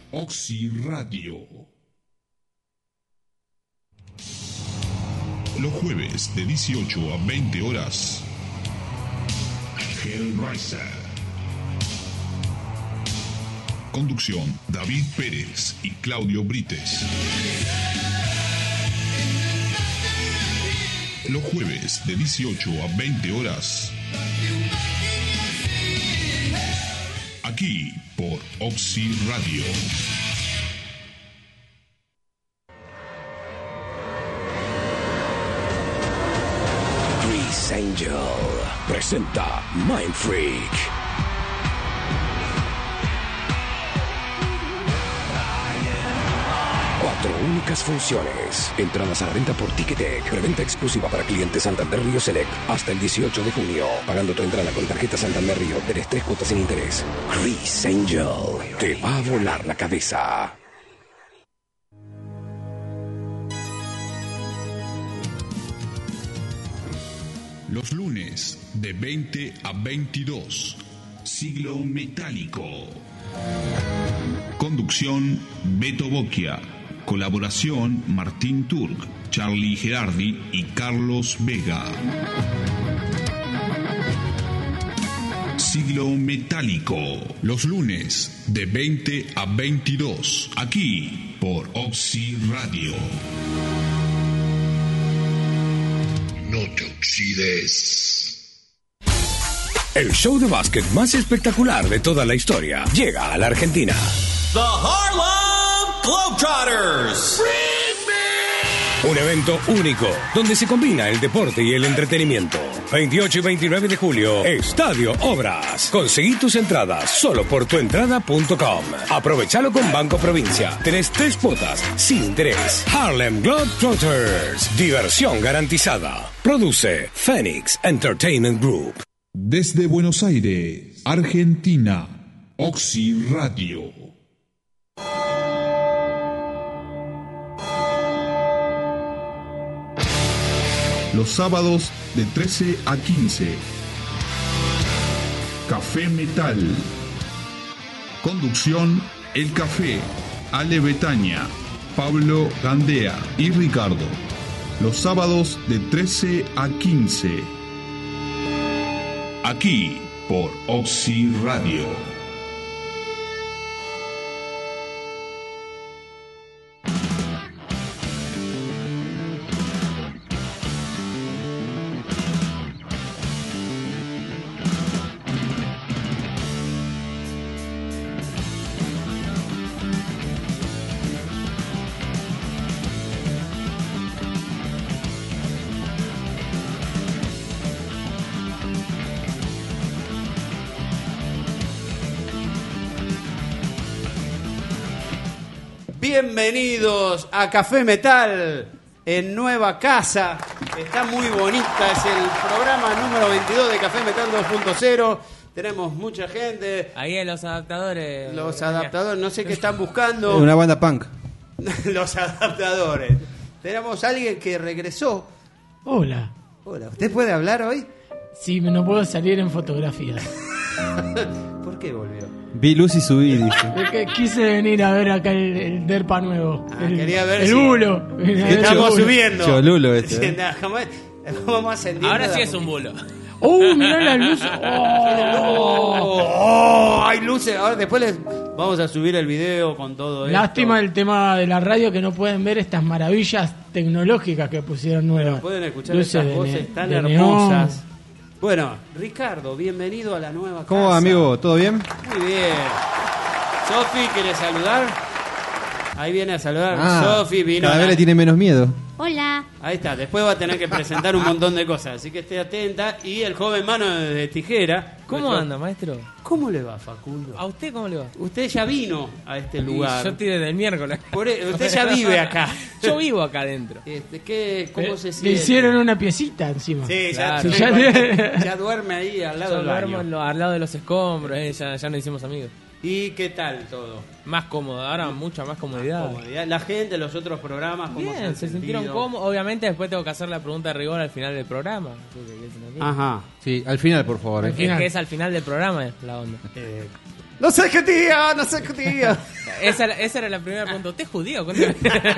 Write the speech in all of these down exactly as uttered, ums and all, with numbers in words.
Oxy Radio. Los jueves de dieciocho a veinte horas, Hellraiser. Conducción: David Pérez y Claudio Brites. Los jueves de dieciocho a veinte horas, aquí por Oxy Radio. Chris Angel presenta Mind Freak. Cuatro únicas funciones. Entradas a la venta por Ticketek. Preventa exclusiva para clientes Santander Río Select hasta el dieciocho de junio. Pagando tu entrada con tarjeta Santander Río. Tenés tres cuotas sin interés. Chris Angel te va a volar la cabeza. Los lunes de veinte a veintidós, Siglo Metálico. Conducción: Beto Bocchia. Colaboración: Martín Turk, Charlie Gerardi y Carlos Vega. Siglo Metálico. Los lunes de veinte a veintidós, aquí por Oxy Radio. No te oxides. El show de básquet más espectacular de toda la historia llega a la Argentina. The Harlem Globetrotters. Un evento único, donde se combina el deporte y el entretenimiento. veintiocho y veintinueve de julio, Estadio Obras. Conseguí tus entradas solo por tuentrada punto com. Aprovechalo con Banco Provincia. Tenés tres cuotas sin interés. Harlem Globetrotters. Diversión garantizada. Produce Phoenix Entertainment Group. Desde Buenos Aires, Argentina, Oxy Radio. Los sábados de trece a quince, Café Metal. Conducción: El Café, Ale Betania, Pablo Gandea y Ricardo. Los sábados de trece a quince, aquí por Oxy Radio. Bienvenidos a Café Metal en nueva casa. Está muy bonita, es el programa número veintidós de Café Metal dos punto cero. Tenemos mucha gente. Ahí en los adaptadores. Los adaptadores, no sé qué están buscando. Una banda punk. Los adaptadores. Tenemos a alguien que regresó. Hola. Hola, ¿usted puede hablar hoy? Sí, no puedo salir en fotografías. ¿Por qué volvió? Vi luz y subí, dice. Es que quise venir a ver acá el, el Derpa nuevo. Ah, el, quería ver el si- bulo. Que estamos subiendo. Cholulo este. Sí, nada, jamás- Vamos ascendiendo. Ahora sí de a es un poquito. bulo. ¡Uh, mirá la luz! ¡Oh! Oh, hay luces. Ahora después les vamos a subir el video con todo esto. Lástima el tema de la radio que no pueden ver estas maravillas tecnológicas que pusieron nuevas. Pueden escuchar Luces esas de voces ne- tan de hermosas. neón. Bueno, Ricardo, bienvenido a la nueva ¿Cómo casa. va, amigo? ¿Todo bien? Muy bien. Sofi, ¿querés saludar? Ahí viene a saludar. Ah, Sofi vino. cada a vez la- le tiene menos miedo. Hola. Ahí está, después va a tener que presentar un montón de cosas, así que esté atenta. Y el joven mano de tijera. ¿Cómo nuestro- anda, maestro? ¿Cómo le va, Facundo? ¿A usted cómo le va? Usted ya vino a este Y lugar. yo estoy desde el miércoles. Por e- usted ya vive acá. Yo vivo acá adentro. Este, ¿qué, ¿Cómo Eh, se siente? Le hicieron una piecita encima. Sí, ya, Claro. ya, ya duerme ahí al lado Yo del duermo baño. en lo- al lado de los escombros, eh, ya, ya nos hicimos amigos. ¿Y qué tal todo? Más cómodo, ahora mucha más comodidad. Comodidad. La gente, los otros programas, ¿cómo Bien, se se han sintieron sentido? cómodos. Obviamente después tengo que hacer la pregunta de rigor al final del programa. Ajá. Sí, al final, por favor. Al eh. Es final. que es al final del programa es la onda. Eh, No sé qué día, no sé qué día. Esa, esa era la primera pregunta. ¿Usted es judío? Cuéntame.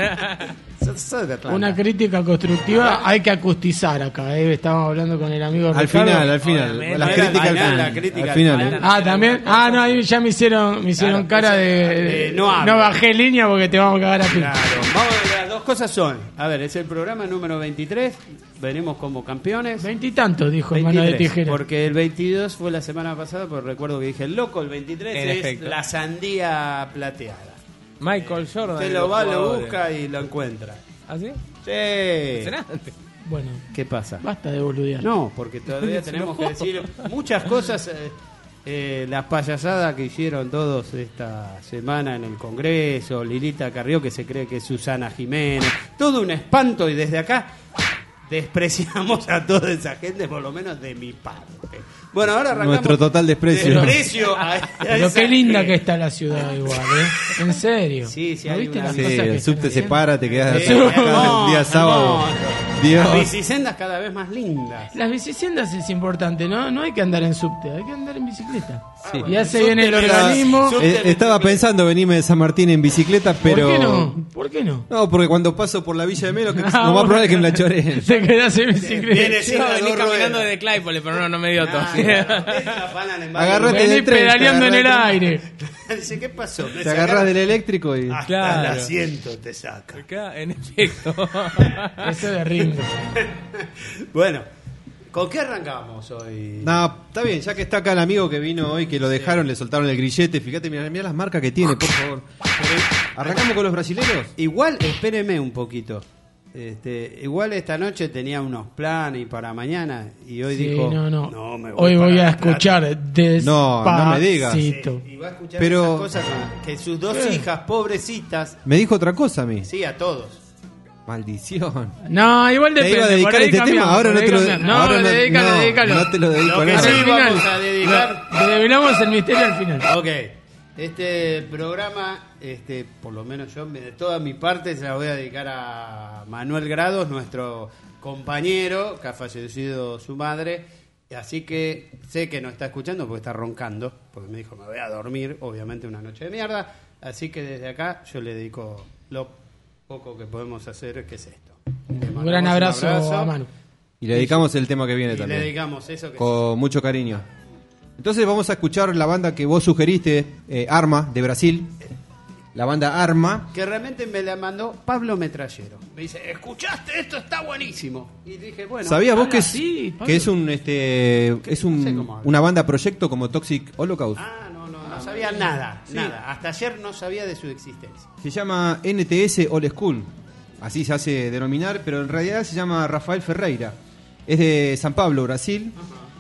Soy- soy de Atlanta. Una crítica constructiva hay que acustizar acá. ¿eh? Estábamos hablando con el amigo Al Ricardo. final, al final. Obviamente. La Al crítica al final, final. la crítica Al al final. final. ¿eh? Ah, también. Ah, no, ahí ya me hicieron, me hicieron Claro, cara de, eh, de- no hablo. bajé línea porque te vamos a cagar a ti. Claro, vamos, las dos cosas son, a ver, es el programa número veintitrés, venimos como campeones. Veintitantos, dijo el mano de veintitrés, tijera. porque el veintidós fue la semana pasada, pero recuerdo que dije el loco, el veintitrés En es efecto. la sandía plateada. Michael Jordan. Usted y lo los va, lo jugadores. busca y lo encuentra. ¿Ah, sí? Sí. Impresionante. Bueno, ¿Qué pasa? basta de boludear. No, porque todavía tenemos que decir muchas cosas. eh, eh, las payasadas que hicieron todos esta semana en el Congreso, Lilita Carrió que se cree que es Susana Jiménez, todo un espanto y desde acá despreciamos a toda esa gente, por lo menos de mi parte. Bueno, ahora arrancamos. Nuestro total desprecio. Desprecio a- a Pero esa qué linda gente. que está la ciudad igual, ¿eh? En serio. Sí, sí, ¿No hay viste una- las Sí, cosas que el están subte se haciendo? para, te quedas Sí, acá hermoso, el día sábado. hermoso. Dios. Las bicisendas cada vez más lindas. Las bicisendas es importante, ¿no? No hay que andar en subte, hay que andar en bicicleta. Sí. Y hace El bien el subte me da- organismo. subte- Eh, estaba pensando venirme de San Martín en bicicleta, pero. ¿Por qué no? ¿Por qué no? No, porque cuando paso por la Villa de Melo, que Ah, lo más bueno. probable es que me la choreen. Te quedás en bicicleta. Viene sin Iba a las venir dos caminando ruedas. desde Claypole, pero no, no me dio todo. Ah, claro, ustedes se afanan en varios Agarrate lugares. Venís del tren, pedaleando en el agarrate. aire. Dice, ¿qué pasó? Me Te agarras del eléctrico y. Hasta Claro. el asiento te saca. Acá, en efecto. Eso de Ringo. Bueno, ¿con qué arrancamos hoy? No, está bien, ya que está acá el amigo que vino hoy, que lo dejaron, le soltaron el grillete. Fíjate, mira, mira las marcas que tiene, por favor. ¿Arrancamos con los brasileños? Igual, espéreme un poquito. Este, igual esta noche tenía unos planes para mañana y hoy Sí, dijo, no, no. me Hoy voy para a La Plata". escuchar despacito. No, no me digas. Sí, y va a escuchar Pero- esas cosas con- que sus dos Eh. hijas, pobrecitas, Me dijo otra cosa a mí. sí, a todos. Maldición. No, igual Te depende. iba a dedicar por ahí este cambiamos, tema, ahora por no ahí te lo cambiamos. No, ahora no- dedícalo, no, dedícalo. no te lo dedico Lo a que nada. sí Al final. vamos a dedicar- No, revelamos el misterio al final. Ok, este programa, este, por lo menos yo, de toda mi parte, se la voy a dedicar a Manuel Grados, nuestro compañero, que ha fallecido su madre. Así que sé que no está escuchando porque está roncando, porque me dijo me voy a dormir, obviamente una noche de mierda. Así que desde acá yo le dedico lo poco que podemos hacer, que es esto. Le Un mandamos gran abrazo, a Manu. Y le dedicamos el tema que viene Y le también. dedicamos eso que Con mucho cariño. Entonces vamos a escuchar la banda que vos sugeriste, eh, Arma, de Brasil. La banda Arma. que realmente me la mandó Pablo Metrallero. Me dice, ¿escuchaste esto? Está buenísimo. Y dije, bueno. ¿Sabías vos habla que es, así, Pablo. que es un este es No sé un, cómo habla. una banda proyecto como Toxic Holocaust? Ah, no, no, no sabía nada, nada. Hasta ayer no sabía de su existencia. Se llama N T S Old School. Así se hace denominar, pero en realidad se llama Rafael Ferreira. Es de San Pablo, Brasil.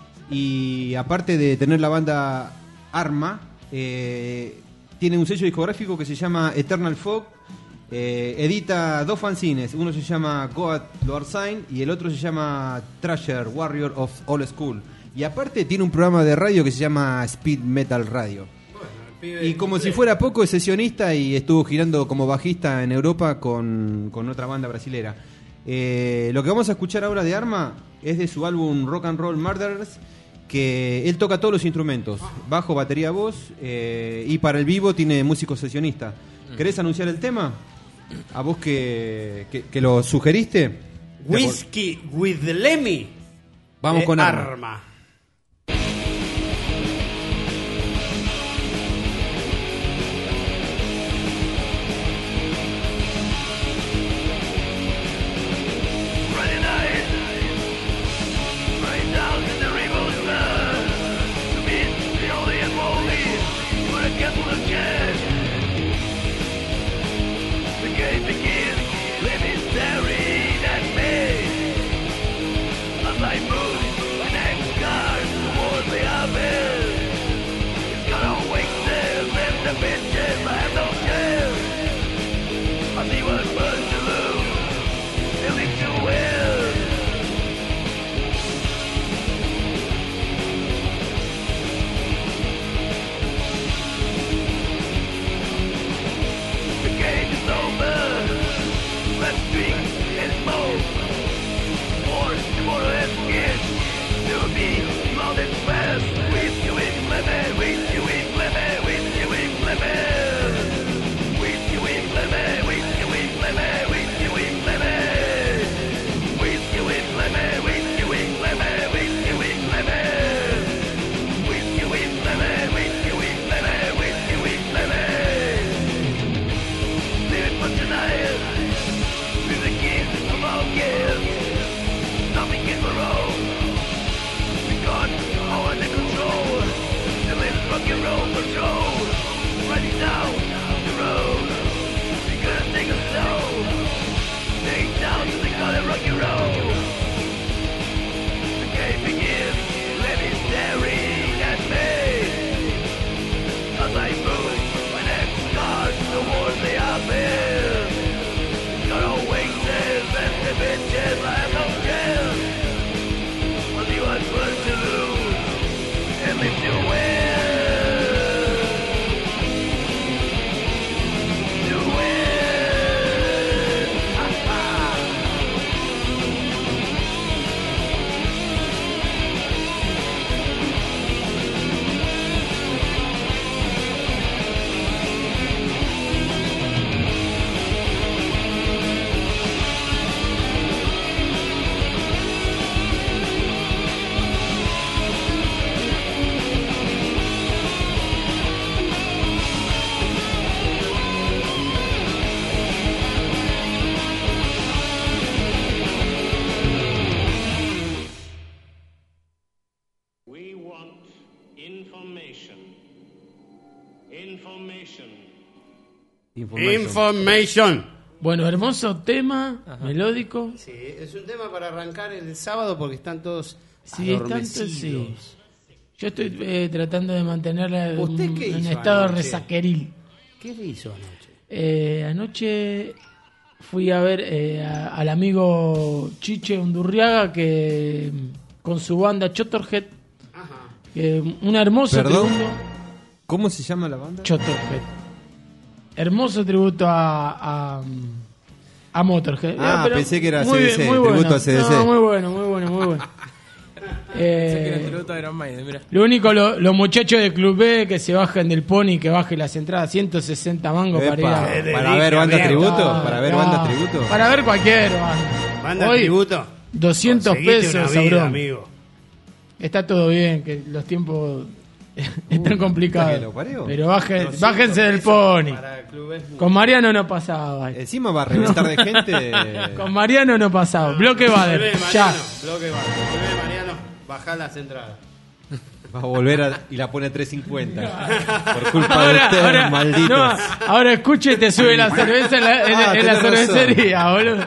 Y aparte de tener la banda Arma, eh, tiene un sello discográfico que se llama Eternal Fog. Eh, edita dos fanzines. Uno se llama God Lord Sign y el otro se llama Thrasher Warrior of Old School. Y aparte tiene un programa de radio que se llama Speed Metal Radio. Y como si fuera poco, es sesionista y estuvo girando como bajista en Europa con, con otra banda brasilera. Eh, lo que vamos a escuchar ahora de Arma es de su álbum Rock and Roll Murderers, que él toca todos los instrumentos, bajo, batería, voz, eh, y para el vivo tiene músico sesionista. ¿Querés anunciar el tema? A vos que, que, que lo sugeriste. Whiskey with Lemmy. Vamos de con Arma. Arma. As I move, my next Information. Information. Bueno, hermoso tema, melódico. Sí, es un tema para arrancar el sábado porque están todos Sí, tanto adormecidos. sí. Yo estoy eh, tratando de mantenerla en, ¿Usted qué en hizo estado anoche? resaqueril. ¿Qué le hizo anoche? Eh, anoche fui a ver eh, a- al amigo Chiche Undurriaga que con su banda Chotorhead, Ajá. que un hermoso ¿Perdón? tributo. ¿Cómo se llama la banda? Chotorhead. Hermoso tributo a, a, a Motorhead. Ah, Eh, pero pensé que era muy C D bien, C, muy tributo bueno. a C D C. No, muy bueno, muy bueno, muy bueno. Pensé que era el Eh, tributo de Iron Maiden, mira. lo único, lo- los muchachos de Club B que se bajen del pony, que bajen las entradas, ciento sesenta mangos para ir Epa, a... para dije, ver banda amigo. tributo, Ah, para ver ah, banda tributo. Para ver cualquier banda. ¿Banda Hoy, tributo? doscientos Conseguiste pesos, una vida, sabrón. amigo. Está todo bien, que los tiempos están complicados. que lo parió. Pero bajen- doscientos bájense del pesos pony. para el club es muy- Con Mariano no pasaba. Encima va a reventar de gente. Con Mariano no pasaba. Bloque Volvé, Bader. Mariano, Ya. bloque va. Volvé, Mariano, bajá las entradas. Va a volver a- y la pone a tres cincuenta. Por culpa de Ahora, ustedes, ahora, malditos. no, ahora escuche y te sube la cerveza en la, en- Ah, en la tenés razón. cervecería, boludo.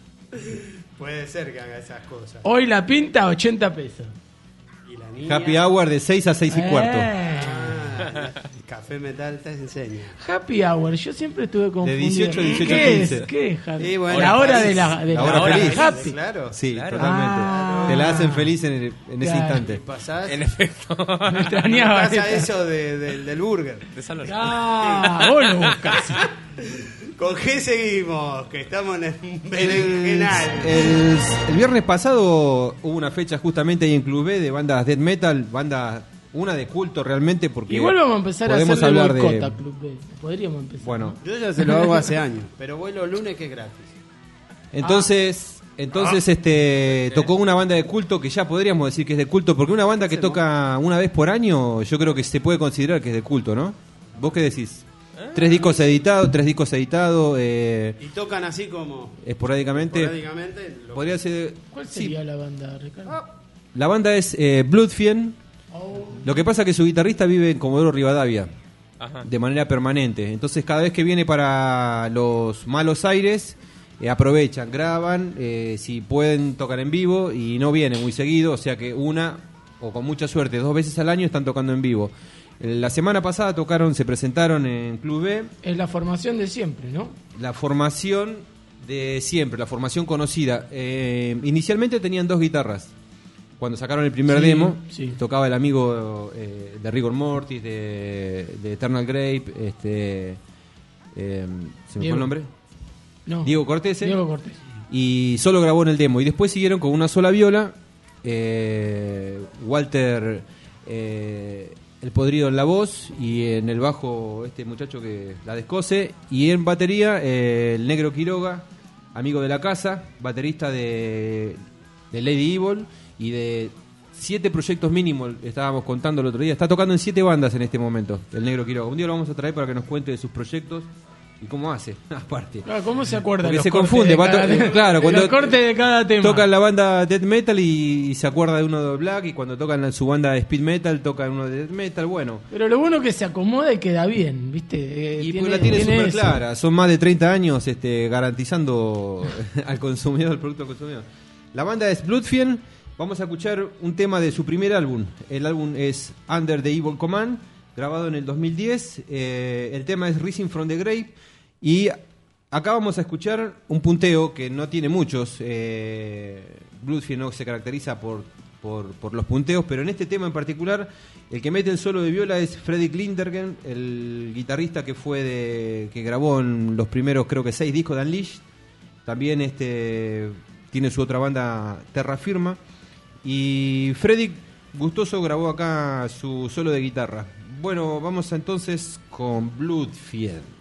Puede ser que haga esas cosas. Hoy la pinta ochenta pesos. Y la niña... Happy Hour de seis a seis y cuarto. Eh, Ah, Café Metal te enseña. Happy Hour, yo siempre estuve confundido. dieciocho a dieciocho ¿Qué quince. es? ¿Qué es Happy? Y bueno, la hora París. de la, de La la hora hora feliz. Happy. Claro. Sí, Claro. totalmente. Ah. Te la hacen feliz en, el- en ese Claro. instante. Pasás... En efecto. Me extrañaba. Pasa esta. eso de, de- del burger. De salón. Ah, vos lo buscás. ¿Con qué seguimos? Que estamos en el El, berenjenal. el- el viernes pasado hubo una fecha justamente ahí en Club B de bandas death metal, banda una de culto realmente porque Igual vamos a empezar a podemos hacerle hablar boicot de a Club B. Podríamos empezar. bueno, Yo ya se lo hago hace años, pero voy los lunes que es gratis. entonces entonces este tocó una banda de culto que ya podríamos decir que es de culto porque una banda que toca una vez por año, yo creo que se puede considerar que es de culto, ¿no? ¿Vos qué decís? Tres discos editados, tres discos editados, eh, Y tocan así como... esporádicamente. Esporádicamente. lo- Podría ser. ¿Cuál sí, sería la banda, Ricardo? la banda es eh, Bloodfiend. Oh, Lo que pasa es que su guitarrista vive en Comodoro Rivadavia Ajá. de manera permanente. Entonces, cada vez que viene para los Malos Aires, eh, aprovechan, graban. eh, si pueden, tocan en vivo y no vienen muy seguido. O sea que una, o con mucha suerte, dos veces al año están tocando en vivo. Eh, La semana pasada tocaron, se presentaron en Club B. es la formación de siempre, ¿no? La formación de siempre, la formación conocida. Eh, inicialmente tenían dos guitarras. Cuando sacaron el primer Sí, demo, sí. tocaba el amigo eh, de Rigor Mortis, de, de Eternal Grape, este, eh, ¿se me Diego. fue el nombre? No. Diego Cortés. ¿eh? Diego Cortés. Y solo grabó en el demo. Y después siguieron con una sola viola, eh, Walter eh, el Podrido en la voz y en el bajo este muchacho que la descose. Y en batería eh, el Negro Quiroga, amigo de la casa, baterista de, de Lady Evil y de siete proyectos mínimos, estábamos contando el otro día. Está tocando en siete bandas en este momento, el Negro Quiroga. Un día lo vamos a traer para que nos cuente de sus proyectos y cómo hace, aparte. Claro, ¿cómo se acuerda? Porque los se cortes confunde, de va to- cada tema? claro, Los cuando cortes de cada tema. tocan la banda death metal y, y se acuerda de uno de black, y cuando tocan la- su banda de speed metal tocan uno de death metal, bueno. Pero lo bueno es que se acomoda y queda bien, ¿viste? Eh, Y pues la tiene tiene súper eso. clara, son más de treinta años este, garantizando al consumidor, el producto al consumidor. La banda es Bloodfiend, vamos a escuchar un tema de su primer álbum. El álbum es Under the Evil Command, grabado en el dos mil diez. Eh, el tema es Rising from the Grave. Y acá vamos a escuchar un punteo que no tiene muchos. Eh, Bloodfiend no se caracteriza por, por, por los punteos, pero en este tema en particular, el que mete el solo de viola es Fredrik Lindergen, el guitarrista que fue de, que grabó en los primeros, creo que seis discos de Unleashed. También este, tiene su otra banda, Terra Firma. Y Fredrik Gustoso grabó acá su solo de guitarra. Bueno, vamos entonces con Bloodfiend.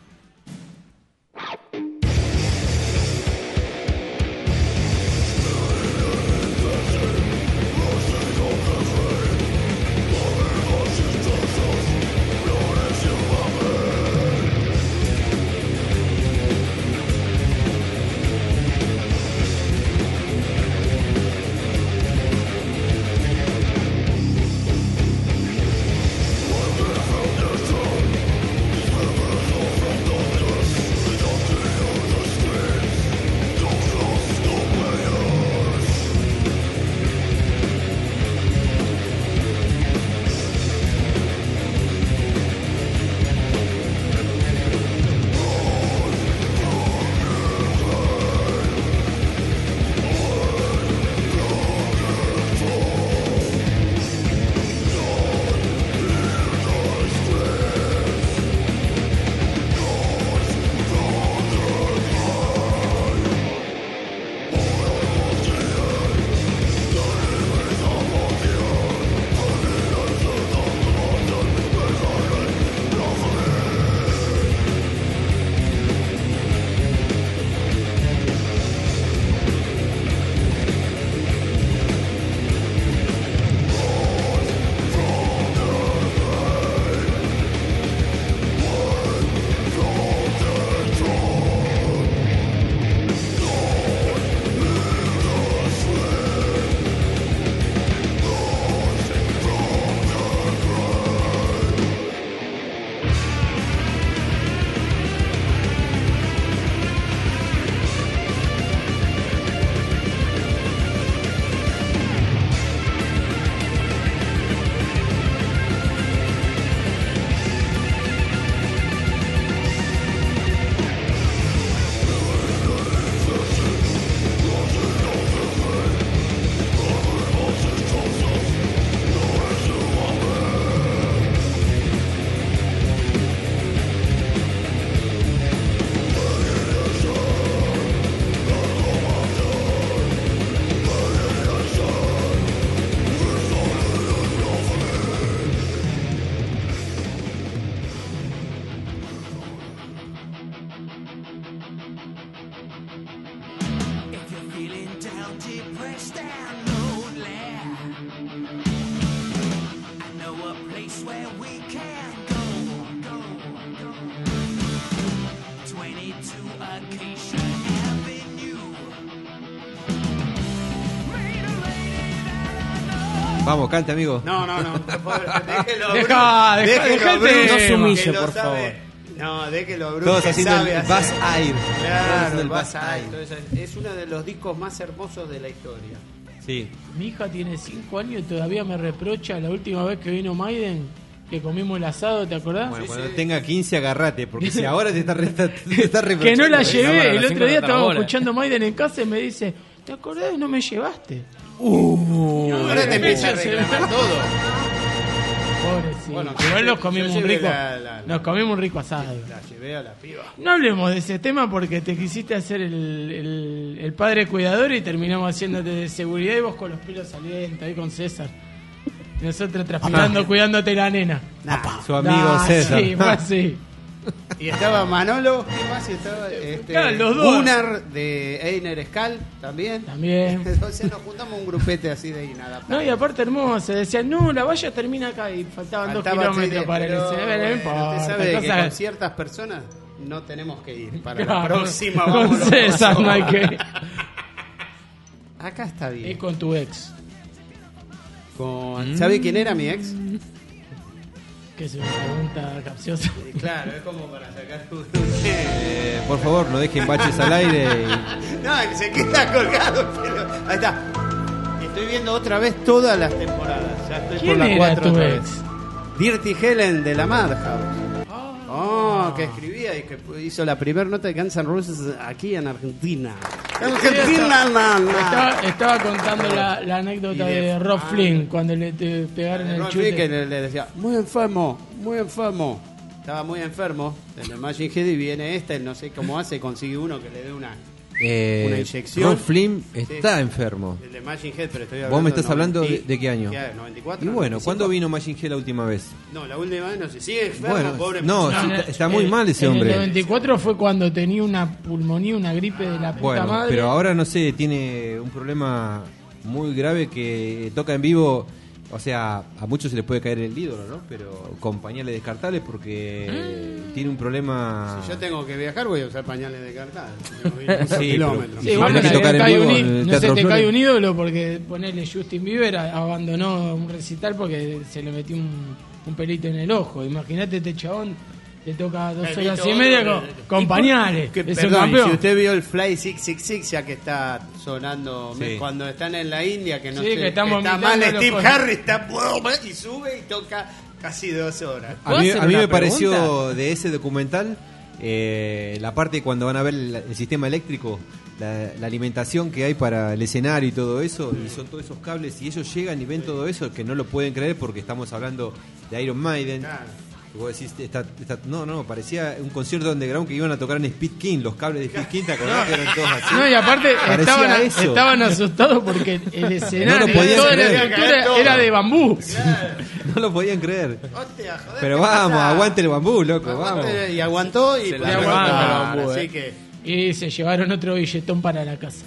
Vamos, cante, amigo. No, no, no, por favor, déjelo. Deja, Bruno, deja, déjelo, deja el Bruno, tema. No se humille, que lo por sabe. favor. No, déjelo, Bruno. Todos que haciendo sabe el hacer. Buzz Air. Todos Claro, haciendo el el Buzz Buzz Air. Air. Entonces, es uno de los discos más hermosos de la historia. Sí. Mi hija tiene cinco años y todavía me reprocha la última vez que vino Maiden, que comimos el asado, ¿te acordás? Bueno, Sí, cuando sí. tenga quince, agarrate, porque si ahora te está, re- te está Que reprochando. no la Esa llevé, hora, a el las otro cinco día de la estábamos hora. escuchando Maiden en casa y me dice, ¿te acordás? No me llevaste. Ahora te empieza a Ella se- reclamar todo. Pobrecito. Bueno, Igual yo- nos comimos yo un llevé rico, la- la- la- nos comimos un rico asado. La llevé a la piba. No hablemos de ese tema porque te quisiste hacer el, el, el padre cuidador y terminamos haciéndote de seguridad y vos con los pelos salientes ahí con César. Nosotros transpirando, cuidándote la nena. Nah. Su amigo Ah, César. Sí, fue así. Y estaba Manolo, ¿qué más? Y estaba este, Claro, los dos. Gunnar de Einer Skal también. También. O sea, nos juntamos un grupete así de inadaptados. No, y aparte hermoso, decían, no, la valla termina acá y faltaban dos Faltaba kilómetros tres, para el pero, escenario. No bueno, importa, usted sabe que cosa- con ciertas personas no tenemos que ir. Para la Claro, próxima con vamos los César dos. no hay que. Acá está Es bien. con tu ex. Con... ¿Sabe quién era mi ex? Que es una pregunta capciosa. Claro, es como para sacar un... Eh, por favor, no dejen baches al aire. y- No, se queda colgado, pero... Ahí está. Estoy viendo otra vez todas las temporadas. Ya estoy por ¿Quién la era cuatro tu otra ex? vez. Dirty Helen de la Madhouse. Oh, que escribía y que hizo la primera nota de Guns N' Roses aquí en Argentina. Argentina, na, na. Estaba, estaba contando la, la anécdota Y de- de Rob ah. Flynn cuando le te pegaron el Rob chute. Flynn que le, le decía, muy enfermo, muy enfermo. Estaba muy enfermo en el Machine Head y viene este, no sé cómo hace, consigue uno que le dé una... Eh, Una inyección. Rob Flynn Sí. está enfermo. El de Machine Head, pero estoy hablando... ¿Vos me estás hablando noventa de, de qué año? ¿noventa y cuatro? Y bueno, noventa y cinco? ¿cuándo vino Machine Head la última vez? No, la última vez no sé. Sigue enfermo, Bueno, pobre no, muchacho. sí, está- está muy mal ese en hombre. el noventa y cuatro fue cuando tenía una pulmonía, una gripe de la puta Bueno, madre. pero ahora no sé, tiene un problema muy grave que toca en vivo. O sea, a muchos se les puede caer el ídolo, ¿no? Pero con pañales descartables porque tiene un problema. Si yo tengo que viajar voy a usar pañales de cartal. Sí, kilómetros. Sí, igual Habrá no que se tocar te en cae vivo un, en í- el no se Teatro te Flores. cae un ídolo porque ponele Justin Bieber a- abandonó un recital porque se le metió un, un pelito en el ojo. Imagínate este chabón, te toca dos El horas Vito y media Otto, con, el- con y por- pañales. que, es un perdón, y campeón. si usted vio el Fly seiscientos sesenta y seis, ya que está sonando Sí. cuando están en la India, que no Sí, sé, que estamos está imitando mal los Steve cosas. Harris, está y sube y toca casi dos horas. A ¿Puedo mí, hacer a mí una me pareció pregunta? de ese documental eh, la parte cuando van a ver el, el sistema eléctrico, la, la alimentación que hay para el escenario y todo eso, y son todos esos cables, y ellos llegan y ven todo eso, que no lo pueden creer porque estamos hablando de Iron Maiden. Claro. Y vos decís, está, está- no, no, parecía un concierto underground que iban a tocar en Speed King, los cables de Speed King, ¿te acordás que eran todos así? No, y aparte Parecía estaban, eso. estaban asustados porque el escenario, No lo podían toda la creer. estructura era de bambú. No lo podían creer. Hostia, joder, Pero ¿qué vamos, pasa? aguante el bambú, loco, vamos. Aguante, y aguantó y Se pues, la aguantó. banca el bambú, Así eh. que Y se llevaron otro billetón para la casa.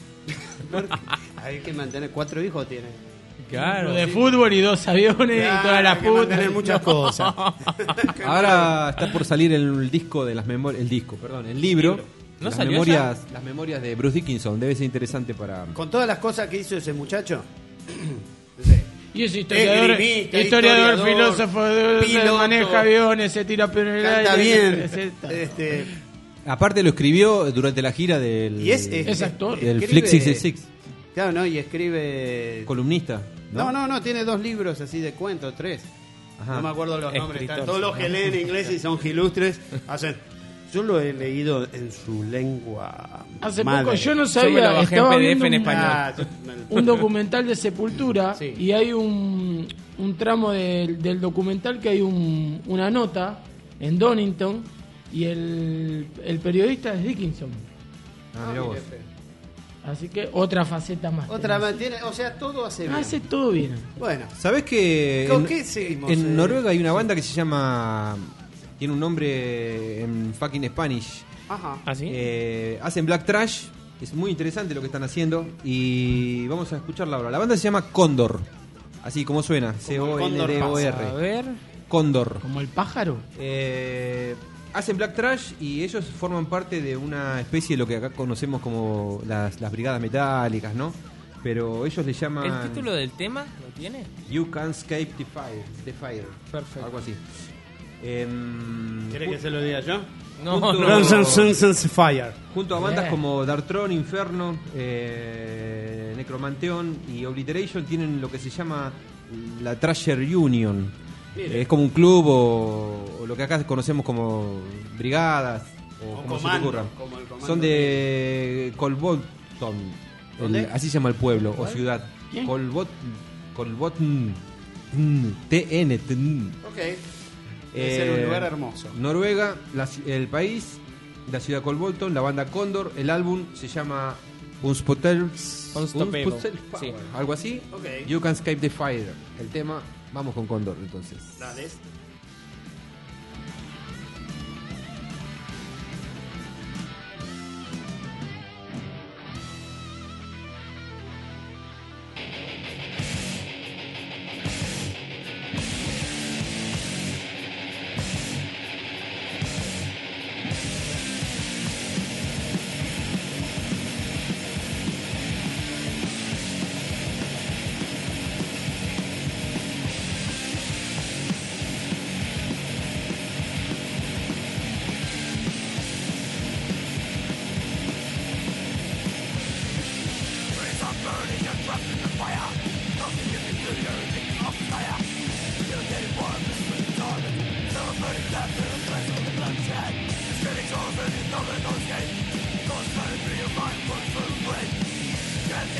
hay que mantener cuatro hijos tiene. Claro. Uno de fútbol y dos aviones y Claro, todas las hay que mantener putas. muchas cosas. Ahora está por salir el disco de las memorias, el disco, perdón, el libro. ¿No las salió memorias, las memorias de Bruce Dickinson, debe ser interesante para. Con todas las cosas que hizo ese muchacho. Sí. Y es historiador, Esgrimista, historiador, historiador, filósofo, de- de- piloto, maneja aviones, se tira pero en el Canta aire, bien. etcétera. Este, Aparte lo escribió durante la gira del y es, es, Es actor. del escribe- Flick sesenta y seis, Claro, ¿no? Y escribe. columnista. No, no, no, tiene dos libros así de cuentos, tres. Ajá. No me acuerdo los nombres. Escritor, Están todos los que leen inglés y son ilustres. Hacen. Yo lo he leído en su lengua. Hace madre. poco yo no Yo me sabía, lo bajé en estaba P D F viendo en un- español. Ah, yo- un documental de Sepultura Sí. y hay un, un tramo del, del documental que hay un- una nota en Donington y el, el periodista es Dickinson. Ah, mirá vos. Así que otra faceta más. Otra tenés. más tiene, o sea, todo hace bien. Hace todo bien. Bueno, ¿Sabés que ¿con en, qué seguimos? en Eh, Noruega hay una banda que se llama, tiene un nombre en fucking Spanish, ajá. ¿Ah, sí? eh, hacen black trash, es muy interesante lo que están haciendo y vamos a escucharla ahora. La banda se llama Cóndor, así como suena, C O N D O A R, ver. Cóndor. Como el pájaro. Eh, hacen black trash y ellos forman parte de una especie de lo que acá conocemos como las, las brigadas metálicas, ¿no? Pero ellos le llaman ¿El título del tema lo tiene? You Can't Escape the Fire, the fire. Perfecto. Algo así. Em, ¿Querés que se lo diga yo? No, Junto- no. Guns N' Roses Fire. junto a bandas Bien. como Darkthrone, Inferno, eh, Necromantheon y Obliteration tienen lo que se llama la Thrasher Union. Mire. Es como un club o, o lo que acá conocemos como brigadas o, O como se te comando, ocurra. como el comando Son de Colbolton, ¿Dónde? el- así se llama el pueblo o ciudad. ¿Quién? Colbot, Colbotn, T N. Ok. Debe ser un lugar hermoso. Noruega, la ci- el país, la ciudad de Colbolton, la banda Cóndor, el álbum se llama Unspotted, Unstoppable, Unspotted sí. Power, algo así. Ok. You Can Escape the Fire. El tema, vamos con Cóndor entonces. Dale.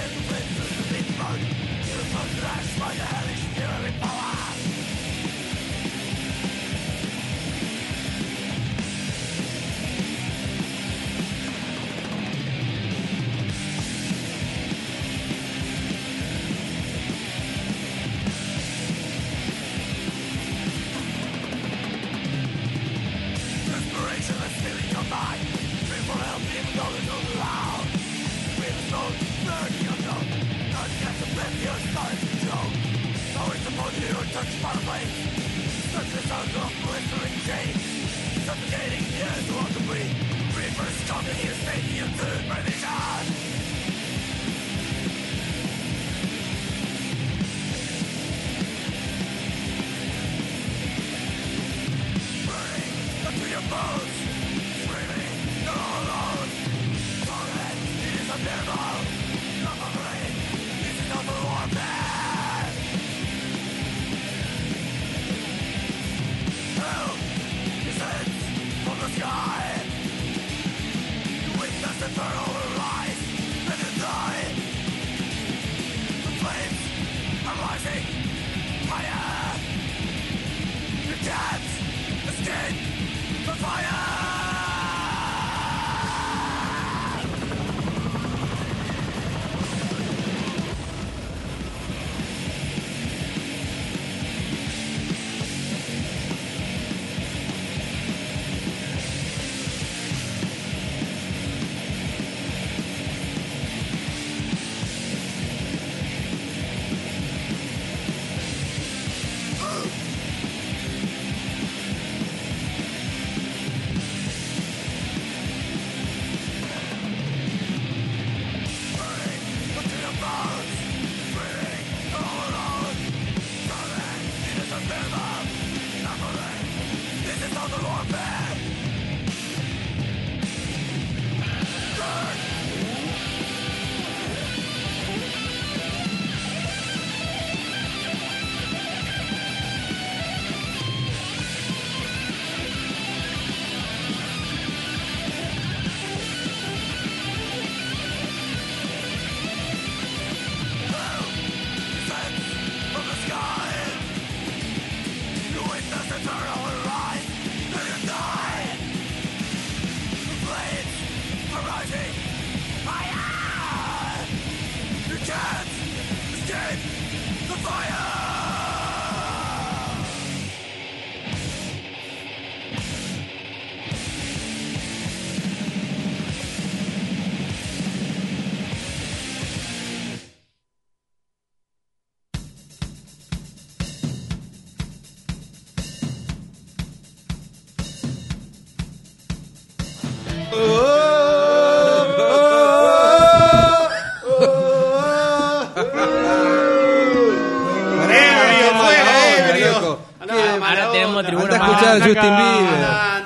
Justin Bieber.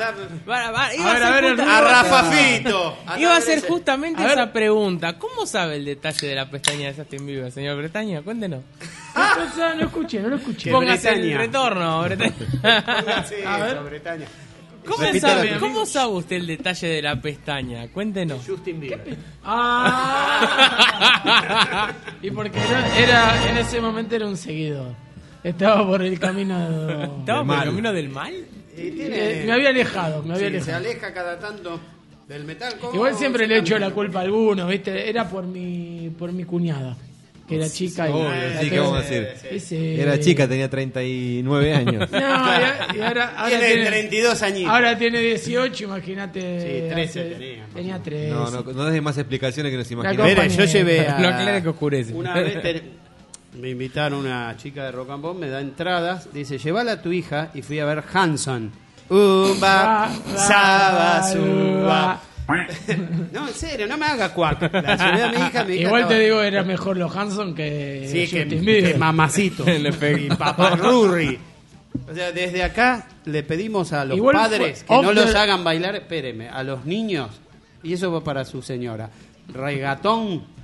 Va, va, iba A ver, a ver, el A Rafa Fito. Iba a hacer justamente A ver. esa pregunta. ¿Cómo sabe el detalle de la pestaña de Justin Bieber, señor Bretaña? Cuéntenos. No, no escuché, no lo escuché. Póngase el Bretaña. retorno, Bretaña. Sí, A ver. eso, Bretaña. ¿Cómo Repítalo, sabe, amigo. ¿Cómo sabe usted el detalle de la pestaña? Cuéntenos. Justin Bieber. Ah. Y porque era, era, en ese momento era un seguidor. Estaba por el camino. ¿Estaba por el camino del mal? Y tiene- Eh, me había alejado, me había Sí, se alejado. aleja cada tanto del metal. ¿Cómo Igual siempre se le echo cambia? la culpa a alguno, ¿viste? Era por mi por mi cuñada, que era chica y Obvio, la sí, ¿qué tengo- vamos a decir? Ese- Era chica, tenía treinta y nueve años. No, y, a- y ahora, ahora Tiene tiene, treinta y dos añitos. ahora tiene dieciocho, imagínate. Sí, trece hace- tenía, más o Tenía menos. trece. No, no, no des más explicaciones que nos La imaginamos. Mire, yo llevé a... No aclare que oscurece. Una vez te- me invitaron una chica de Rock and Pop, me da entradas, dice, llévala a tu hija, y fui a ver Hanson. Umba, saba, suba. No, en serio, no me haga cuac. La llevé a mi hija, mi hija Igual estaba- te digo, era mejor los Hanson que Sí, que, Justin Bieber. que mamacito. En efecto. Y paparrurri. O sea, desde acá le pedimos a los Igual padres fue que no off los the- hagan bailar, espéreme, a los niños, y eso va para su señora. Regatón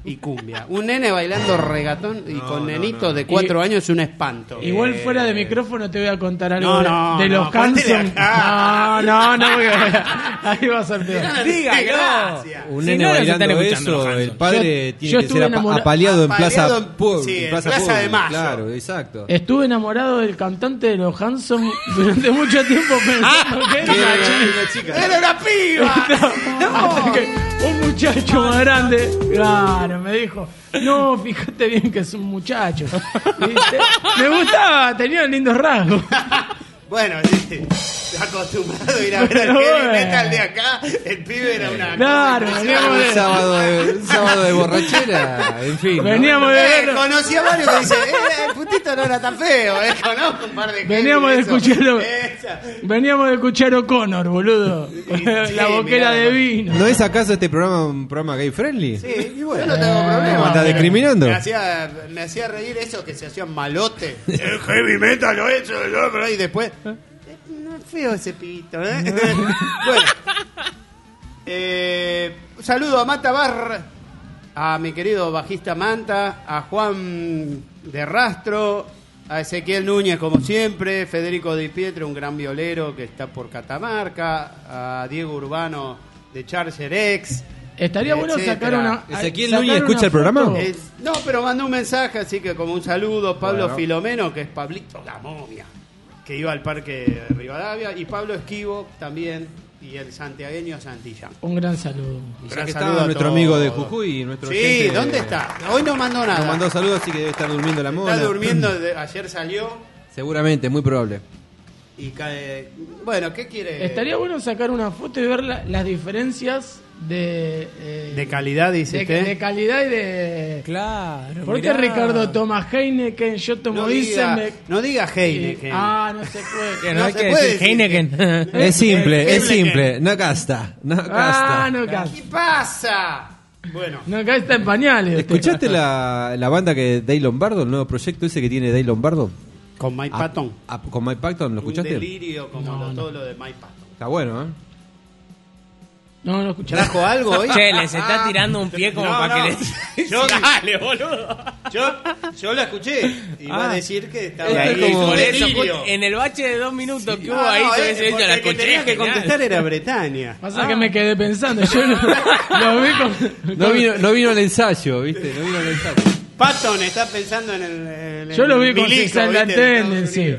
y cumbia. Un nene bailando regatón y No, con no, nenitos no. de cuatro Y- años es un espanto. Igual fuera de micrófono te voy a contar algo No, de- no, de, no, los cuéntele Hanson. acá. No, no, no, voy a- ahí va a ser peor. Dígalo. Gracias. Un Si nene no, nos bailando están escuchando eso, los el Hanson. padre Yo- tiene yo que estuve ser apa- enamora- apaleado en plaza, apaleado en- pu- sí, en en plaza, Plaza de pública. Mayo. Claro, exacto. Estuve enamorado del cantante de los Hanson durante mucho tiempo pensando que era una chica. ¡Era una piba! Hasta que un muchacho más grande, claro, me dijo, no, fíjate bien que es un muchacho. ¿Viste? Me gustaba, tenía lindos rasgos. Bueno, sí, acostumbrado a ir a ver Pero al heavy bueno. metal de acá, el pibe era una... Claro, cosa veníamos Un de, sábado de, un sábado de borrachera, en fin. ¿no? veníamos de Eh, verlo. conocí a varios que dicen, eh, el putito no era tan feo, eh, conozco un par de gente. Veníamos de eso. escucharlo. Esa. Veníamos de escuchar O'Connor, boludo. sí, La boquera mirá, de bueno. vino. ¿No es acaso este programa un programa gay friendly? Sí, y bueno, yo no tengo problema. ¿Cómo andás pero discriminando? Me hacía, me hacía reír eso que se hacían malote. El heavy metal lo he hecho, yo, pero y después... eh, No es feo ese pito, ¿eh? Bueno. Eh, un saludo a Mata Barra, a mi querido bajista Manta, a Juan de Rastro, a Ezequiel Núñez como siempre, Federico Di Pietro, un gran violero que está por Catamarca, a Diego Urbano de Charger X. Estaría bueno etcétera. sacar una. ¿Ezequiel sacar Núñez una escucha el foto. programa? Eh, no, pero mandó un mensaje, así que como un saludo, Pablo Bueno. Filomeno, que es Pablito la momia, que iba al parque de Rivadavia, y Pablo Esquivo también, y el santiagueño Santillán. Un gran saludo. Y ya Gran que saludo está a nuestro todos. amigo de Jujuy, nuestro Sí, oyente, ¿dónde está? Hoy no mandó nada. Nos mandó saludos, así que debe estar durmiendo la moda. Está durmiendo, de- ayer salió, Seguramente, muy probable. y cae... Bueno, ¿qué quiere? Estaría bueno sacar una foto y ver la- las diferencias de. eh, De calidad, dice de, usted. de calidad y de. Claro. ¿Por qué mirá. Ricardo toma Heineken? Yo tomo no, diga, Isenbeck. no diga Heineken. Y- Ah, no se puede. Que no, No hay se que puede decir decir Heineken. Es simple, es Heineken. simple. No gasta, no gasta. Ah, no, acá. ¿Qué pasa? Bueno, No, acá está en pañales. ¿Escuchaste la, la banda que Dave Lombardo, el nuevo proyecto ese que tiene Dave Lombardo? con Mike Ah, Patton. ah, ¿Con Mike Patton? ¿Lo Un escuchaste? delirio como No, lo- no. todo lo de Mike Patton. Está bueno, ¿eh? No, no escuché. ¿Trajo algo hoy? Che, les está tirando un pie como No, para no. que le. Yo- Dale, boludo. Yo, yo la escuché. Iba Ah. a decir que estaba Y ahí, ahí como- un por eso, delirio. justo en el bache de dos minutos que No, hubo ahí, no, todo eh, ese hecho porque la el que escuché. tenía que genial. contestar era Bretaña. Pasa que me quedé pensando. Yo lo, lo vi con. No vino, no vino el ensayo, ¿viste? No vino el ensayo. Patton está pensando en el. en el Yo lo vi con milico, Six and the ¿viste? de Estados Tendency. Unidos.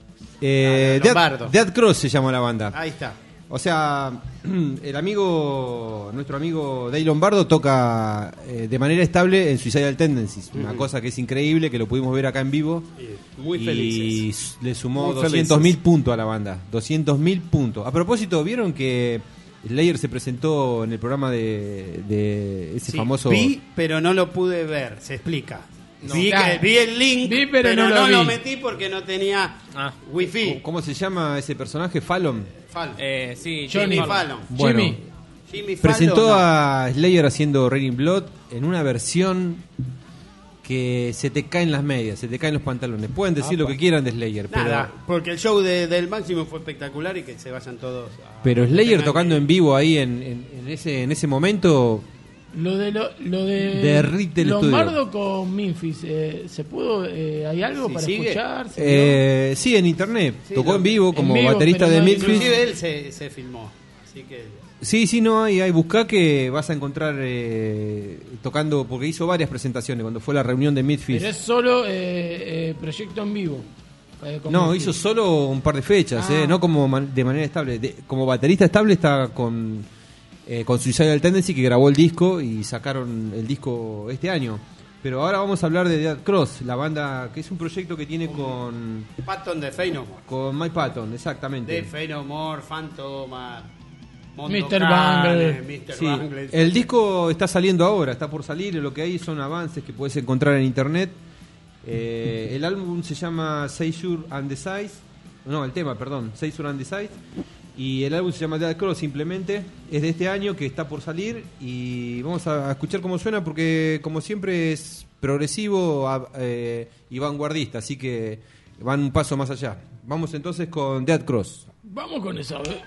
Eh, Ah, Dead, Lombardo. Dead Cross se llama la banda. Ahí está. O sea, el amigo, nuestro amigo Dave Lombardo toca eh, de manera estable en Suicidal Tendencies, una cosa que es increíble, que lo pudimos ver acá en vivo. Y Muy y felices. s- le sumó Muy doscientos mil felices. puntos a la banda. doscientos mil puntos. A propósito, ¿vieron que Slayer se presentó en el programa de, de ese Sí, famoso... vi, pero no lo pude ver. Se explica. No. Vi, Claro. que, vi el link, Vi, pero no lo vi. metí porque no tenía Ah. wifi. ¿Cómo se llama ese personaje? Fallon. Fallon. Eh, sí, Jimmy Jimmy Fallon. Bueno, Jimmy. Jimmy Fallon, presentó no. a Slayer haciendo Raining Blood en una versión que se te caen las medias, se te caen los pantalones. Pueden decir lo que quieran de Slayer, Nada, pero, porque el show de- del Máximo fue espectacular y que se vayan todos a... pero Slayer tengan tocando que- en vivo ahí en, en- en ese, en ese momento... Lo de lo, lo de Derrite el Lombardo con Memphis, eh, ¿se pudo? Eh, ¿Hay algo Sí, para sigue. escuchar? ¿Se Eh, sí, en internet. Sí, Tocó lo- en vivo como en vivo, baterista pero de no- Memphis. Inclusive él se, se filmó. Así que... Sí, sí, no hay, hay buscá que vas a encontrar eh, tocando, porque hizo varias presentaciones cuando fue la reunión de vio? Memphis. Pero es solo eh, eh, proyecto en vivo. eh, con No, Memphis. hizo solo un par de fechas, Ah. eh, no como man- de manera estable. De- como baterista estable está con, eh, con Suicidal Tendency, que grabó el disco y sacaron el disco este año. Pero ahora vamos a hablar de Dead Cross, la banda que es un proyecto que tiene con, Patton de Fey No More. con Mike Patton, exactamente. De Fey No More, Phantom, mister Bungle. mister Sí, Bungle. el disco está saliendo ahora, está por salir, lo que hay son avances que puedes encontrar en internet. Eh, el álbum se llama Say Sure and the Size, no, el tema, perdón, Say Sure and the Size, y el álbum se llama Dead Cross simplemente, es de este año que está por salir y vamos a, a escuchar cómo suena porque como siempre es progresivo a- eh, y vanguardista, así que van un paso más allá. Vamos entonces con Dead Cross. Vamos con eso. eh.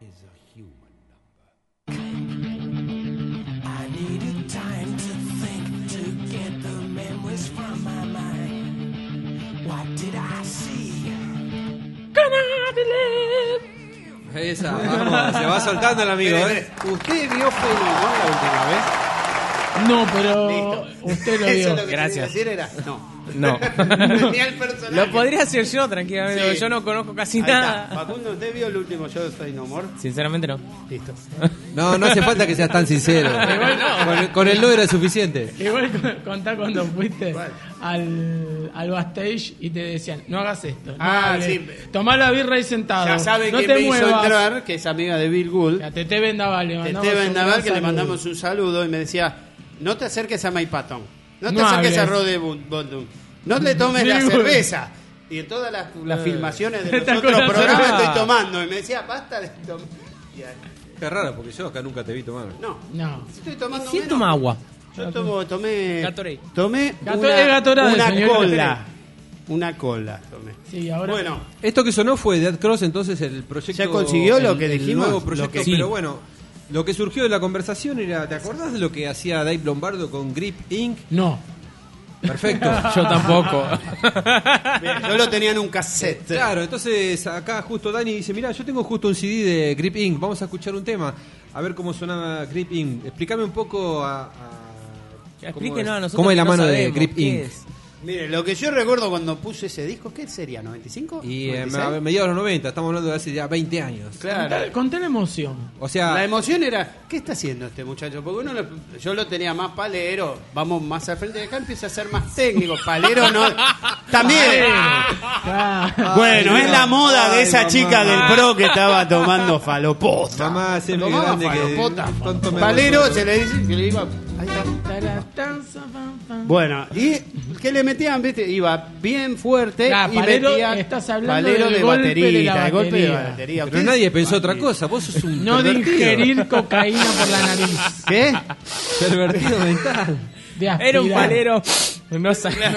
is a human number. I needed time to think, to get the memories from my mind. What did I see? Esa, vamos, se va soltando el amigo, ¿eh? ¿Usted vio Fenimore la última vez? No, pero Listo. usted lo Eso vio. es lo que Gracias. quería decir era no. No. Tenía el personaje. Lo podría hacer yo tranquilamente, Sí. yo no conozco casi Ahí está. nada. Facundo, ¿usted vio el último show de Fey No More? Sinceramente no. Listo. No, no hace falta que seas tan sincero. Igual no. Con, con el no era suficiente. Igual cu- contá cuando fuiste al, al backstage y te decían, no hagas esto. No Ah, hables. sí. Tomá la birra ahí sentado. Ya sabe no que te me hizo muevas. entrar, que es amiga de Bill Gould. A Tete Vendaval le mandamos Tete un Vendaval, gran que le saludo. mandamos un saludo y me decía, no te acerques a Mike Patton, no te No acerques hables. a Rode Bondum, no le tomes la Bill Gould. cerveza. Y en todas las, las filmaciones de los Está otros con la programas cerveza. estoy tomando. Y me decía, basta de tomar. Y ahí, Qué raro, porque yo acá nunca te vi tomar. no, No. estoy tomando Sí, menos. toma agua. Yo tomo, tomé, Gatorade. tomé Gato- una, es Gatorade, una señor cola. Gatorade. Una cola tomé. Sí, ahora. Bueno, Esto que sonó fue Dead Cross, entonces el proyecto. ¿Ya consiguió lo el- que el dijimos? nuevo proyecto, Lo que- Sí. pero bueno, lo que surgió de la conversación era, ¿te acordás de lo que hacía Dave Lombardo con Grip Incorporated? No. Perfecto. Yo tampoco. bien, yo lo tenía en un cassette. Claro, entonces acá justo Dani dice, mira, yo tengo justo un C D de Grip Incorporated, vamos a escuchar un tema, a ver cómo sonaba Grip Incorporated. Explícame un poco a... a- cómo Explíquenos es- a nosotros ¿Cómo es la que no mano de sabemos, Grip ¿qué Incorporated? es? Mire, lo que yo recuerdo cuando puse ese disco, ¿qué sería? ¿noventa y cinco? Y eh, ¿noventa y seis? a mediados de los noventa, estamos hablando de hace ya veinte años. Claro. Conté la emoción. O sea, La emoción era, ¿qué está haciendo este muchacho? Porque uno lo- yo lo tenía más palero, vamos más al frente de acá, empieza a ser más técnico. Palero no. También. Ah, Bueno, Ay, es la moda de ay, esa mamá. chica del pro que estaba tomando falopota. Mamá, sé muy Tomaba grande que- falopota. tonto me Palero acuerdo. se le dice que le iba. Ahí está. taratanza, pam, pam. Bueno, y que le metían, viste, iba bien fuerte Ah, y Palero, metía estás hablando palero del de golpe de baterita, la de golpe de batería. batería. pero Ustedes- nadie pensó otra cosa, vos sos un No de pervertido. ingerir cocaína por la nariz. ¿Qué? Pervertido mental. De Era un aspirar. palero. No sabía.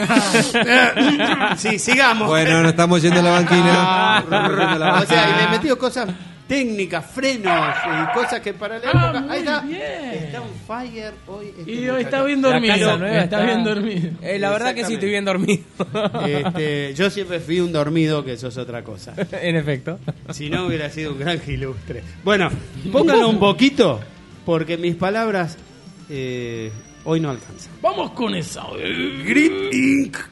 Sí, sigamos. Bueno, nos estamos yendo a la banquina. Ah, Nos estamos yendo a la o sea, y banquina. le metió cosas técnicas, frenos y cosas que para la Ah, época. muy Ahí está. bien. Está un fire hoy. este Y hoy muchacho. está bien La dormido. casa nueva Está bien dormido. Eh, la verdad que sí, estoy bien dormido. Este, yo siempre fui un dormido, que eso es otra cosa. En efecto. Si no, hubiera sido un gran ilustre. Bueno, pónganlo un poquito, porque mis palabras eh, hoy no alcanzan. Vamos con esa. Grip Incorporated.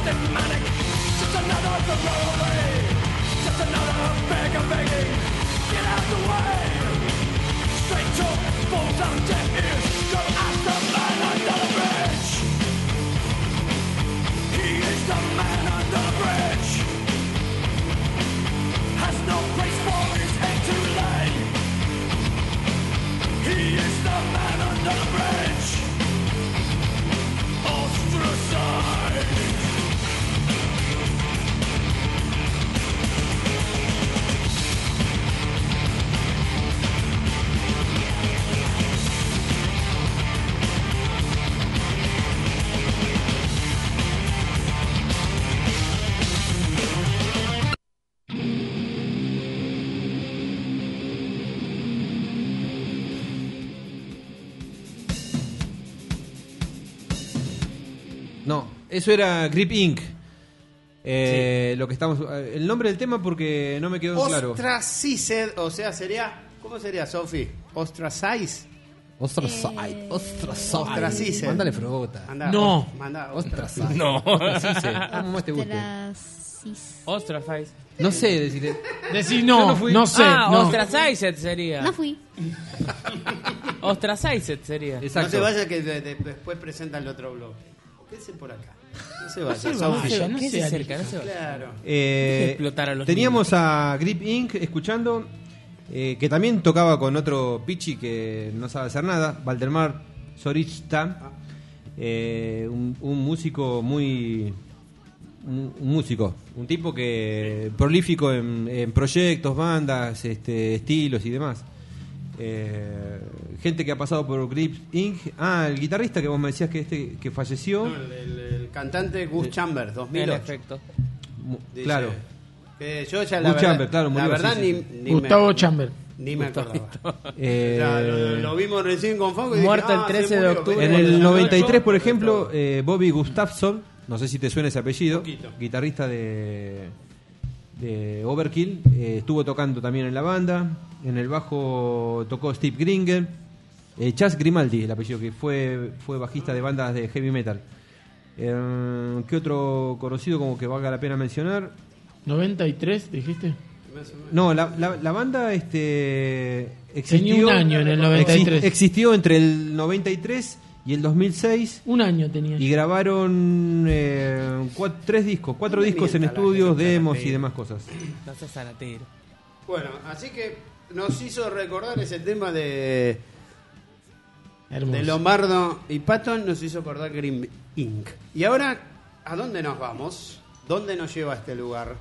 manic. Just another throwaway. Just another beggar begging. Get out the way. Straight talk falls on deaf ears. Go ask the man under the bridge. He is the man under the bridge. Has no place for his head to lay. He is the man under the bridge. Ostracized. No, eso era Grip incorporated. Eh, Lo que estamos, el nombre del tema porque no me quedó claro. Ostracized, o sea, sería, ¿cómo sería, Sofi? Ostracize. Ostracized, ostracized. Ostracized. Mándale fruta. Manda, No. os- Manda Ostracized. No. Ostracized. ¿Cómo más te guste? Ostracis. Ostracize. No sé decirle. Decí Yo no, no no, fui. sé. Ah, no. ostracized sería. No fui. Ostracized sería. Exacto. No se vaya que de- de- después presenta el otro blog. Quédese por acá. No se vaya, se Sofi. vaya, no ¿Qué se sea cerca? No se va. Claro. Eh, Deje explotar a los teníamos a Grip incorporated escuchando, eh, que también tocaba con otro pichi que no sabe hacer nada, Valdemar Zorita, eh, un, un músico muy... Un, un músico, un tipo que prolífico en, en proyectos, bandas, este, estilos y demás. Eh, gente que ha pasado por Grip incorporated. Ah, el guitarrista que vos me decías que este que falleció. No, el, el- el cantante Gus Chambers, dos mil En ocho. efecto. Mu- Dice claro. Que yo ya la Gus verdad, Chambers, claro, la murió, verdad sí, ni, sí, ni Gustavo me, Chamber. ni me acordaba. Eh, O sea, lo, lo vimos recién con Fango y Muerto dije, el ah, trece se de murió, octubre. pero En el bueno, noventa y tres, por yo- ejemplo, eh, Bobby Gustafson, no sé si te suena ese apellido, Poquito. guitarrista de, de Overkill, eh, estuvo tocando también en la banda. En el bajo tocó Steve Gringer, eh, Chas Grimaldi, el apellido, que fue, fue bajista de bandas de heavy metal. Eh, ¿Qué otro conocido como que valga la pena mencionar? ¿noventa y tres dijiste? No, la, la, la banda este, Tenía existió, un año en el noventa y tres. exi- existió entre el noventa y tres y el dos mil seis. Un año tenía. Y grabaron eh, cuat- tres discos, cuatro No le discos en mienta la estudios, gente, demos y Sanatero. demás cosas. No seas sanatero. Bueno, así que nos hizo recordar ese tema de, Hermoso. de Lombardo y Patton, nos hizo acordar Green incorporated. Y ahora, ¿a dónde nos vamos? ¿Dónde nos lleva este lugar?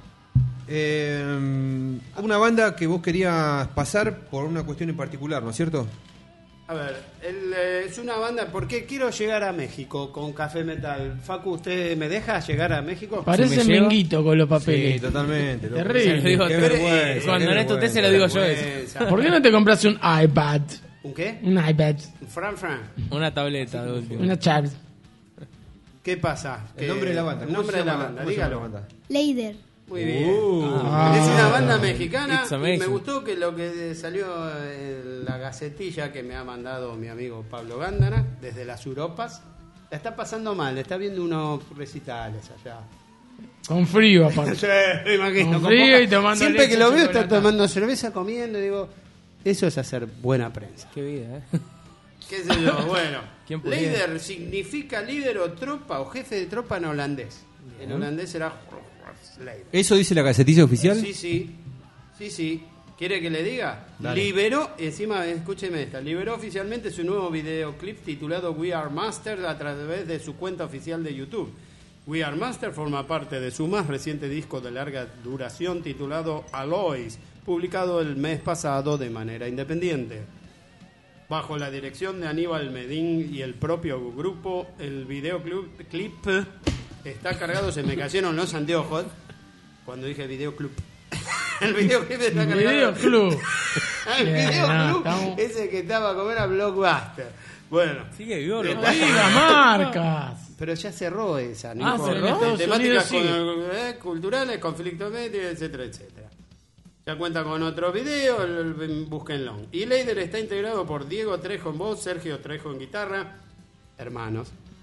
Eh, una banda que vos querías pasar por una cuestión en particular, ¿no es cierto? A ver, el, eh, es una banda, porque quiero llegar a México con Café Metal. Facu, ¿usted me deja llegar a México? Parece ¿Se me lleva? Menguito con los papeles. Sí, totalmente. loco. Terrible. Se lo digo Qué todo. vergüenza, Cuando qué no es tu té, se vergüenza. lo digo yo eso. Vergüenza. ¿Por qué no te compras un iPad? ¿Un qué? Un iPad. Fran Fran. Una tableta de último. Una chat. ¿Qué pasa? El Que- nombre de la banda. El ¿Cómo nombre se de la llama banda, ¿Cómo se llama la dígalo. banda? Leider. Muy bien. Uh. Es una banda mexicana It's y amazing. me gustó que lo que salió en la gacetilla que me ha mandado mi amigo Pablo Gándara desde las Europas. La está pasando mal, está viendo unos recitales allá. Con frío, aparte. Sí, me imagino. Con con frío poca- y tomando Siempre leche que lo veo está chocolatada. tomando cerveza, comiendo y digo, eso es hacer buena prensa. Qué vida, ¿eh? ¿Qué sé yo? Bueno, ¿Quién pudiera? líder significa líder o tropa o jefe de tropa en holandés. En holandés será Leider. ¿Eso dice la gacetilla oficial? Sí, sí, sí, sí. ¿Quiere que le diga? Dale. Liberó, encima, escúcheme esta, liberó oficialmente su nuevo videoclip titulado We Are Master a través de su cuenta oficial de YouTube. We Are Master forma parte de su más reciente disco de larga duración titulado Alloys, publicado el mes pasado de manera independiente. Bajo la dirección de Aníbal Medín y el propio grupo, el videoclip clip está cargado, se me cayeron los anteojos cuando dije videoclip. El videoclip está cargado. Videoclub. El Bien, videoclub, no, estamos- ese que estaba como era Blockbuster. Bueno, Sigue vivo, Eh, ¿no? Diga marcas. pero ya cerró esa, Ah, Nico. pero en Estados Temáticas Unidos con- eh, culturales, conflictos medios, etcétera, etcétera. Ya cuenta con otro video, el- el- búsquenlo. Y Leider está integrado por Diego Trejo en voz, Sergio Trejo en guitarra, hermanos,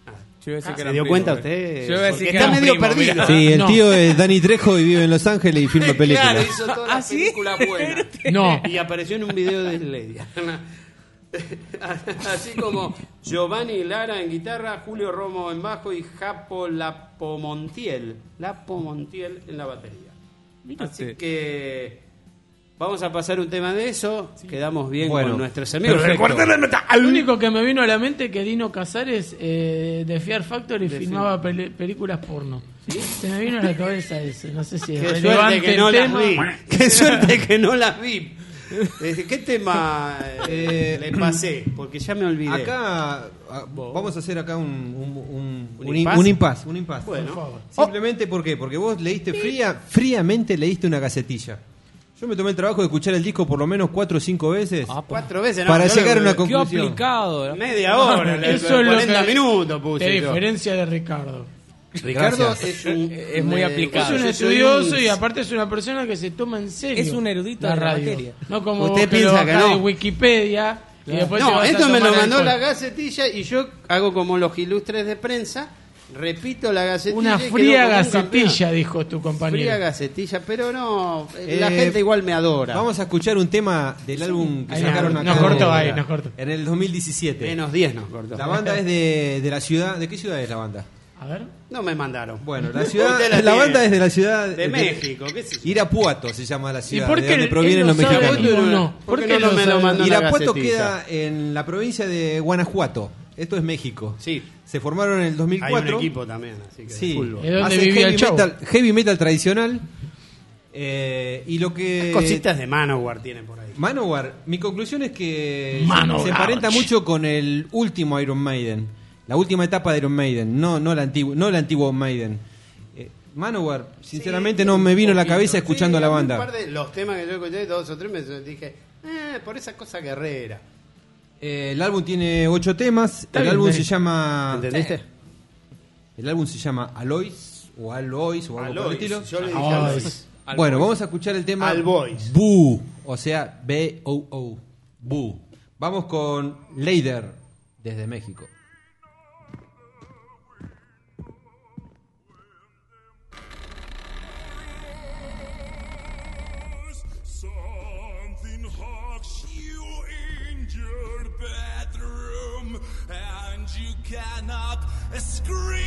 Yo iba a decir que ¿Se eran dio primos, cuenta eh. usted? Yo iba a decir Porque que está eran medio primos, perdido. mirá. Sí, el No. tío es Dani Trejo y vive en Los Ángeles y filma películas. Claro, hizo todas ¿Ah, las sí? películas buenas. No. Y apareció en un video de Lady. Así como Giovanni Lara en guitarra, Julio Romo en bajo y Japo Lapomontiel, Lapomontiel en la batería. Mira Así usted. que vamos a pasar un tema de eso. Quedamos bien Bueno, con nuestros amigos. perfecto. Recuerden el metal. Lo único que me vino a la mente es que Dino Casares eh, de Fear Factory De filmaba pele- películas porno. Se me vino a la cabeza eso. No sé si es Qué relevante suerte que el no las tema. vi. Qué suerte que no las vi. Eh, ¿Qué tema eh, Eh, le pasé? Porque ya me olvidé. Acá a- vamos a hacer acá un, un, un, ¿Un un impas? un impas, un impas. Bueno. Por favor. Simplemente ¿por qué? Porque vos leíste fría, fríamente leíste una gacetilla. Yo me tomé el trabajo de escuchar el disco por lo menos cuatro o cinco veces Ah, Cuatro veces, ¿no? para Yo llegar a lo- una Qué conclusión. aplicado. Media hora, le- Eso es lo cuarenta que minutos puse te yo. diferencia de Ricardo. Ricardo Gracias. es, un, Es muy aplicado. Es un yo soy estudioso un- y aparte es una persona que se toma en serio. Es un erudito la de la radio. materia. No como Usted vos que piensa lo que bajás no. de Wikipedia y después te No, vas a esto me lo tomar mandó alcohol. la gacetilla y yo hago como los ilustres de prensa, repito la gacetilla. Una y quedo fría como un gacetilla, campeón. dijo tu compañero. Fría gacetilla, pero no, eh, la Eh, gente igual me adora. Vamos a escuchar un tema del álbum que Ahí sacaron nos- acá nos cortó, en- ahí, nos cortó. en el dos mil diecisiete. Menos diez nos cortó. La banda es de, de la ciudad. ¿De qué ciudad es la banda? A ver. No me mandaron. Bueno, la ciudad, Usted la, tiene. banda es de la ciudad De México, qué sé yo. Irapuato se llama la ¿Y ciudad, por de qué donde él- provienen él los lo sabe mexicanos. y uno no? ¿Por ¿Por qué qué no lo me lo sabe? mandó? Una Irapuato gacetilla. queda en la provincia de Guanajuato. Esto es México. Sí. Se formaron en el dos mil Hay cuatro. un equipo también, así que de Sí. fútbol. Es donde Hacen vivía heavy el Chavo. metal, heavy metal tradicional. Eh, y lo que Cositas de Manowar tiene por ahí. Manowar, mi conclusión es que Manowar. se emparenta mucho con el último Iron Maiden, la última etapa de Iron Maiden, no no la antiguo, no el antiguo Maiden. Eh, Manowar, sinceramente Sí, no me vino a la poquito. cabeza escuchando Sí, a la un banda. par de los temas que yo escuché, dos o tres, me dije, eh, por esa cosa guerrera. Eh, el álbum tiene ocho temas. Está el bien, álbum está se bien. llama ¿Entendiste? el álbum se llama Alois o Alois o algo por el Alois, estilo. yo le dije Alois. Alois. Al Bueno, Boys. vamos a escuchar el tema Al Boys. Boo, o sea, B O O, Boo. Vamos con Leider desde México. Something hawks you in your bedroom, and you cannot scream.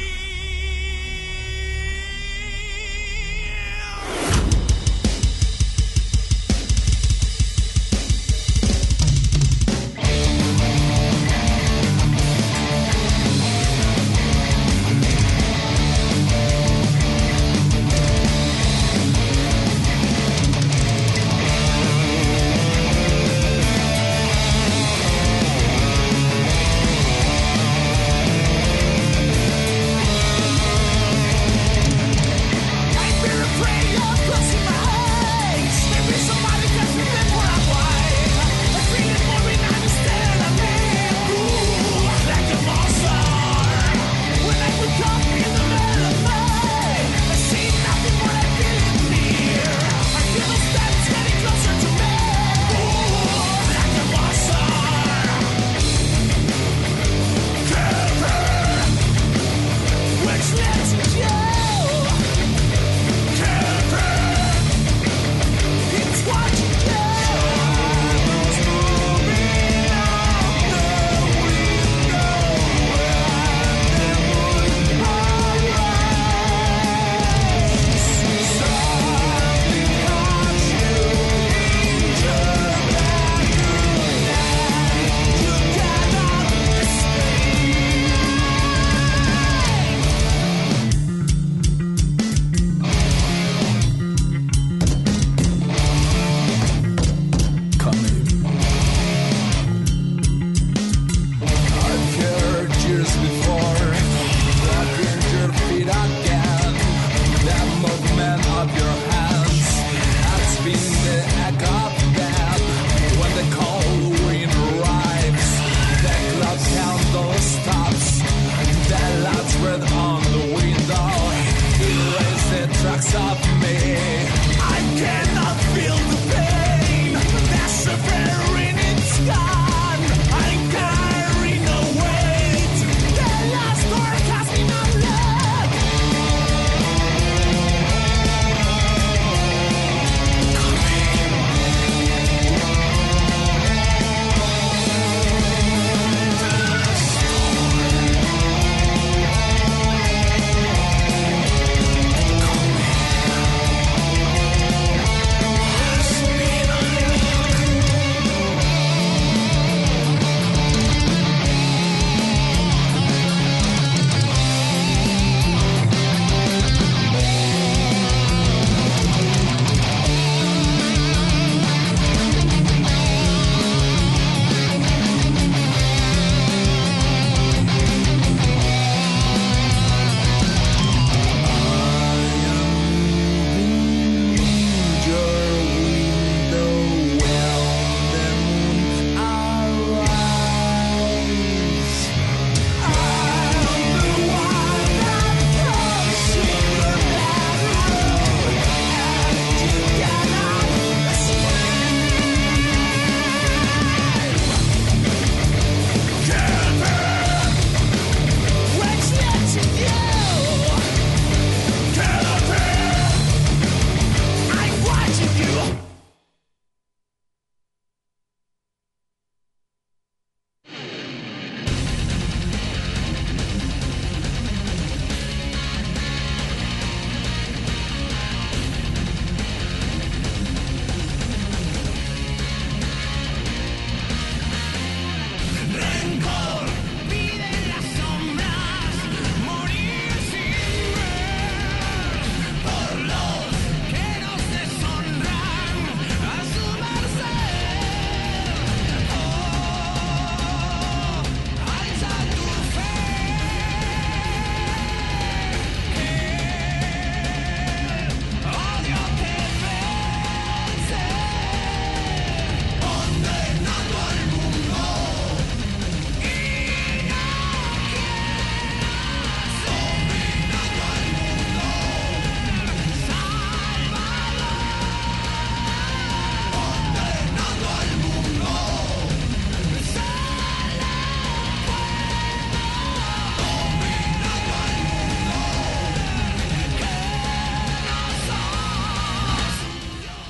Gone. I'm carrying the weight. The last word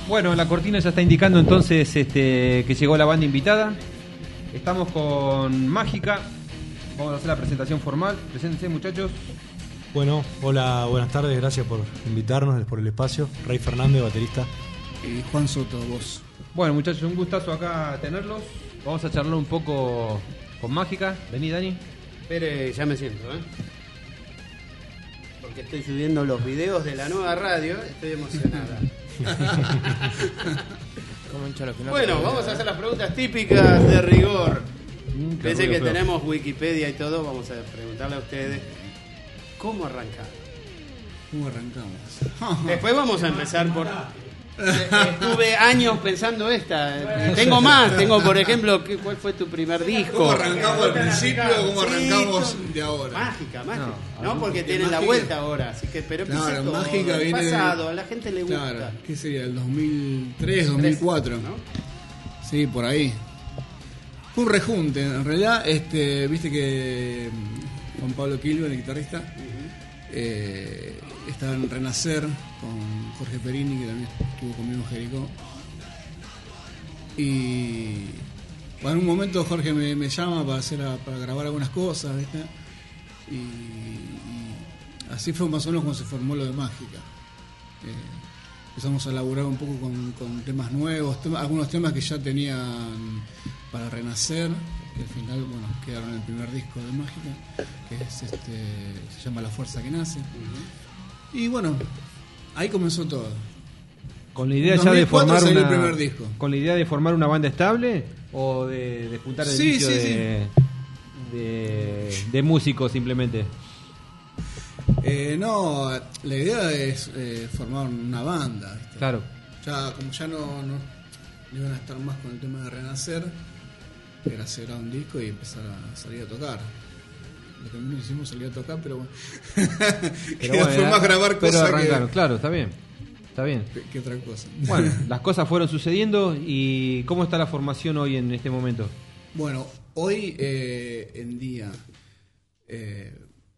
Bueno, la cortina ya está indicando entonces este, que llegó la banda invitada. Estamos con Mágica. Vamos a hacer la presentación formal. Preséntense, muchachos. Bueno, hola, buenas tardes, gracias por invitarnos, por el espacio. Rey Fernández, baterista. Y Juan Soto, voz. Bueno, muchachos, un gustazo acá tenerlos. Vamos a charlar un poco con Mágica. Vení, Dani. Espere, ya me siento, ¿eh? Porque estoy subiendo los videos de la nueva radio, estoy emocionada. Bueno, vamos a hacer las preguntas típicas de rigor. Mm, Pese que tenemos Wikipedia y todo, vamos a preguntarle a ustedes cómo arrancar. ¿Cómo arrancamos? Después vamos a empezar por... Estuve años pensando esta. Tengo más, tengo por ejemplo, ¿cuál fue tu primer disco? ¿Cómo arrancamos al principio o cómo Sí, arrancamos con- de ahora? Mágica, mágica. No, No, porque porque tienen la Mágica- vuelta ahora, así que pero Claro, empecé todo, Mágica el viene de- pasado, a la gente le gusta. Claro, ¿qué sería? ¿El dos mil tres, dos mil cuatro? ¿no? Sí, por ahí. Fue un rejunte, en realidad, este, viste que mm, Juan Pablo Quilvio, el guitarrista, eh, estaba en Renacer con Jorge Perini, que también estuvo conmigo en Jericó. Y bueno, en un momento Jorge me, me llama para hacer a- para grabar algunas cosas, ¿viste? Y, y así fue más o menos como se formó lo de Mágica. Eh, empezamos a elaborar un poco con, con temas nuevos, tema- algunos temas que ya tenían para Renacer, que al final, bueno, quedaron en el primer disco de Mágica, que es este, se llama La Fuerza que Nace. Y bueno, ahí comenzó todo. Con la idea En ya de dos mil cuatro formar salió una, el primer disco. con la idea de formar una banda estable o de, de juntar el Sí, inicio sí, de, de, de músicos simplemente. Eh, no, la idea es eh, formar una banda, ¿viste? Claro. Ya, como ya no, no, no iban a estar más con el tema de Renacer, era hacer un disco y empezar a salir a tocar. Lo que menos hicimos salir a tocar, pero bueno. Pero Que bueno, fue más grabar pero cosas arrancaron, que, claro, está bien. Está bien. que, que otra cosa. Bueno, las cosas fueron sucediendo y ¿cómo está la formación hoy en este momento? Bueno, hoy eh, en día, eh,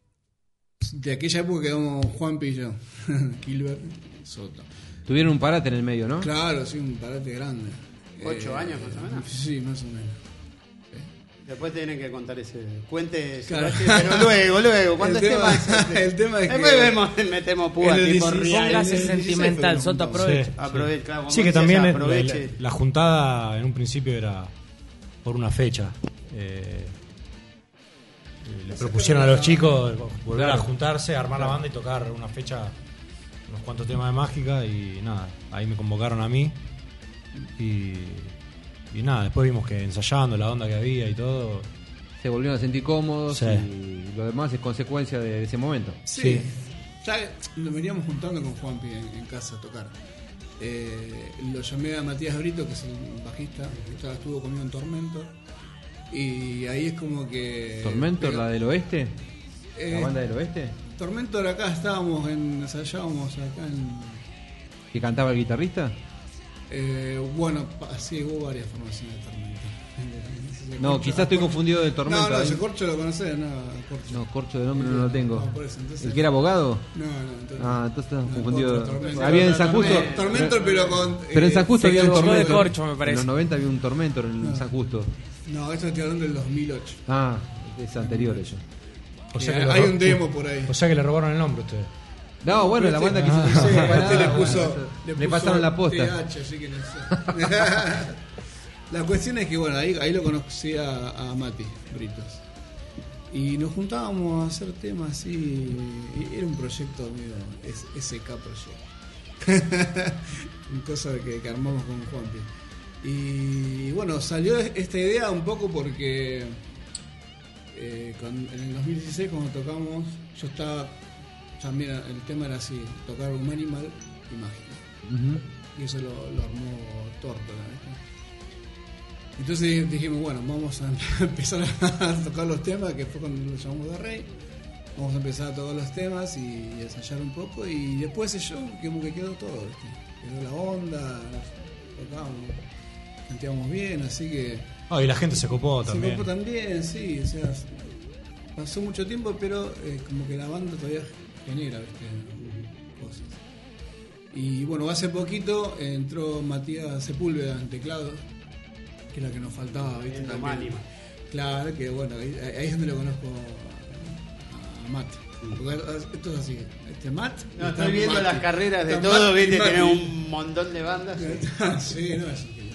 de aquella época quedamos Juanpi y yo, Gilbert, Soto. Tuvieron un parate en el medio, ¿no? Claro, sí, un parate grande. ¿Ocho Eh, años más o menos? Sí, más o menos. Después tienen que contar ese cuente, ese Claro. bache, pero luego, luego, cuando El esté tema- más. el tema es Después que- vemos, metemos púa en el tipo dieciséis, real. Póngase en el dieciséis sentimental, fue Soto, montón. aproveche. Sí, Aproveche, claro, como Sí, que decía, también ya, es- aproveche. la, la juntada en un principio era por una fecha. Eh, eh, le propusieron a los chicos volver a juntarse, armar la banda y tocar una fecha, unos cuantos temas de Mágica y nada, ahí me convocaron a mí y, y nada, después vimos que ensayando la onda que había y todo. Se volvieron a sentir cómodos Sí. y lo demás es consecuencia de ese momento. Sí. Sí. Ya nos veníamos juntando con Juanpi en, en casa a tocar. Eh, lo llamé a Matías Brito, que es el bajista, que estaba- estuvo conmigo en Tormentor. Y ahí es como que. ¿Tormentor, pega- la del oeste? Eh, ¿La banda del oeste? Tormentor acá estábamos, en, ensayábamos acá en. ¿Que cantaba el guitarrista? Eh, bueno, pa- sí, hubo varias formaciones de Tormentor. Ese No, Corcho- quizás estoy confundido de Tormento. No, no, ahí. ese Corcho lo conocés, no, Corcho. No, Corcho de nombre no lo tengo. No, por eso, entonces- ¿El que era abogado? No, no, entonces. Ah, entonces estamos No, confundidos. otro Tormentor. Había en San Justo. Tormentor, Tormentor, pero con. Pero en San eh, Justo había un equivocó de Tormentor. corcho, me parece. En los noventa había un Tormentor en No. San Justo. No, esto estoy hablando del dos mil ocho. Ah, es anterior eso. O sea Eh, que le hay ro- un demo por ahí. O sea que le robaron el nombre a ustedes. No, bueno, la banda que se hizo Sí, separada, este le puso. bueno, Le, le puso pasaron la posta. T H, así que no sé. La cuestión es que, bueno, ahí, ahí lo conocí a, a Mati Britos. Y nos juntábamos a hacer temas así. y era un proyecto medio S- S K Project. Una cosa que, que armamos con Juanpi. Y bueno, salió esta idea un poco porque eh, con- en el dos mil dieciséis cuando tocamos, yo estaba, también el tema era así, tocar un animal y mágica. Ujú. Y eso lo, lo armó Tórtola, ¿viste? Entonces dijimos, bueno, vamos a empezar a tocar los temas, que fue cuando lo llamamos de Rey. Vamos a empezar a tocar los temas y, y ensayar un poco. Y después ese show, como que quedó todo, ¿viste? Quedó la onda, tocábamos, sentíamos bien, así que... Ah, y la gente se copó Se también. copó también, sí, o sea, pasó mucho tiempo, pero eh, como que la banda todavía genera, ¿viste? Cosas. Y bueno, hace poquito entró Matías Sepúlveda en teclados, que es la que nos faltaba, ¿viste? Viendo También. Mánima. Claro, que bueno, ahí, ahí es donde lo conozco a, a Matt. Porque esto es así, este Matt. No, está estoy viendo Mati. las carreras de Está todo, Mati, viste, Mati. tenés un montón de bandas. Sí, no, es increíble.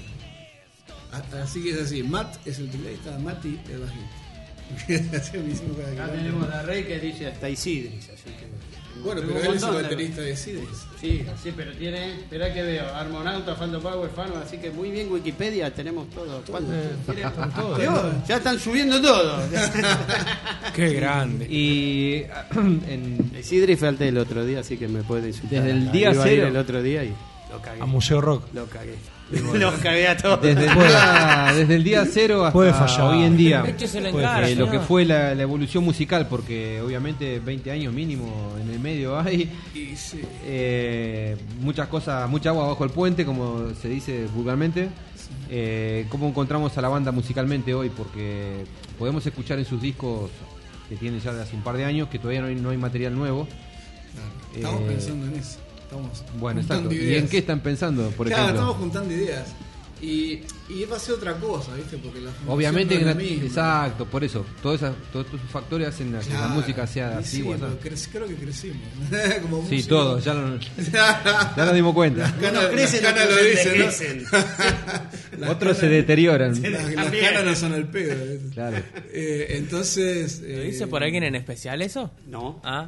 A- Así que es así, Matt es el tecladista, Mati el bajista. Así me hicimos cada Acá quilombo. tenemos la Rey que dice hasta Isidris, así que... Bueno, tengo pero un él es el montón de- baterista de Sidris. Sí, sí, pero tiene, esperá que veo, Armonauta, Fando Power, Fano, así que muy bien Wikipedia, tenemos todo. ¿Cuánto? ¿Quiere? todo. Leo, ya están subiendo todo. Qué grande. Y en, Isidri falté el otro día, así que me puede insultar. Desde el Ahí día iba a ir cero. el otro día y lo cagué. A Museo Rock. Lo cagué. Los cagué a todos. desde, el día, desde el día cero hasta Puede fallar. hoy en día, Écheselo en Puede cara, eh, lo señor. que fue la, la evolución musical, porque obviamente veinte años mínimo en el medio hay, Y sí, eh, muchas cosas, mucha agua bajo el puente, como se dice vulgarmente. Eh, ¿Cómo encontramos a la banda musicalmente hoy? Porque podemos escuchar en sus discos que tienen ya de hace un par de años que todavía no hay, no hay material nuevo. claro. Estamos Eh, pensando en eso. Estamos Bueno, juntando exacto. ¿Y ideas. en qué están pensando, por claro, ejemplo? estamos juntando ideas. Y, y va a ser otra cosa, ¿viste? Porque la formación Obviamente, no que es la- la misma. exacto, por eso. Todas esas, todos estos factores hacen a que la Claro. música sea Y así. sí, WhatsApp. pero crec- creo que crecimos. Como Sí, músicos. todos, ya, lo- ya nos dimos cuenta. Cana- Unos crecen, las canas otros lo dicen, ¿no? envejecen. Las Otros se canas- deterioran. Las, las También. canas no son al pedo. ¿viste? Claro. Eh, entonces. ¿Lo eh, dice por alguien en especial eso? No, Ah,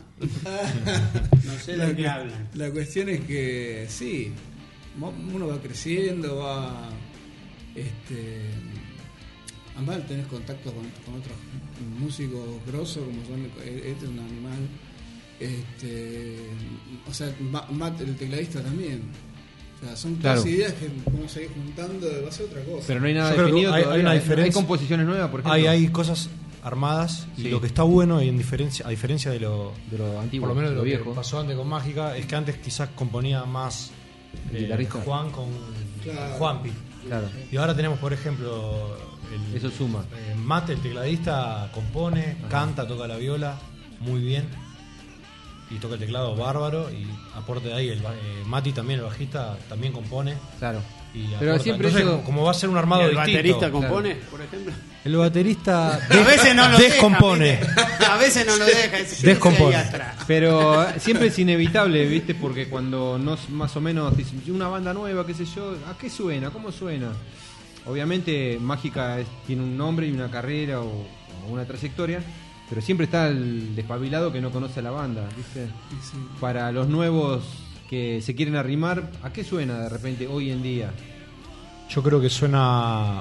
no sé la, de qué cu- hablan. la cuestión es que sí, mo- uno va creciendo, va. Este. Además, tenés contacto con, con otros músicos grosos, como son. Este es un animal. Este. O sea, Ma- Matt, el tecladista también. O sea, son todas Claro. ideas que vamos a ir juntando, va a ser otra cosa. Pero no hay nada Yo creo que definido hay- hay todavía. una Hay diferencia. composiciones nuevas, por ejemplo. Hay, hay cosas armadas y Sí. lo que está bueno y en diferencia, a diferencia de lo, De lo antiguo, por lo menos de lo lo viejo. que pasó antes con Mágica, es que antes quizás componía más El eh, guitarrista. Juan con Claro. Juanpi. Claro. Y ahora tenemos, por ejemplo, el, Eso suma. eh, Matt, el tecladista, compone, canta, toca la viola muy bien y toca el teclado bárbaro y aporte de ahí. El, ba- eh, Mati también, el bajista, también compone. Claro. Y Pero aporta. siempre Entonces, eso- como, como va a ser un armado ¿El distinto. baterista compone, por ejemplo? El baterista A veces no lo descompone. deja, ¿viste? A veces no lo deja. ese- Descompone. ese ahí atrás. Pero siempre es inevitable, ¿viste? Porque cuando no más o menos dicen una banda nueva, qué sé yo, ¿a qué suena? ¿Cómo suena? Obviamente Mágica es- tiene un nombre y una carrera o, o una trayectoria, pero siempre está el despabilado que no conoce a la banda, ¿viste? Sí, sí. Para los nuevos que se quieren arrimar, ¿a qué suena de repente hoy en día? Yo creo que suena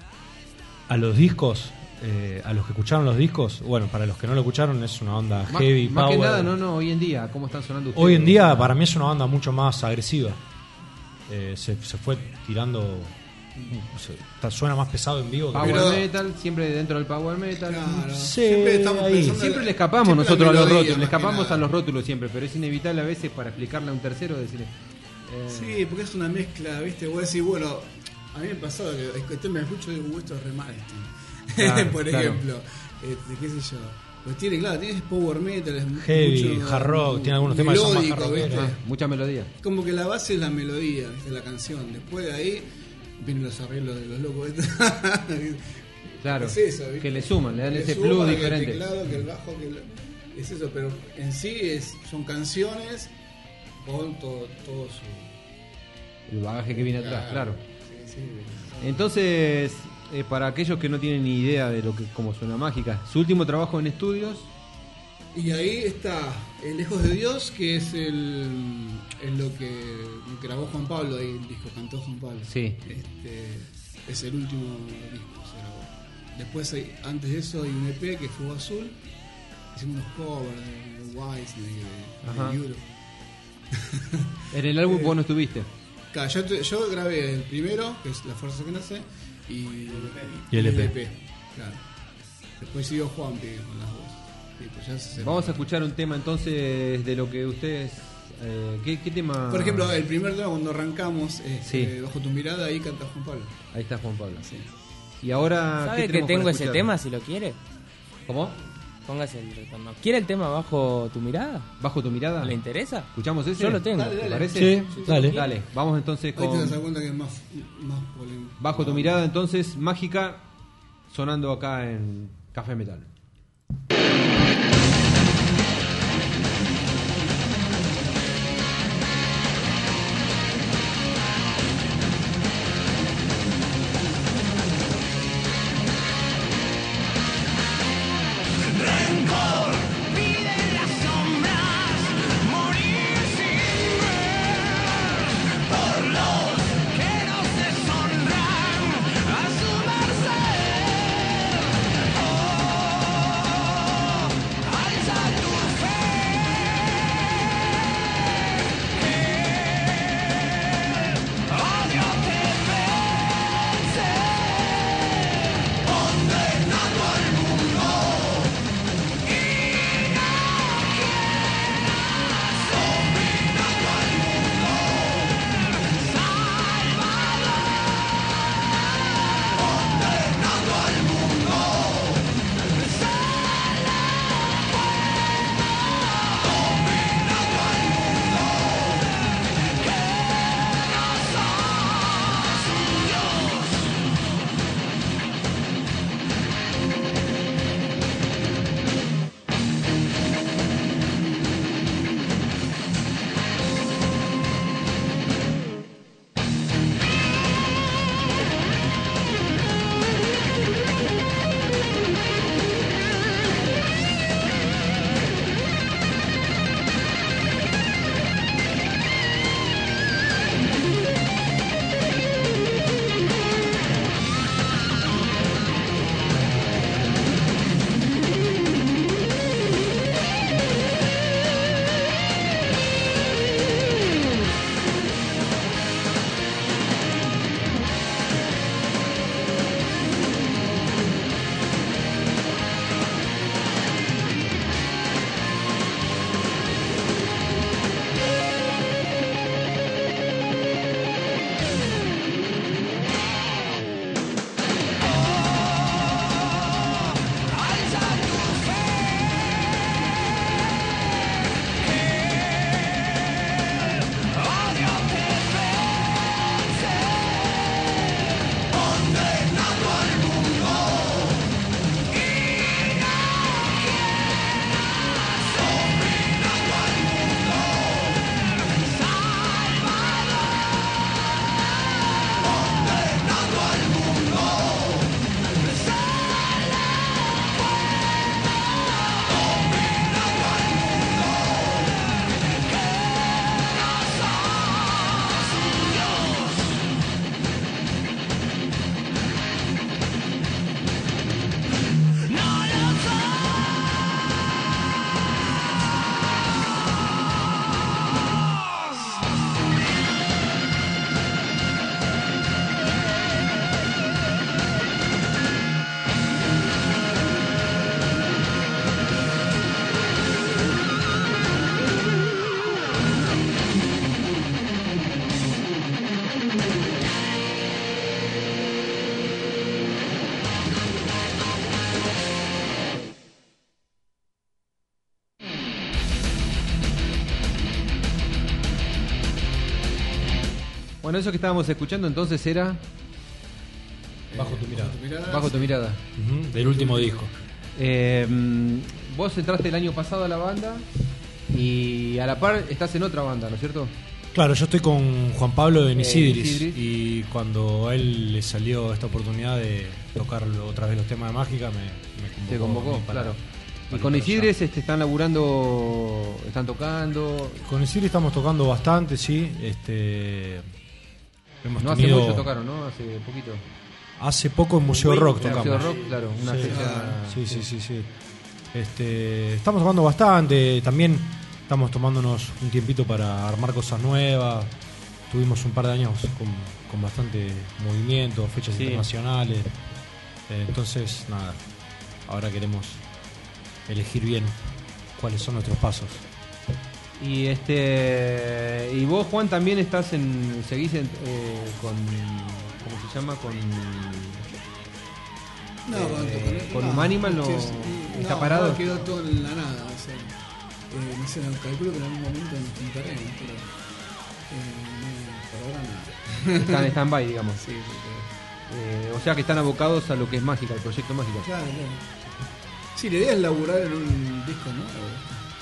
a los discos, eh, a los que escucharon los discos. Bueno, para los que no lo escucharon es una onda Más, heavy, más power. que nada, no, no, hoy en día, ¿cómo están sonando ustedes? Hoy en día para mí es una banda mucho más agresiva. Eh, se, se fue tirando, se- está- suena más pesado en vivo. que- Power Pero- metal, siempre dentro del power metal. Claro. Sí, siempre estamos ahí. pensando Siempre en- le escapamos siempre la nosotros a los melodía, rótulos, le más que escapamos nada. a los rótulos siempre, pero es inevitable a veces para explicarle a un tercero decirle. eh, Sí, porque es una mezcla, ¿viste? Vos decís, bueno, a mí me pasaba que escuché- me escucho de Huesto de Remalestin, Claro, por claro. ejemplo. Este, ¿Qué sé yo? Pues tiene, claro, tienes power metal, es Heavy, mucho hard rock, tiene algunos temas que son más melódico, hard ¿viste? rockeros. ah, mucha melodía. Como que la base es la melodía, ¿viste? La canción. Después de ahí vienen los arreglos de los locos. ¿viste? Claro, Es eso, ¿viste? que le suman, le dan Que ese suma, plus que diferente. El teclado, que el bajo, que el- es eso, pero en sí es, son canciones con todo, todo su. El bagaje que viene atrás, claro. Sí, sí. Entonces, eh, para aquellos que no tienen ni idea de lo que cómo suena Mágica, su último trabajo en estudios, Y ahí está El Lejos de Dios, que es el, es lo que grabó Juan Pablo, ahí el disco cantó Juan Pablo. Sí. Este, es el último disco se grabó. Después, hay- antes de eso, hay un E P que es Fuego Azul. Hicimos unos covers de, de Whitesnake, de, Ajá. de Europe. en el álbum vos no estuviste. Claro, yo, te- yo grabé el primero, que es La Fuerza que Nace, y, Y el E P. Claro. Después siguió Juanpi con las voces. Sí, pues ya se Vamos a escuchar un tema entonces de lo que ustedes. Eh, ¿qué, qué tema? Por ejemplo, el primer tema cuando arrancamos, eh, Sí. eh, Bajo tu mirada, ahí canta Juan Pablo. Ahí está Juan Pablo. Sí. Y ahora. ¿Sabe ¿qué que tenemos tengo para ese escuchar? tema si lo quiere? ¿Cómo? Póngase el retorno. ¿Quiere el tema Bajo tu mirada? ¿Bajo tu mirada? ¿Le interesa? ¿Escuchamos ese? Yo lo tengo. Dale, dale. ¿Te parece? Sí, dale. Dale, vamos entonces Ahí te das con cuenta que es más, más polémico. Bajo tu mirada, entonces, Mágica, sonando acá en Café Metal. Bueno, eso que estábamos escuchando entonces era Bajo tu mirada. Bajo tu mirada. Ujú, del último disco. Eh, vos entraste el año pasado a la banda y a la par estás en otra banda, ¿no es cierto? Claro, yo estoy con Juan Pablo de Nisidris, Eh, Nisidris. y cuando a él le salió esta oportunidad de tocar otra vez los temas de Mágica, me, me convocó. Te convocó, a mí para- claro. para Y con ir para allá. Isidres este, están laburando, están tocando. Con Isidris estamos tocando bastante, sí. Este, hemos No hace tenido- mucho tocaron, ¿no? Hace poquito. Hace poco en Museo Rock En tocamos. Museo Rock, claro, una sí. fecha- Sí, sí, sí, sí. Este, estamos tocando bastante. También estamos tomándonos un tiempito para armar cosas nuevas. Tuvimos un par de años con, con bastante movimiento, fechas Sí. internacionales. Eh, entonces, nada. Ahora queremos elegir bien cuáles son nuestros pasos. Y este y vos, Juan, también estás en seguís en, eh, con ¿cómo se llama? Con No, eh, con- con no, Humanimal no, sí, sí, ¿Está no, parado? no, quedó todo en la nada. O sea, eh, no sé, calculo que en algún momento nos juntaremos, pero eh, no, por ahora nada. Están en stand-by, digamos. Sí, sí, claro. Eh, o sea que están abocados a lo que es Mágica, el proyecto Mágica. Claro, claro. Sí, la idea es laburar en un disco nuevo.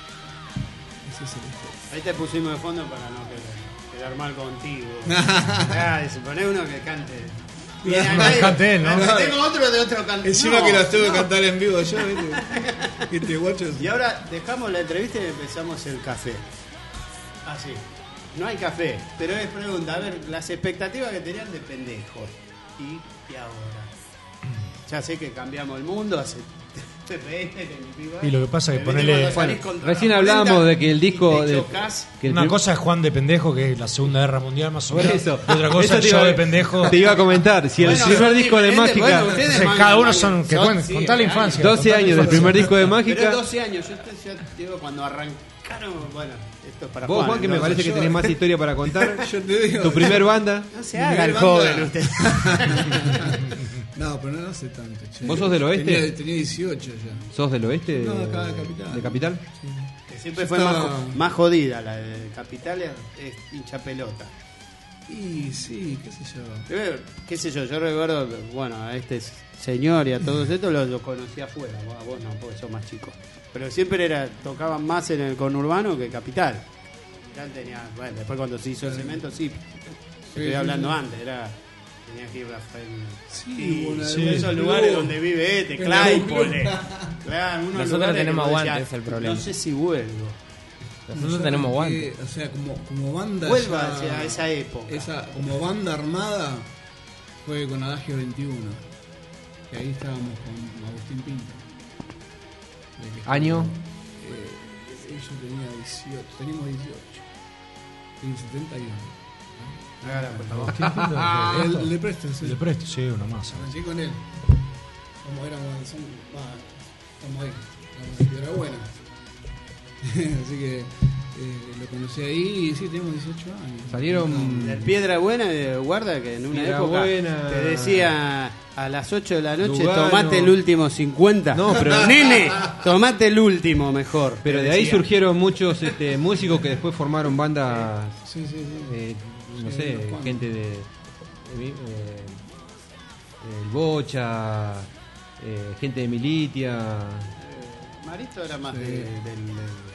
Ese es el disco. Ahí te pusimos de fondo para no quedar, quedar mal contigo. Ah, se pone uno que cante. Bien, No, acá- que cante él, ¿no? acá tengo otro de otro cante. Encima No, que los tuve que no. cantar en vivo yo, ¿viste? Este guacho. Y ahora dejamos la entrevista y empezamos el café. Así. No hay café, pero es pregunta, a ver, las expectativas que tenían de pendejos. ¿Y, y ahora? Ya sé que cambiamos el mundo, hace P P S, que mi piba. Y lo que pasa es que Me ponele- cuando salís Bueno, contra recién la hablábamos cuarenta de que el disco y te de- chocás. que el Una prim- cosa es Juan de Pendejo, que es la Segunda Guerra Mundial más o Por menos. eso. Y otra cosa Eso es te yo iba- de pendejo. Te iba a comentar, si el Bueno, primer son disco de diferentes, Mágica, bueno, ustedes Entonces, mandan- cada uno son. Que son- cuen- sí, contá la años. infancia. doce contá la años del infancia. primer disco de Pero Mágica. doce años, yo, te, yo digo, cuando arrancaron, bueno, esto es para Vos, Juan, que me entonces. parece que tenés más historia para contar. Yo te digo. Tu primer banda. No se Mi haga el primer joven banda- usted. No, pero no hace tanto. Che. ¿Vos sos del oeste? Tenía, tenía dieciocho ya. ¿Sos del oeste? No, acá de Capital. ¿De Capital? Que siempre fue Estaba- más, jo- más jodida la de Capital, es es hincha pelota. Y sí, qué sé yo. Pero, qué sé yo, yo recuerdo, bueno, a este señor y a todos estos los lo conocí afuera, vos, a vos no, porque sos más chico. Pero siempre era, tocaban más en el conurbano que Capital. Capital tenía, bueno, después cuando se hizo el cemento, sí. Estoy sí, hablando sí. antes, era, tenía que ir Rafael. Sí, y bueno, sí, en esos el lugares club. donde vive este, En el Claypole. club. Claro, unos Nosotros lugares tenemos que vos aguante, decías, es el problema. No sé si vuelvo. Nosotros Yo tenemos creo guante. que, o sea, como, como banda. Vuelva ya- hacia esa época. esa- como banda armada fue con Adagio veintiuno. Que ahí estábamos con Agustín Pinto. De que- ¿Año? Eh, yo tenía dieciocho. Teníamos dieciocho. En setenta y uno. Claro, Agustín Pinto, El, le presto, sí. Le presto, sí, una masa. Arranqué con él. Como éramos, son, va, estamos ahí. Estamos en Piedra Buena. Así que eh, lo conocí ahí y sí, teníamos dieciocho años. Salieron. La Piedra Buena de Guarda, que en una Piedra época Buena. te decía a las ocho de la noche, Lugano. tomate el último cincuenta. No, pero- Nene, tomate el último mejor. Pero te de ahí decía. surgieron muchos este, músicos que después formaron bandas. Sí, sí, sí. eh, no Sí, sé, unos cuantos. gente de. de- eh, el Bocha, eh, gente de Militia. Marito era más Sí. de- del.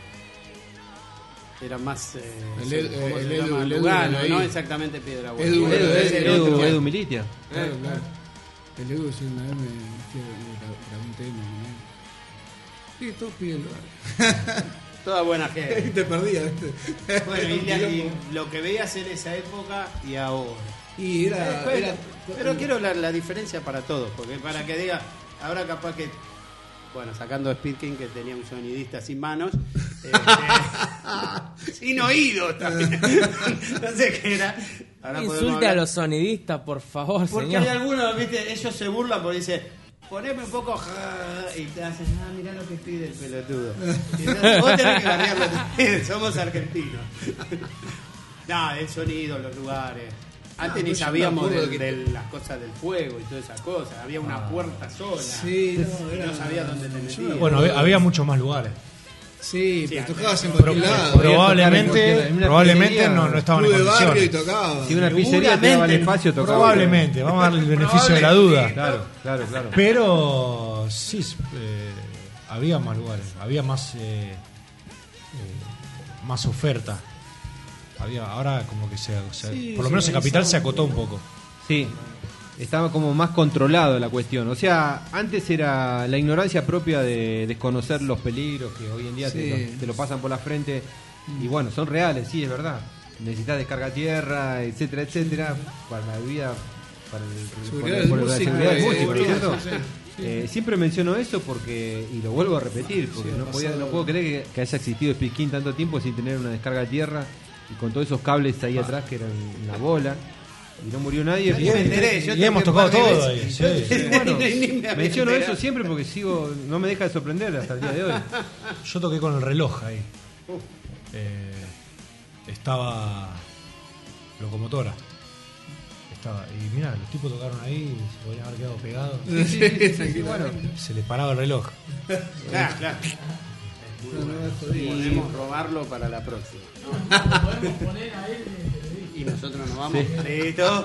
Era más. Eh, El se- Edu- ¿cómo el se Edu- llama? el Edu Lugano, era ahí. no exactamente Piedra Buena. Edu, Edu, Edu, es el Edu, otro. Edu Militia. Claro, claro. El Edu, sí, una vez me fui a gra- grabé un tema con él. Sí, todos piden lugar. Toda buena gente. Te perdía, ¿viste? Bueno, y, Un la- y quilombo. lo que veías en esa época y ahora. Y era. pero, era pero quiero la, la diferencia para todos, porque para que diga, ahora capaz que, bueno, sacando a Speed King que tenía un sonidista sin manos, este, sin oídos también, no sé qué era. Ahora No podemos insulte a hablar. los sonidistas, por favor, Porque señor. hay algunos, viste, ellos se burlan porque dicen, poneme un poco ja", y te hacen, ah, mirá lo que pide el pelotudo. Y entonces vos tenés que variarlo también, somos argentinos. No, el sonido, los lugares. Antes No, ni yo me sabíamos acuerdo de, que- de las cosas del fuego y todas esas cosas. Había una puerta sola. Sí, no, Y era. no sabías dónde te metías. Bueno, había, había muchos más lugares. Sí, Sí, pero tocabas en Pro- cualquier lado. tocar en probablemente cualquier- en una probablemente pizzería, no, no estaban en Club de barrio y condiciones. tocaba. Si una pizzería te daba el espacio, tocaba. Probablemente, vamos a darle el beneficio de la duda. Claro, claro, claro. Pero sí, eh, había más lugares, había más, eh, eh, más oferta. Había, ahora como que se, se- Sí, por lo se menos en Capital se organizaba acotó un poco. Sí, estaba como más controlado la cuestión. O sea, antes era la ignorancia propia de desconocer los peligros que hoy en día te, Sí. lo, te lo pasan por la frente. Y bueno, son reales, sí, es verdad. Necesitas descarga a tierra, etcétera, etcétera, para la vida, para el, Seguridad por- del por la músico, seguridad del eh, músico, ¿no es sí, cierto? sí, sí. Eh, siempre menciono eso porque, y lo vuelvo a repetir, porque Sí, no, ha podía, pasado. no puedo creer que, que haya existido Speed King tanto tiempo sin tener una descarga a tierra y con todos esos cables ahí atrás que eran una bola. Y no murió nadie. Yo me enteré, yo Y hemos toqué un tocado par de todo veces. ahí, sí, Yo- sí. Bueno, ni- ni me había menciono enterado. eso siempre porque sigo, no me deja de sorprender hasta el día de hoy. Yo toqué con el reloj ahí. Eh, estaba Locomotora. Estaba, y mira, los tipos tocaron ahí, se podrían haber quedado pegados. Sí, sí, sí, sí, Bueno, se les paraba el reloj. Claro, claro. No, no, es jodido. Podemos robarlo para la próxima. Podemos poner a él de- Y nosotros nos vamos. ¿Listo?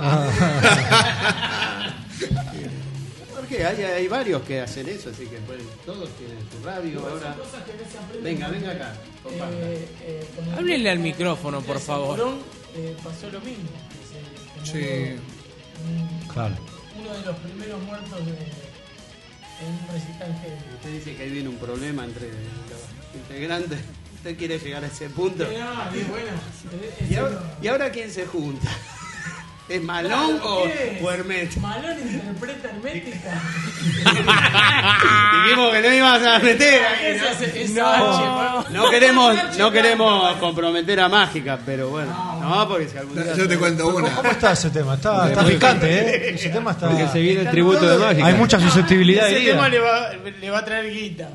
Porque hay, hay varios que hacen eso, así que pueden, todos tienen su radio ahora. cosas que no se aprenden. Venga, venga acá. comparta. Eh, eh, con el- Háblenle al micrófono, por favor. Cinturón, eh, pasó lo mismo. que se Sí. generó un- Claro. Uno de los primeros muertos de, en un recital heavy. Usted dice que ahí viene un problema entre los integrantes. ¿Usted quiere llegar a ese punto? Eh, no, y bueno, eh, ¿Y ese ahora, no. y ahora quién se junta? ¿Es Malón Claro, o, ¿qué es? o Hermético? Malón interpreta hermética. Dijimos que no íbamos a meter ¿Qué ahí, es ¿no? ese- esa No. H? No queremos, H no blanca. queremos comprometer a Mágica, pero bueno. No, porque si algún día... Yo te cuento ¿Cómo, una. cómo está ese tema? Está, está picante, ¿eh? Ese tema está. Porque se viene el tributo de Mágica. Hay mucha susceptibilidad Ese herida. tema le va, le va a traer guita.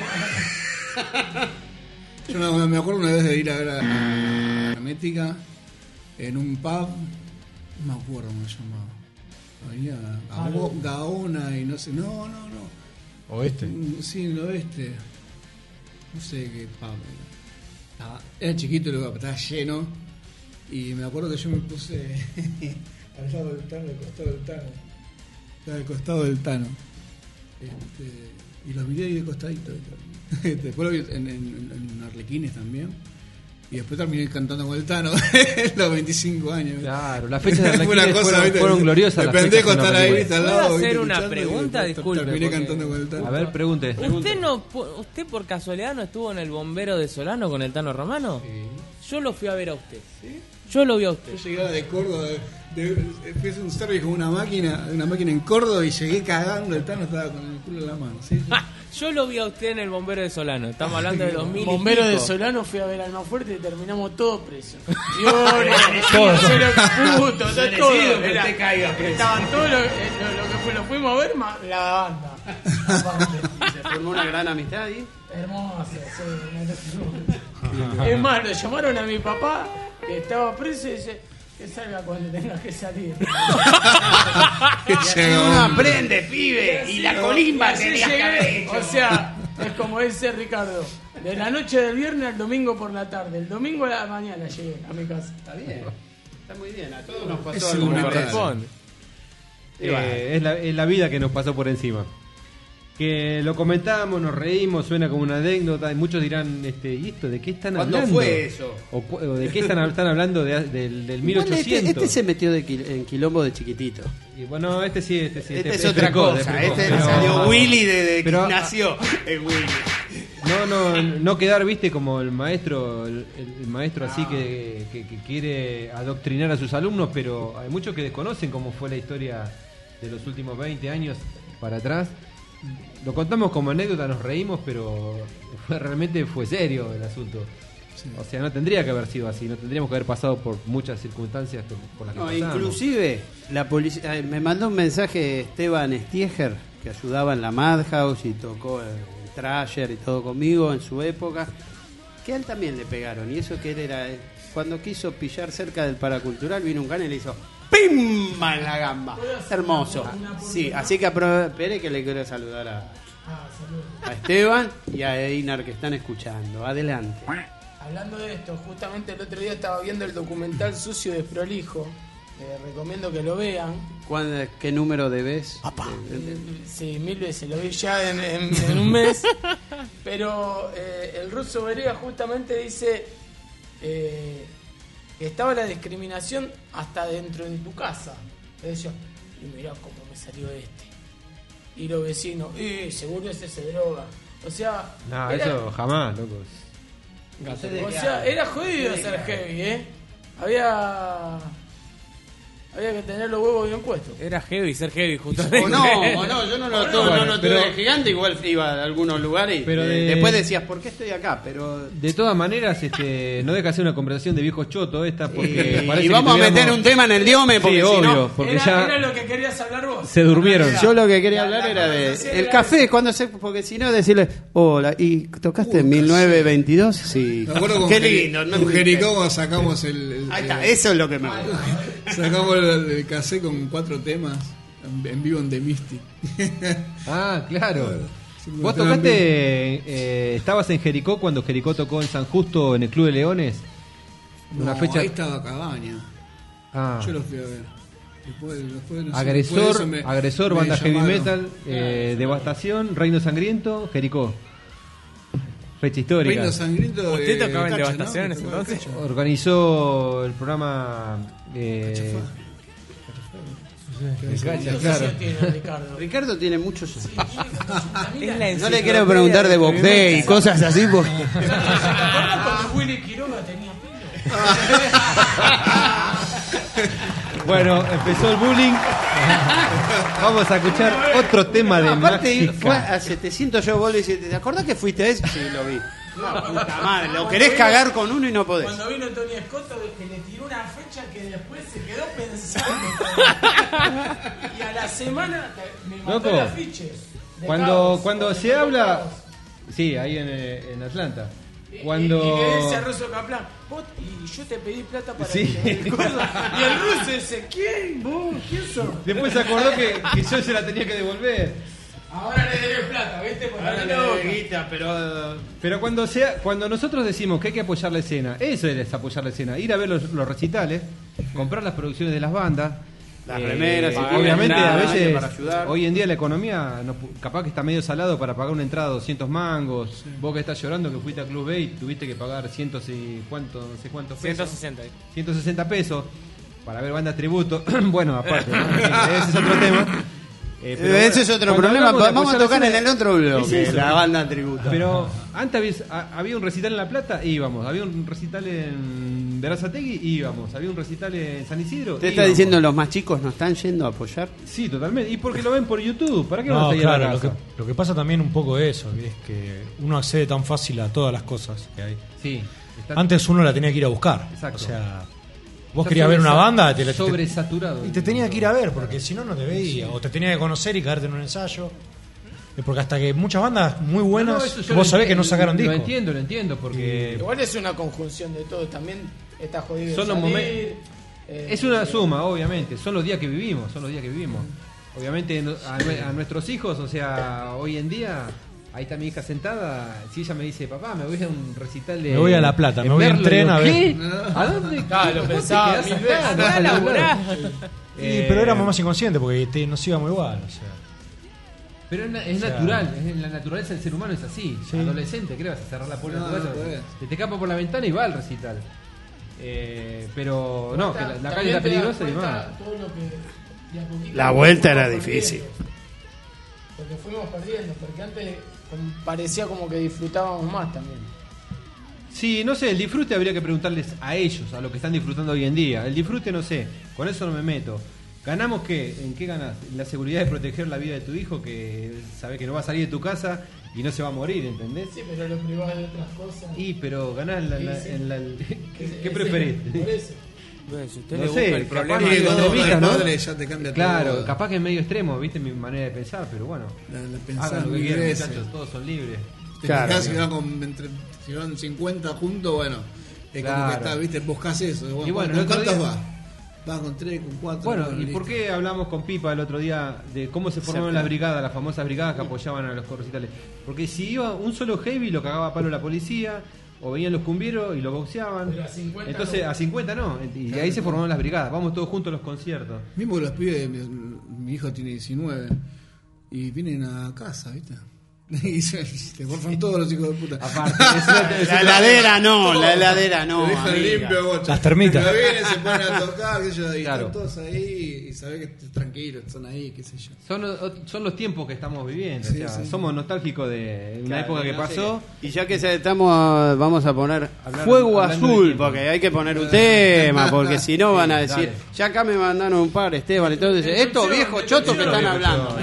Yo no, me acuerdo una vez de ir a ver a, a Hermética en un pub, no me acuerdo cómo se llamaba. Había Gabo- Gaona y no sé, no, no, no. Oeste. Mm, Sí, en el oeste. No sé qué pub era. Estaba- Era chiquito el lugar, pero estaba lleno. Y me acuerdo que yo me puse al lado del Tano, al costado del Tano. Estaba al costado del Tano. Este, y los miré ahí de costadito. Después lo vi en, en, en Arlequines también. Y después terminé cantando con el Tano los veinticinco años. Claro, las fechas de Fue una Arlequines cosa, fueron, ¿viste? fueron gloriosas. De las pendejo fechas en estar ahí, Arlequines. ¿viste? al ¿Puedo lado, hacer ¿viste? una Escuchando, y pregunta? después Disculpe, Terminé porque- cantando con el Tano. A ver, pregunte. ¿Usted no, usted por casualidad no estuvo en el bombero de Solano con el Tano Romano? Yo lo fui a ver a usted. Yo lo vi a usted. Yo llegué de Córdoba, de, de, fui a hacer un service con una máquina, una máquina en Córdoba y llegué cagando, el Tano estaba con el culo en la mano. ¿Sí? Ja, yo lo vi a usted en el bombero de Solano. Estamos hablando de dos mil. y Bombero de pico. Solano fui a ver al más fuerte y terminamos todos presos. Viola, cero puto, todo. Merecido que Era- usted caiga preso. Estaban todos lo, eh, lo- lo que fue, lo fuimos a ver, más la banda. Aparte. Se formó una gran amistad ahí. Hermoso, sí. me- Es más, lo llamaron a mi papá, que estaba preso, y dice que salga cuando tengas que salir. Y así uno aprende, pibe. Y la colimba Así tenía que llegué. haber hecho. O sea, es como dice Ricardo, de la noche del viernes al domingo por la tarde. El domingo a la mañana llegué a mi casa. Está bien. Está muy bien. A todos nos pasó Es algo. una Corresponde. Eh, es, la, es la vida que nos pasó por encima. Que lo comentamos, nos reímos, suena como una anécdota. Y muchos dirán, este, ¿y esto de qué están ¿Cuándo hablando? fue eso? O, cu- o de qué están, están hablando de, del, del Igual mil ochocientos. Este, este se metió de quil- en quilombo de chiquitito. Y bueno, este sí, este sí. Este, es es otra precoz, cosa. es precoz, Este pero- salió Willy desde pero- que nació. Es Willy. No, no, no quedar, viste, como el maestro, el, el maestro así que, que- que quiere adoctrinar a sus alumnos, pero hay muchos que desconocen cómo fue la historia de los últimos veinte años para atrás. Lo contamos como anécdota, nos reímos, pero fue, realmente fue serio el asunto. O sea, no tendría que haber sido así, no tendríamos que haber pasado por muchas circunstancias que- por las que No, pasamos. inclusive la policía, me mandó un mensaje Esteban Stieger, que ayudaba en la Madhouse y tocó el Trasher y todo conmigo en su época, que a él también le pegaron. Y eso que él era, eh, cuando quiso pillar cerca del Paracultural, vino un can y le hizo ¡pimba! En la gamba. Hermoso. Sí, así que aprove- espere que le quiero saludar a, a Esteban y a Einar que están escuchando. Adelante. Hablando de esto, justamente el otro día estaba viendo el documental Sucio de Prolijo. Eh, recomiendo que lo vean. ¿Cuándo- ¿Qué número debes? Eh, Sí, mil veces, lo vi ya en, en- en un mes. Pero eh, el ruso Berea justamente dice eh, que estaba la discriminación hasta dentro de tu casa. Le decía, y mirá cómo me salió este. Y los vecinos, y seguro ese se droga. O sea, No, era- eso jamás, locos. o sea, era jodido ser heavy, ¿eh? Había... Había que tener los huevos bien puestos. Era heavy ser heavy, justamente. O no, o no, yo no lo tuve, Bueno, no lo tuve pero- de gigante, igual iba a algunos lugares y Pero eh, de- después decías, ¿por qué estoy acá? Pero De todas maneras, este, no deja de ser una conversación de viejos chotos esta, porque y, parece y que vamos a tuviéramos- meter un tema en el diome porque Sí, si obvio, no, porque era, ya era lo que querías hablar vos. se durmieron. yo lo que quería La- hablar la era de conversación el era café, cuando se, porque si no decirle, hola, ¿y tocaste en mil novecientos veintidós? Sí. Me acuerdo con, Qué Jeri- lindo, ¿no? con Jericó sacamos el, el- Ahí está, el- eso es lo que me gusta. Sacamos el, el cassette con cuatro temas en, en vivo en The Mystic. Ah, claro. Sí, Vos tocaste, eh, estabas en Jericó cuando Jericó tocó en San Justo en el Club de Leones. No, Una fecha. ahí estaba Cabaña. Ah. Yo lo fui a ver. Después, después, no sé, Agresor, después de eso me- agresor, me banda heavy llamaron. metal, eh, Devastación, Reino Sangriento, Jericó. Fecha histórica. Reino Sangriento. ¿Usted eh, tocaba en Cacha, Devastación ¿no? en ese Tocaba entonces? Cacha. Organizó el programa. Eh, Cacha, ¿Cuántos claro. años tiene Ricardo? Ricardo tiene muchos. Es la No le enciclopedia quiero preguntar de Box Day y cosas así porque. ¿Se acuerdan cuando Willy Quiroga tenía pelo? Bueno, empezó el bullying. Vamos a escuchar otro tema de Aparte, fue Mágica. a setecientos yo vuelvo y dice, ¿te acordás que fuiste a eso? Sí, lo vi. No, puta madre, lo querés cagar con uno y no podés. Cuando vino Tony Scott, que le tiró una fecha que después se quedó pensando. Y a la semana me mandó Loco, el afiche. de Cuando, Caos, cuando de se Caos. habla. Sí, ahí en, eh, en Atlanta. Cuando. Y, y le dice a Russo Kaplan, vos, y yo te pedí plata para Sí. que el coso. Y el ruso dice, ¿quién? ¿Vos? ¿Quién sos? Después se acordó que, que yo se la tenía que devolver. Ahora le debes plata, ¿viste? Porque Ahora a mí le no. doy guita, pero. Pero cuando sea, cuando nosotros decimos que hay que apoyar la escena, eso es apoyar la escena, ir a ver los, los recitales, comprar las producciones de las bandas, Las eh, remeras, si tienen obviamente entrada, a alguien veces para ayudar. hoy en día la economía no pu- capaz que está medio salado para pagar una entrada de doscientos mangos. Vos que estás llorando que fuiste a Club B y tuviste que pagar cientos y cuánto, no sé cuántos pesos. ciento sesenta. ciento sesenta pesos para ver bandas tributo. Bueno, aparte, ¿no? Ese es otro tema. Eh, pero Ese bueno, es otro cuando problema. hablamos de Vamos a apoyar la tocar en escena- el otro bloque, Es eso. la banda tributo. Pero antes había, a- había un recital en La Plata, íbamos. Había un recital en Berazategui, íbamos. Había un recital en San Isidro. ¿Te está íbamos. diciendo los más chicos no están yendo a apoyar? Sí, totalmente. Y porque lo ven por YouTube. ¿Para qué van No, a ir a la claro, lo casa? que, lo que pasa también un poco eso, es que uno accede tan fácil a todas las cosas que hay. Sí. está- Antes uno la tenía que ir a buscar. Exacto. O sea, vos está querías ver una sobresa- banda te la- te- sobresaturado. y te tenía que ir a ver, porque si no, no te veía. O te tenía que conocer y caerte en un ensayo. Eh, Porque hasta que muchas bandas muy buenas, No, no, eso yo vos lo sabés que no entiendo, sacaron Lo disco. entiendo, lo entiendo, porque Igual es una conjunción de todo. También está jodido. Son los salir, momentos- eh, es una suma, obviamente. Son los días que vivimos, son los días que vivimos. Obviamente no- a, nue- a nuestros hijos, o sea, hoy en día, ahí está mi hija sentada, si ella me dice, papá, me voy a un recital de... Me voy a La Plata, me voy en Merlo", tren digo, a ver. ¿qué? ¿A dónde? Claro, lo ¿Vos te pensaba quedás mil acá? veces. ¿No Andá vas a a laburar. laburar? Sí, Eh, pero éramos más inconscientes porque te- nos íbamos igual. O sea. Pero es, na- es O sea, natural, es, la naturaleza del ser humano es así. Sí. Adolescente, ¿qué le vas a cerrar la puerta No, de tu no casa? podés. Se te escapa por la ventana y va al recital. Eh, pero no, que la, la calle También está te das peligrosa y cuenta va. todo lo que de a poquito La vuelta fuimos era perdiendo. difícil. Porque fuimos perdiendo, porque antes como- parecía como que disfrutábamos más también. Sí, no sé, el disfrute habría que preguntarles a ellos, a lo que están disfrutando hoy en día. El disfrute no sé, con eso no me meto. ¿Ganamos qué? ¿En qué ganas? La seguridad de proteger la vida de tu hijo, que sabes que no va a salir de tu casa y no se va a morir, ¿entendés? Sí, pero lo privás de otras cosas. Y, pero ganás en la, Sí, la- sí. en la- ¿Qué, Ese- qué preferís? Por eso. Bueno, si usted No le sé, busca el capaz problema. que Y lo cuando evitas, eres ¿no? padre ya te cambia Claro, todo. capaz que es medio extremo, viste mi manera de pensar, pero bueno. La, la pensás Hagan lo que mil quieran, veces. muchachos, todos son libres. Te Claro, fijás si claro. van con entre, si van cincuenta juntos, bueno, es como Claro. que está, viste, buscas eso. Bueno, Y bueno, ¿con el otro cuántos día- vas? Vas con tres, con cuatro. Bueno, ¿y listo. por qué hablamos con Pipa el otro día de cómo se formaron las brigadas, las famosas brigadas que apoyaban a los recitales? Porque si iba un solo heavy lo cagaba a palo la policía, o venían los cumbieros y lo boxeaban. Pero a cincuenta Entonces no. a cincuenta no, y de ahí se formaron las brigadas. Vamos todos juntos a los conciertos. Mismo los pibes, mi, mi hijo tiene diecinueve y vienen a casa, ¿viste? Y se, se borran todos los hijos de puta. Aparte, es una- es La una- heladera no, la heladera no. Lo dejan amiga. limpio, bocha. Las termitas. Pero vienen, se ponen a tocar, qué sé yo, y Claro. están todos ahí y sabés que están tranquilos, están ahí, qué sé yo. Son, son los tiempos que estamos viviendo. Sí, o sea, sí. somos nostálgicos de una Claro, época que no pasó. sé. Y ya que se- estamos, vamos a poner Hablar- fuego hablando de azul, tiempo. porque hay que poner un tema, porque si no van a Sí, decir, dale. ya acá me mandaron un par, Esteban, entonces, estos viejos chotos que están hablando.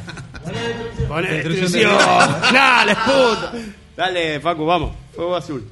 Poné Destrucción destrucción. de- Dale, puto. Dale, Facu, vamos. Fuego azul.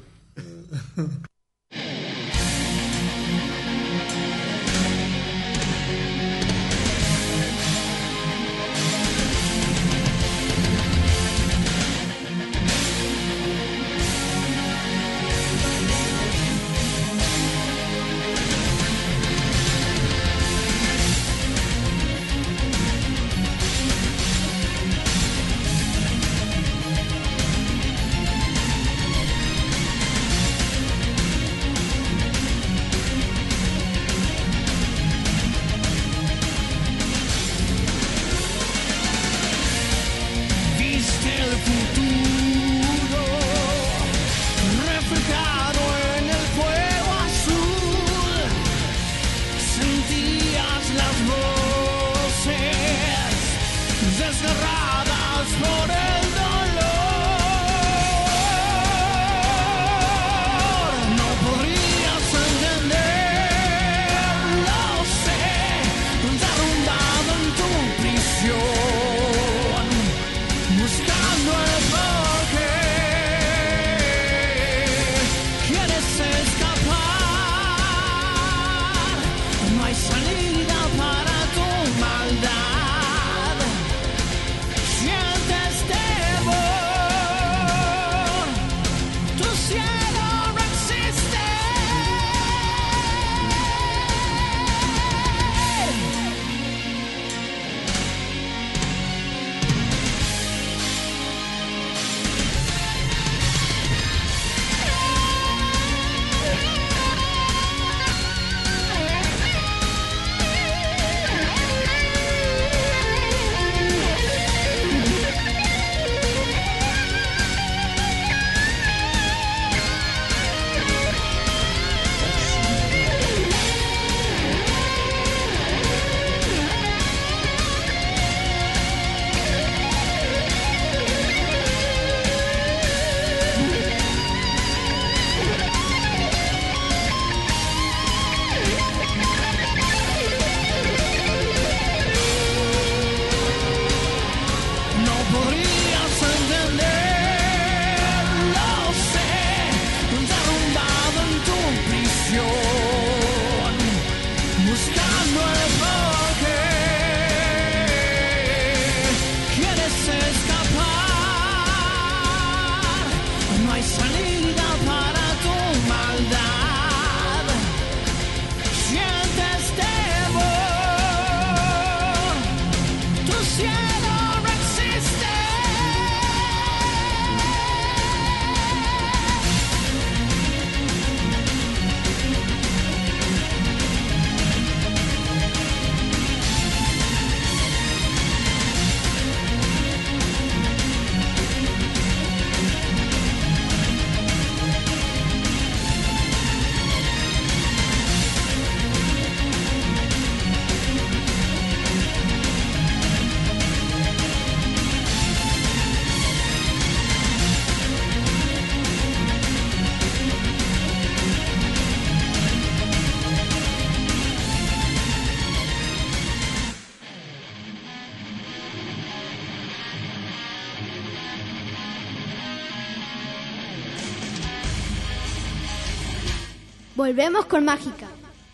Volvemos con Mágica.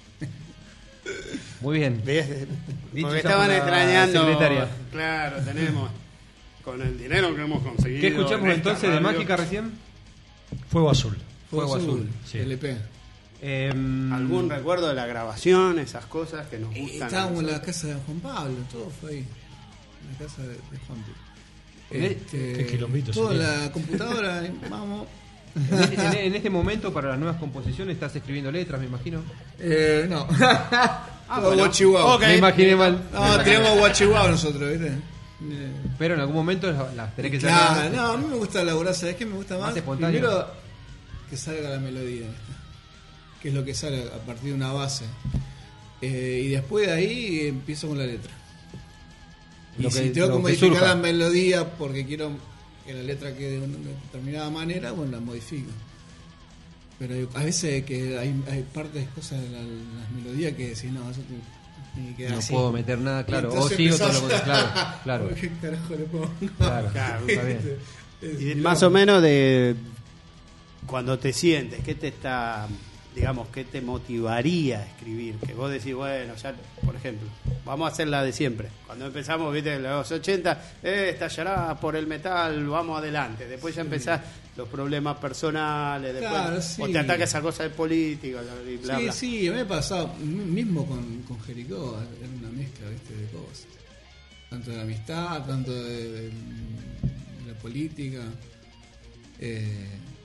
Muy bien. ¿Ves? Dicho Porque ya estaban por la extrañando. secretaria. Claro, tenemos. Con el dinero que hemos conseguido. ¿Qué escuchamos en esta entonces de radio. Mágica recién? Fuego Azul. Fuego Azul. Sí. L P. Eh, ¿Algún recuerdo de la grabación, esas cosas que nos gustan? Estábamos en la casa de Juan Pablo, todo fue ahí. En la casa de, de Juan Pablo. Este, Qué quilombito toda sería. la computadora, eh, vamos. en, este, en- en este momento, para las nuevas composiciones, estás escribiendo letras, me imagino. Eh, no. Ah, Todo bueno. guachihuahua. Ok. Me imaginé mal. No, tenemos guachihuahua nosotros, ¿viste? Eh, Pero en algún momento las las tenés que Claro, sacar. no, a mí me gusta laburar, ¿sabes qué me gusta más? Más espontáneo. Primero, que salga la melodía, ¿viste? Que es lo que sale a partir de una base. Eh, y después de ahí empiezo con la letra. Y Lo que- si tengo lo que que modificar surja. la melodía porque quiero que la letra quede de una determinada manera, bueno, la modifico. Pero hay- a veces que hay, hay partes, cosas de la, las melodías que decís, no, eso te- tiene que quedar No así. puedo meter nada, claro. Y O entonces sí o todo lo empezás- contrario. Claro, claro. ¿Qué carajo le pongo? Claro, Claro, está bien. Es- Y más o menos de cuando te sientes, ¿qué te está, digamos, qué te motivaría a escribir? Que vos decís, bueno, ya, por ejemplo, vamos a hacer la de siempre. Cuando empezamos, viste, en los ochenta, eh, estallará por el metal, vamos adelante. Después ya empezás los problemas personales, después, Claro, sí. o te ataca esa cosa de política, y bla, Sí, bla. sí, me ha pasado, m- mismo con, con Jericó, era una mezcla, ¿viste? De cosas. Tanto de la amistad, tanto de, de- de la política. Eh,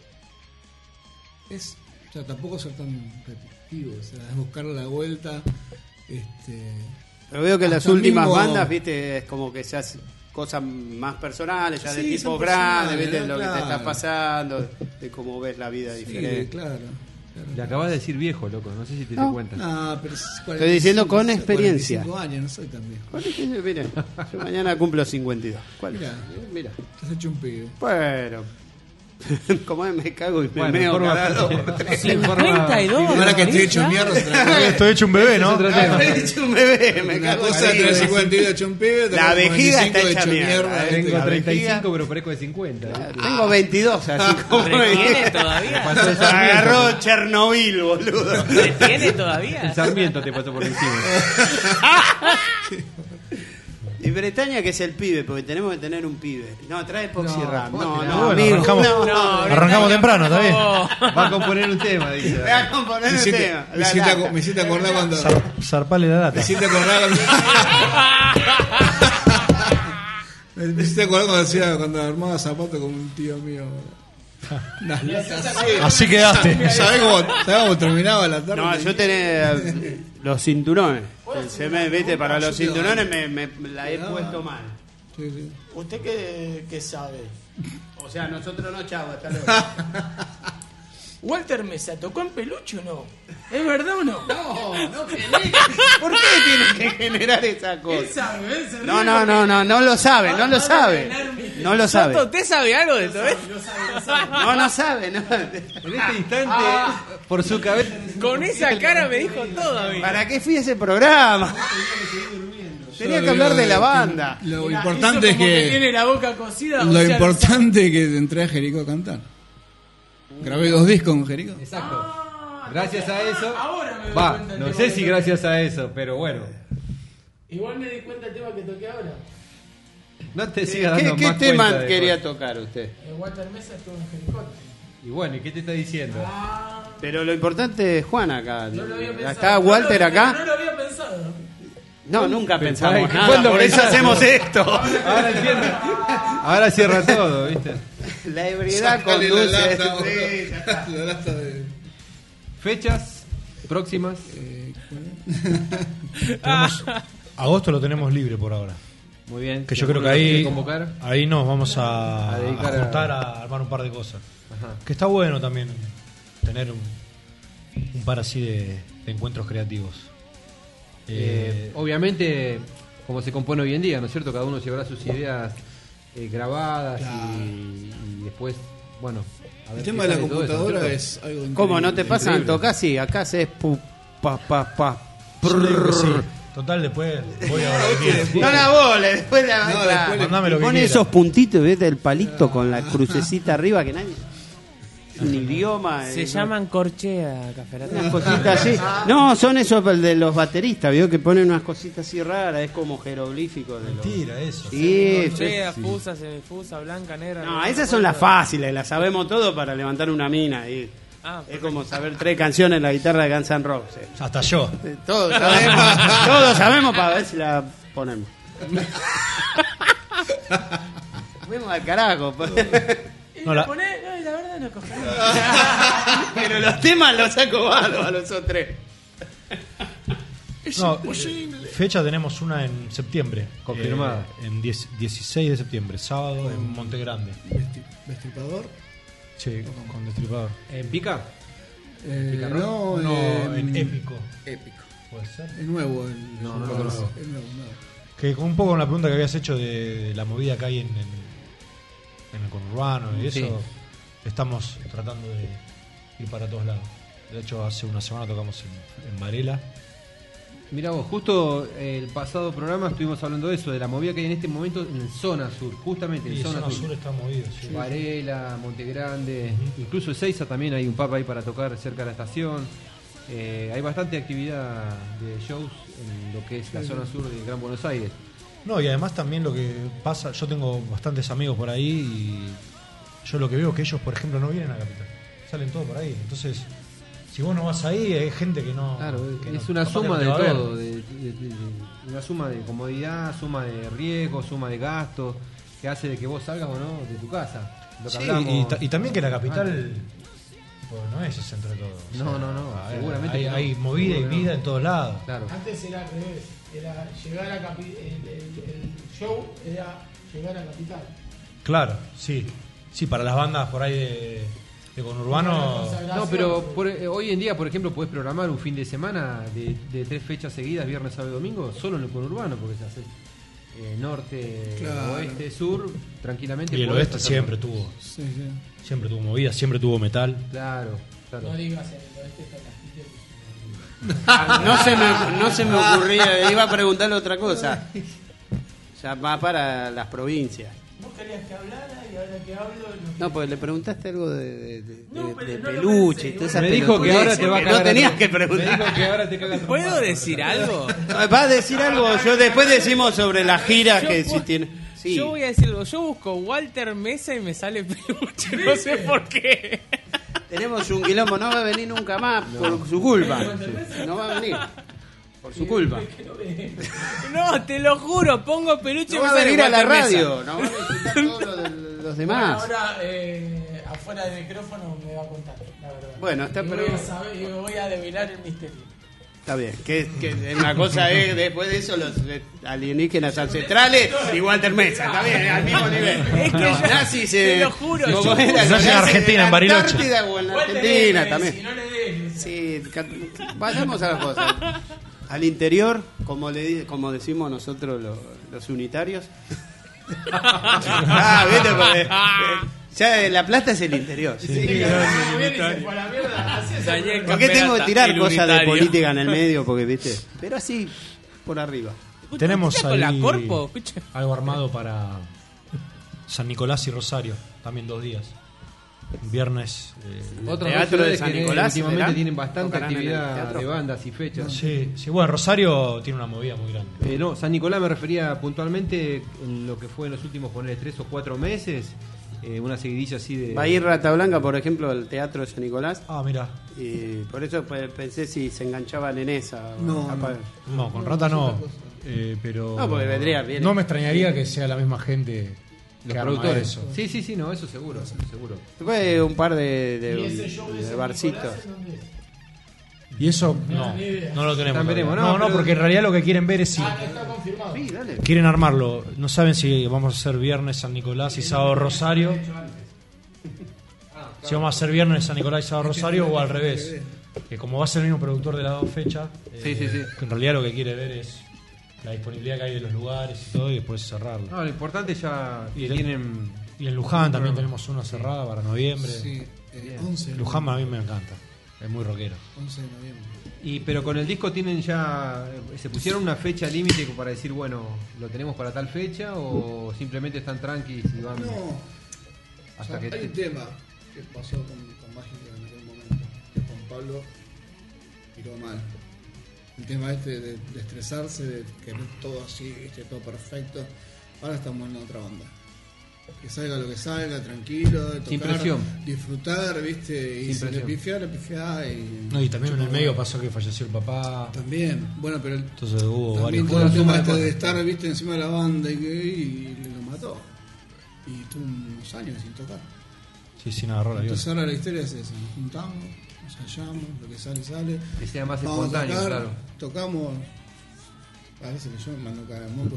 es, o sea, tampoco ser tan repetitivo, o sea, es buscar la vuelta. Este, Pero veo que las hasta últimas mismo- bandas, viste, es como que se hacen cosas más personales, ya de Sí, tipo son grande, personales, viste, ¿no? lo que te está Claro. pasando, de cómo ves la vida sí, diferente. claro. Le acabas de decir viejo, loco. No sé si te No. das cuenta. No, pero es Estoy diciendo con cuarenta y cinco, experiencia. cuarenta y cinco años, no soy tan viejo. ¿Cuál es ese? Mire, yo mañana cumplo cincuenta y dos. ¿Cuál? Mira, Mira. te has hecho un pibe. Bueno, como es, me cago y me Bueno, meo forma cada dos parte- por tres. cincuenta y dos. Ahora que estoy hecho ¿ya? mierda, otra cosa. Estoy hecho un bebé, ¿no? Otro tema. Me he hecho un bebé, me Una cago cosa ahí. entre cincuenta y dos hecho un pibe, otra La cosa vejiga cuarenta y cinco está hecha hecho mierda, ¿viste? ¿eh? Tengo La treinta y cinco, vejiga. pero parezco de cincuenta. ¿viste? Tengo veintidós, así como ¿Retiene todavía? Pasó el me agarró Sarmiento. Chernobyl, boludo. ¿Retiene El todavía? Sarmiento te pasó por encima. Y Bretaña, que es el pibe, porque tenemos que tener un pibe. No, trae Epoxy No, Ram. No, bueno, no, bueno, amigo. arrancamos- no, no, Arrancamos temprano, ¿está bien? Oh. Va a componer un tema, dice. Voy a componer Me un hiciste, tema. me La hiciste lata. aco- me hiciste acordar cuando. Zar- zarpale la lata. Me hiciste acordar cuando. Me me hiciste acordar cuando hacía, cuando armaba zapatos con un tío mío. Unas latas así. Así quedaste. ¿Sabés cómo, sabés cómo terminaba la tarde? No, yo tenía eh, los cinturones. Se me, viste, para los Yo te cinturones me, me- la he puesto mal. Sí, sí. ¿Usted qué, qué sabe? O sea, nosotros no, chavo, hasta luego. ¿Walter Mesa tocó en peluche o no? ¿Es verdad o no? No, no genere. ¿Por qué tiene que generar esa Él cosa? sabe, él se No, ríe no, porque- no, no, no lo sabe, no lo sabe. No lo sabe. Soto, ¿usted sabe algo de todo esto? No, no sabe, no. En este instante, por su cabeza. Con esa cara me dijo todo a mí. ¿Para qué fui a ese programa? Tenía que hablar de la banda. Lo Mira, importante hizo es como que. tiene la boca cocida. o Lo sea, importante es que entré a Jericó a cantar. Grabé dos discos con Jericó. Exacto. Gracias a eso. Ahora me doy Va, cuenta no que sé vos si no- gracias a eso, pero bueno. Igual me di cuenta del tema que toqué ahora. No te sigas ¿Qué, dando qué más tema cuenta de quería cosas. tocar usted? El Walter Mesa estuvo en Jericó. Y bueno, ¿y qué te está diciendo? Pero lo importante es Juan acá. No lo había pensado. ¿Está No Walter lo- acá? No lo había pensado. No, nunca Pensá, pensamos ¿y nada. cuándo Por eso pensaste? hacemos esto. Ahora cierra, ahora cierra todo, ¿viste? La ebriedad Sacale conduce. la lata, Sí, boludo. ya está. La lata de. Fechas próximas. eh, Tenemos- agosto lo tenemos libre por ahora. Muy bien. Que Si yo creo que alguno lo quiere ahí, convocar. ahí nos vamos a, A dedicar a juntar a- a armar un par de cosas. Ajá. Que está bueno también tener un, un par así de, de encuentros creativos. Eh, Eh, obviamente, como se compone hoy en día, ¿no es cierto? Cada uno llevará sus ideas eh, grabadas Claro. y, y después, bueno. a ver El qué tema de la sale todo eso, ¿no computadora cierto? es algo increíble. ¿Cómo no te pasan? Increíble. Tocás y acá haces pu, pa, pa, pa. yo digo que prrr. sí. Total, después voy a ver. No la bola, después de la No, claro. después le- Mandame lo que Pone quiera. esos puntitos, ¿viste? El palito con la crucecita arriba que nadie. un idioma. Se eh, llaman corchea, Caferata. unas cositas así. No, son esos de los bateristas, ¿vio? Que ponen unas cositas así raras, es como jeroglíficos. De los... Mentira, eso. Sí, Corchea, sí. fusa, semifusa, blanca, negra. No, esas son las fáciles, las sabemos todo para levantar una mina. Y Ah, es como saber tres canciones en la guitarra de Guns N' Roses. Hasta yo. Eh, Todos sabemos, todos sabemos para ver si la ponemos. Vemos al carajo. Y No, la la- ponés, no, y la verdad no cogemos. Pero los temas los saco malos a los otros tres. No, fecha tenemos una en septiembre. Confirmada. Eh, en diez- dieciséis de septiembre, sábado en Monte Grande. Vesti- Destripador. Sí, con, con Destripador. ¿En Pica? Eh, ¿Picarrón? no, No, eh, en Épico. Épico. Puede ser. Es nuevo. El, No, no el- lo conozco. Es nuevo, nuevo. Que con un poco con la pregunta que habías hecho de, de la movida que hay en, en, en el conurbano y eso, Sí. estamos tratando de ir para todos lados. De hecho, hace una semana tocamos en, en Varela. Mira vos, justo el pasado programa estuvimos hablando de eso, de la movida que hay en este momento en zona sur, justamente en Y zona, zona sur. sur está movido, sí. Varela, Monte Grande, Ujú. incluso Ezeiza también hay un pub ahí para tocar cerca de la estación. Eh, hay bastante actividad de shows en lo que es la zona sur de Gran Buenos Aires. No, y además también lo que pasa, yo tengo bastantes amigos por ahí y yo lo que veo es que ellos, por ejemplo, no vienen a Capital, salen todos por ahí. Entonces, si vos no vas ahí, hay gente que no. Claro, que es no- una capaz que suma no te de va a ver. todo, de, de- de- de- una suma de comodidad, suma de riesgo, suma de gastos, que hace de que vos salgas o no de tu casa. Lo que Sí, hablamos- y, ta- y también que la capital antes. tipo, no es el centro de todo. o No, sea, no, no, a ver, seguramente Hay, que no. hay movida y Seguro que no. vida en todos lados. Claro. Antes era al revés. Era llegar a capi- el, el- el show era llegar a Capital. Claro, sí. Sí, para las bandas por ahí de, de conurbano. No, pero por- eh, hoy en día, por ejemplo, podés programar un fin de semana de, de tres fechas seguidas, viernes, sábado y domingo, solo en el conurbano, porque se hace eh, norte, Claro. oeste, sur, tranquilamente. Y el podés oeste hacerlo. siempre tuvo. Sí, sí. Siempre tuvo movida, siempre tuvo metal. Claro, claro. No digas en el oeste está la No se me, no se me ocurría, iba a preguntarle otra cosa. Ya va para las provincias. Vos querías que hablara y ahora que hablo. No, porque le preguntaste algo de, de, de- No, de- pero de no lo peluche pensé, y todas esas Me dijo que ahora te va a pelotudeces cagar. No tenías a- que Me dijo preguntar. que ahora te cagas a ¿Puedo trompadas. decir algo? Va a decir algo, yo después decimos sobre la gira Yo que pu- si tiene. Sí. Yo voy a decir algo. Yo busco Walter Mesa y me sale peluche. No sé por qué. Tenemos un quilombo, no va a venir nunca más por su culpa. No va a venir. Por su culpa. No, te lo juro. Pongo peluche y No me va a sale venir a la Walter Mesa. radio. No va a visitar todos los, de- los demás. Bueno, ahora eh, afuera del micrófono me va a contar, la verdad. Bueno, está y pero- voy a saber, y voy a develar el misterio. Está bien, que, que una cosa es después de eso los eh, alienígenas ancestrales y Walter Mesa, está bien, al mismo nivel. Es que Los yo- nazis, te eh, lo juro, como yo- era, Los los nazis en nazis Argentina, de en Bariloche. Antártida o en la Walter Argentina Mesa, también. Si no le des. Sí, ca- vayamos a las cosas. Al interior, como le di- como decimos nosotros los, los unitarios. Ah, viste, porque, eh, ya eh, La Plata es el interior. Sí. Bien, y se fue a la mierda, así es. Daniel ¿Por qué tengo que Caperata, tirar el cosas de unitario. política en el medio? Porque, viste, pero así, por arriba. Tenemos ¿Escucha ahí con la Corpo? Escucha. algo armado para San Nicolás y Rosario, también dos días. Viernes. eh, Otras Teatro dos de ciudades San que Nicolás, últimamente ¿será? tienen bastante ¿Tocarán en el actividad teatro? de bandas y fechas. sí, sí, bueno, Rosario tiene una movida muy grande. Eh, no, San Nicolás me refería puntualmente en lo que fue en los últimos ponerle tres o cuatro meses, eh, una seguidilla así de. Va a ir Rata Blanca, por ejemplo, al Teatro de San Nicolás. Ah, mira. Y por eso pues, pensé si se enganchaban en esa. No, Apa- no. No, con Rata no. eh, pero. No, porque vendría bien. No me extrañaría que sea la misma gente Los que arma productores. eso. Sí, sí, sí, no, eso seguro, eso seguro. Después un par de, de, Y ese show de de San barcitos. Nicolás, ¿en dónde es? Y eso no, ni idea. no lo tenemos. Ya veremos, todavía. no, No, no, pero- porque en realidad lo que quieren ver es si Ah, no está confirmado. Sí, dale. quieren armarlo. No saben si vamos a hacer viernes San Nicolás y sábado Rosario. Si vamos a hacer viernes San Nicolás y sábado Rosario o al revés. Que como va a ser el mismo productor de las dos fechas, Sí, eh, sí, sí. que en realidad lo que quiere ver es la disponibilidad que hay de los lugares y todo y después cerrarlo. No, lo importante ya Y que el- tienen. Y en Luján también tenemos una cerrada para noviembre. Sí, eh, once de Luján a noviembre. mí me encanta. Es muy rockero. once de noviembre. Y pero con el disco tienen ya. eh, ¿Se pusieron una fecha límite para decir, bueno, lo tenemos para tal fecha o simplemente están tranquis y van No, hasta o sea, que. hay un te- tema. que pasó con, con Mágica en aquel momento. Que Juan Pablo tiró mal. El tema este de, de estresarse, de querer todo así, ¿viste? Todo perfecto. Ahora estamos en otra onda. Que salga lo que salga, tranquilo, tocar, sin presión, disfrutar, ¿viste? Y sin si le pifiá, le pifiá. Y, no, y también en el medio pasó que falleció el papá. También, bueno, pero el, entonces hubo también varios todo el cosas. tema este de estar, ¿viste? Encima de la banda y, que, y le lo mató. Y tuvo unos años sin tocar. Sí, sin agarrar la Entonces ahora la historia es esa, nos juntamos, nos hallamos, lo que sale, sale. que sea más Vamos a espontáneo, tocar, claro. Tocamos. A veces que yo me mando cada moco.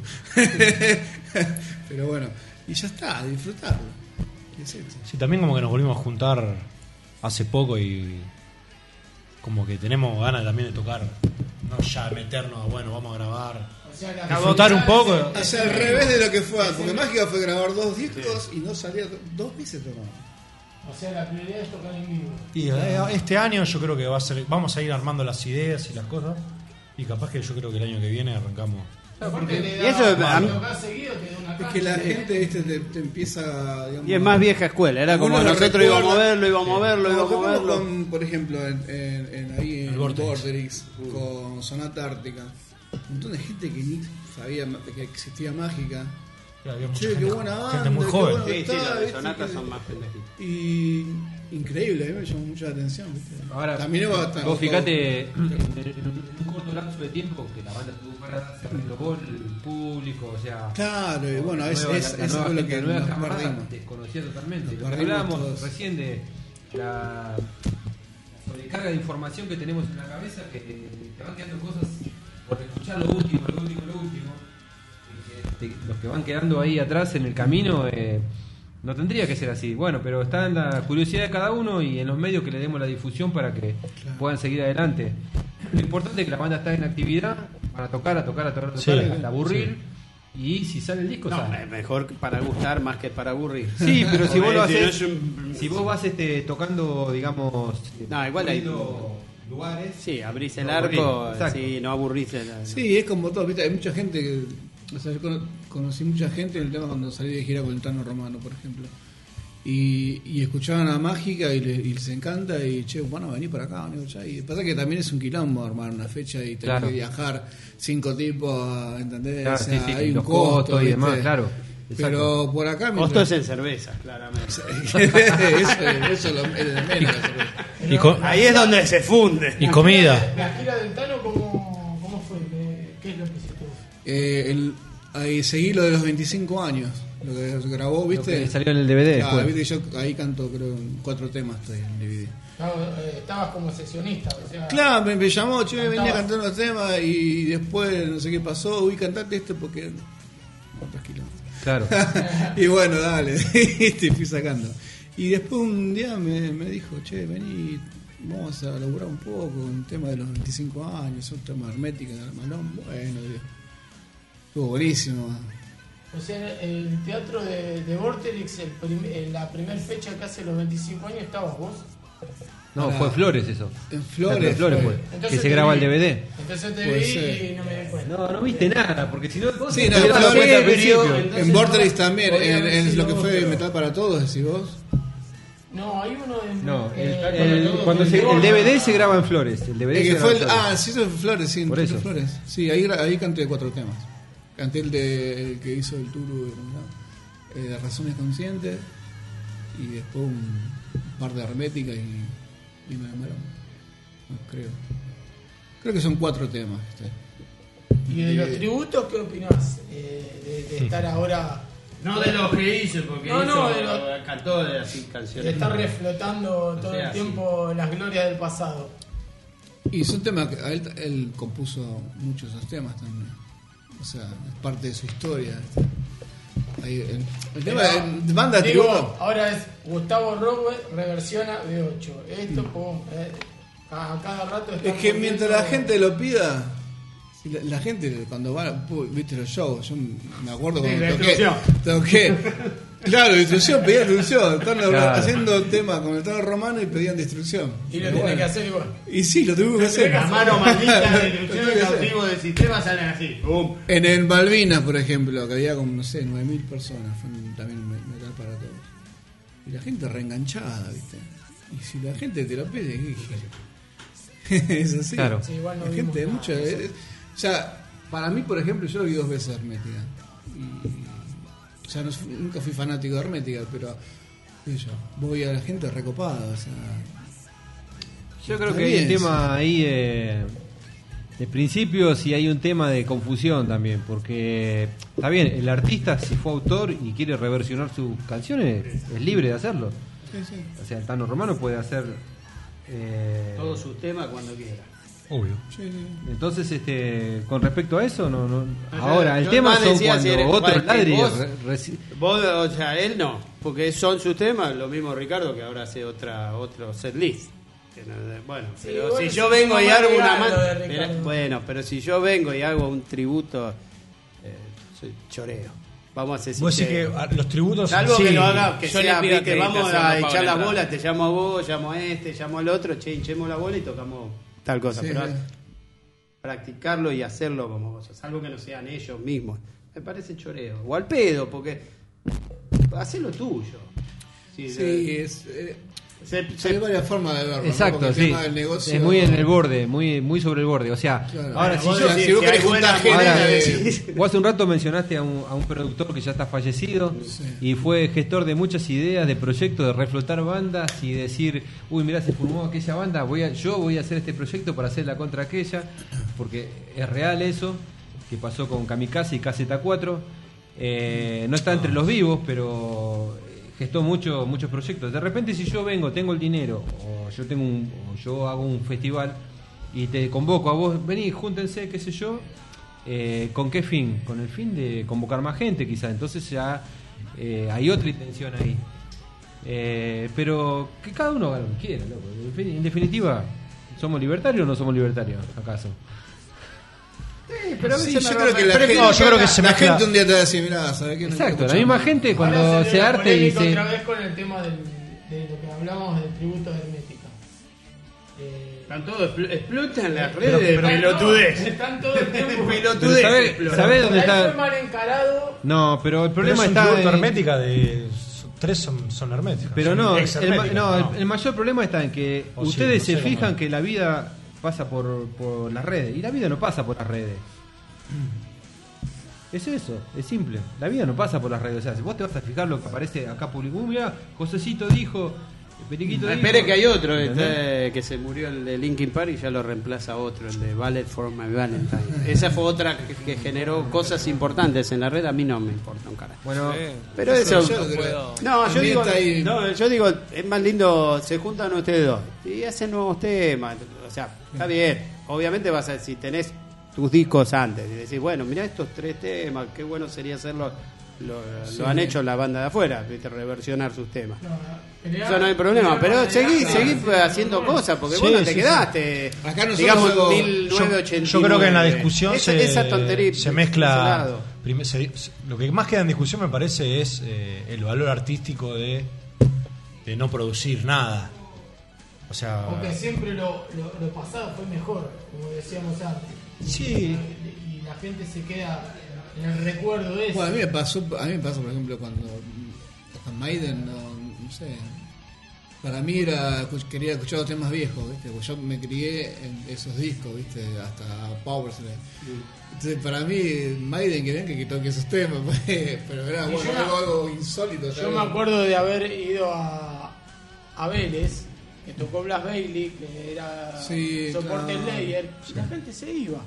Pero bueno, y ya está, a disfrutarlo. ¿Qué es eso? Sí, también como que nos volvimos a juntar hace poco y como que tenemos ganas también de tocar, no ya meternos a bueno, vamos a grabar, O sea, la- disfrutar un poco. O sea, al revés de lo que fue, porque Mágica fue grabar dos discos y no salía dos veces tomado. O sea, la prioridad es tocar en vivo. Y eh, este año yo creo que va a ser, vamos a ir armando las ideas y las cosas y capaz que yo creo que el año que viene arrancamos. Porque te y da, eso, a mí- tocar seguido te da una Es cancha. que la gente ¿viste? Te, te empieza, digamos, Y es más vieja escuela, era como algunos lo nosotros íbamos a recuerdan. verlo, íbamos a verlo, Como íbamos a tocamos verlo. con, por ejemplo, en, en, en ahí en El Vorterix. Vorterix, con Sonata Ártica. Un montón de gente que ni sabía que existía Mágica. Sí, había mucha Che, gente, qué buena banda, gente muy qué joven. bueno Sí, que sí, está, los de ¿viste? sonatas Que- son más pendejitos. Y increíble, a mí me llamó mucha la atención. ¿viste? Ahora, También iba hasta- vos fíjate, en, en un corto lapso de tiempo que la banda estuvo parada, se renovó el público, o sea... Claro, y bueno, la es, nueva- es, la eso nueva fue lo gente, que la nueva nos camada perdimos. desconocía totalmente. Nos Lo que perdimos hablábamos todos. recién de la, la sobrecarga de información que tenemos en la cabeza, que te, te van quedando cosas por escuchar lo último, lo último, lo último. Y que te- los que van quedando ahí atrás en el camino... Eh, no tendría que ser así, bueno, pero está en la curiosidad de cada uno y en los medios que le demos la difusión para que Claro. puedan seguir adelante. Lo importante es que la banda está en actividad, van a tocar, a tocar, a tocar, a tocar, Sí, hasta aburrir. Y si sale el disco, No, sale. es mejor para gustar más que para aburrir. Sí, pero si vos lo Porque haces, si no es un- si vos vas este, tocando, digamos, No, igual hay- poniendo lugares. Sí, abrís el No arco, aburrir, exacto. sí, no aburrís. el- Sí, es como todo, ¿viste? Hay mucha gente que. O sea, yo cono- conocí mucha gente en el tema cuando salí de gira con el Tano Romano, por ejemplo. Y, y escuchaban a Mágica y, le- y les encanta y che, bueno, vení para acá, vení para allá. Y pasa que también es un quilombo armar una fecha y tener Claro. que viajar cinco tipos, ¿entendés? Claro, O sea, sí, sí, hay un los costo costos y ¿viste? demás, claro. Pero por acá... Costo es en cerveza, claramente. eso, eso es lo, es de menos. Y, co- Ahí es donde se funde. y comida. La gira del Tano, ¿cómo, cómo fue? ¿Qué, qué es lo que hiciste vos? Eh, el, ahí seguí lo de los veinticinco años, lo que se grabó, Lo ¿viste? que salió en el D V D Ah, después. viste que yo ahí canto creo en cuatro temas estoy en el D V D. No, eh, estabas como sesionista, o sea... Claro, me, me llamó, che, Cantabas. venía a cantar unos temas y después no sé qué pasó, uy, cantate esto porque... No, tranquilo. Claro. Y bueno, dale, te fui sacando. Y después un día me, me dijo, che, vení, vamos a laburar un poco un tema de los veinticinco años, un tema hermética de Malón. Bueno, digo, estuvo buenísimo. O sea, el teatro de, de Vorterix, el prim- en la primera fecha que hace los veinticinco años, ¿estabas vos? No, Ahora, fue Flores eso. En Flores, Teatro de Flores fue. fue. Entonces Que se te graba vi. el D V D. Entonces te Puede vi ser. y no me di cuenta. No, no viste nada, porque si no... vos Sí, no, te hubieras en dado Flores, cuenta al pero principio. entonces en no, Vorterix también, podría en, haber en sido lo que fue otro. Metal para Todos, decís vos. No, hay uno en... No, el, eh, el- cuando se- el D V D se graba en Flores. El D V D El se que graba fue en el, Flores. ah, sí, eso fue Flores, sí, en Por Teatro eso. Flores. Sí, ahí, gra- ahí canté cuatro temas. Canté el, de, el que hizo el Turu, ¿no? eh, de Razones Conscientes, y después un par de Hermética y, y me llamaron. No, creo. Creo que son cuatro temas. ¿viste? ¿Y de los tributos qué opinás? Eh, de, de estar ahora... No de lo que hizo, porque No, hizo, no, de lo- cantó de así de canciones. estar reflotando todo sea, el tiempo las glorias del pasado. Y son temas que a él, él compuso muchos de esos temas también. O sea, es parte de su historia. ¿viste? Ahí, el, el tema Pero, de banda digo, tributo. ahora es Gustavo Rowe reversiona B ocho. Esto, pum, eh, a cada rato Es están que mientras la poniendo- gente lo pida, si la, la gente cuando va, pu- viste los shows, yo me acuerdo Sí, cuando la toqué, instrucción. toqué, claro, instrucción, pedían instrucción, están Claro. haciendo tema con el tono romano y pedían destrucción. Y lo Pero tenés bueno. que hacer igual. Y sí, lo tuvimos que hacer. La mano maldita de Lo destrucción tuve de que hacer. cautivo del sistema salen así. ¡Pum! En el Malvinas, por ejemplo, que había como, no sé, nueve mil personas, fue un- también un me- metal para todos. y la gente reenganchada, ¿viste? Y si la gente te lo pide, ¿qué? Es así. Claro. Sí, igual no la vimos gente, nada. mucha, es- o sea, para mí, por ejemplo, yo lo vi dos veces a Hermética. Y, o sea, no, fu- nunca fui fanático de Hermética, pero qué sé yo, voy a la gente recopada, o sea. Yo creo Está que hay un bien, tema ahí eh, de principios y hay un tema de confusión también, porque está bien, el artista si fue autor y quiere reversionar sus canciones es libre de hacerlo. Sí, sí. O sea, el Tano Romano puede hacer eh, Todos sus temas cuando quiera. Obvio. Sí, sí. entonces este con respecto a eso no, no ahora el Yo tema más son decía, cuando si eres- otros que ladris vos- re- reci- Vos, o sea, él no, porque son sus temas, lo mismo Ricardo que ahora hace otra otro set list. Que no- Bueno, Sí, pero igual si es yo un vengo poco y más hago una legal man- lo de Ricardo. Pero- bueno, pero si yo vengo y hago un tributo, eh, soy choreo. Vamos a hacer Vos decís que a- los tributos. Salvo sí, que lo haga, que yo sea, le pido viste, vamos acreditación, a no pago echar la las entrada. bolas, te llamo a vos, llamo a este, llamo al otro, che, hinchemos la bola y tocamos tal cosa. Sí, pero sí. practicarlo y hacerlo como cosas, salvo que no sean ellos mismos. Me parece choreo. O al pedo, porque hacé lo tuyo. Sí, Sí, es, eh, se- hay se- varias formas de verlo. ¿no? exacto, Porque el sí. tema del negocio- Es muy en el borde, muy muy sobre el borde. O sea, Claro. ahora Bueno, si vos yo decís, si vos hay querés buena juntar gente Ahora, de- vos hace un rato mencionaste a un, a un productor que ya está fallecido Sí. y fue gestor de muchas ideas, de proyectos, de reflotar bandas y decir, uy, mirá, se formó aquella banda, voy a, yo voy a hacer este proyecto para hacer la contra aquella, porque es real eso, que pasó con Kamikaze y K Z cuatro. Eh, no está entre los vivos, pero gestó mucho, muchos proyectos. De repente, si yo vengo, tengo el dinero, o yo tengo un, o yo hago un festival y te convoco a vos, vení, júntense, qué sé yo, eh, ¿con qué fin? Con el fin de convocar más gente, quizás. Entonces ya eh, hay otra intención ahí. Eh, pero que cada uno haga lo que quiera, loco. En fin- En definitiva, ¿somos libertarios o no somos libertarios, acaso? pero a Sí, veces yo me creo que me- la pero- gente, no, yo creo que se la mezcla- gente un día te va a decir, mirá, ¿sabes qué? No Exacto, quiero la misma escuchar gente más". cuando Ahora se dio la arte y polémica se... otra vez con el tema del, de lo que hablábamos del tributo de Hermética. Eh, Están todos expl- explotan las Pero- redes de pero- pelotudez. Están todo el tiempo. Pelotudez. Pero ¿sabe- explotan. sabe Por dónde ahí fue está? mal encarado. No, pero el Pero problema es un está tributo en- hermética de. Tres son, son herméticas. Pero son no, ex el, ma- herméticas, no, el- el mayor problema está en que O sí, ustedes no se sé cómo fijan es. que la vida pasa por, por las redes y la vida no pasa por las redes. Es eso, es simple. La vida no pasa por las redes. O sea, si vos te vas a fijar lo que aparece acá publicado, uh, mirá, Josecito dijo, Periquito No, dijo. espere que hay otro ¿Entendés? este, que se murió, el de Linkin Park, y ya lo reemplaza otro, el de Ballet for My Valentine. Esa fue otra que, que generó cosas importantes en la red. A mí no me importa un carajo. Bueno, Pero eso, yo no, creo- yo también digo, está ahí- no, yo digo, es más lindo, se juntan ustedes dos y hacen nuevos temas. O sea, está bien. Obviamente vas a, si tenés tus discos antes y decís, bueno, mirá estos tres temas, qué bueno sería hacerlo. Lo, Sí. lo han hecho la banda de afuera, ¿viste? Reversionar sus temas. No, pelear- Eso no hay problema, pelear pero con seguí, la- seguí claro. haciendo cosas, porque Sí, vos no te sí, sí. quedaste, Acá nosotros digamos, algo- mil novecientos ochenta y nueve. Yo, yo creo que en la discusión esa, se, esa tontería se ese mezcla. lado. prim- se- se- lo que más queda en discusión me parece es eh, el valor artístico de, de no producir nada. O sea, Porque siempre lo, lo, lo pasado fue mejor, como decíamos antes. Sí. Y la gente se queda en el recuerdo de eso. Bueno, a mí me pasó, a mí me pasó por ejemplo cuando con Maiden, no, no sé, para mí era quería escuchar los temas viejos, ¿viste? Porque yo me crié en esos discos, ¿viste? Hasta Power Slave. Entonces para mí Maiden querían que toque esos temas, pues, pero era Y bueno, yo me- algo, algo insólito. Yo ¿sabes? me acuerdo de haber ido a, a Vélez, que tocó Blas Bailey, que era Sí, soporte claro. layer, y la gente se iba.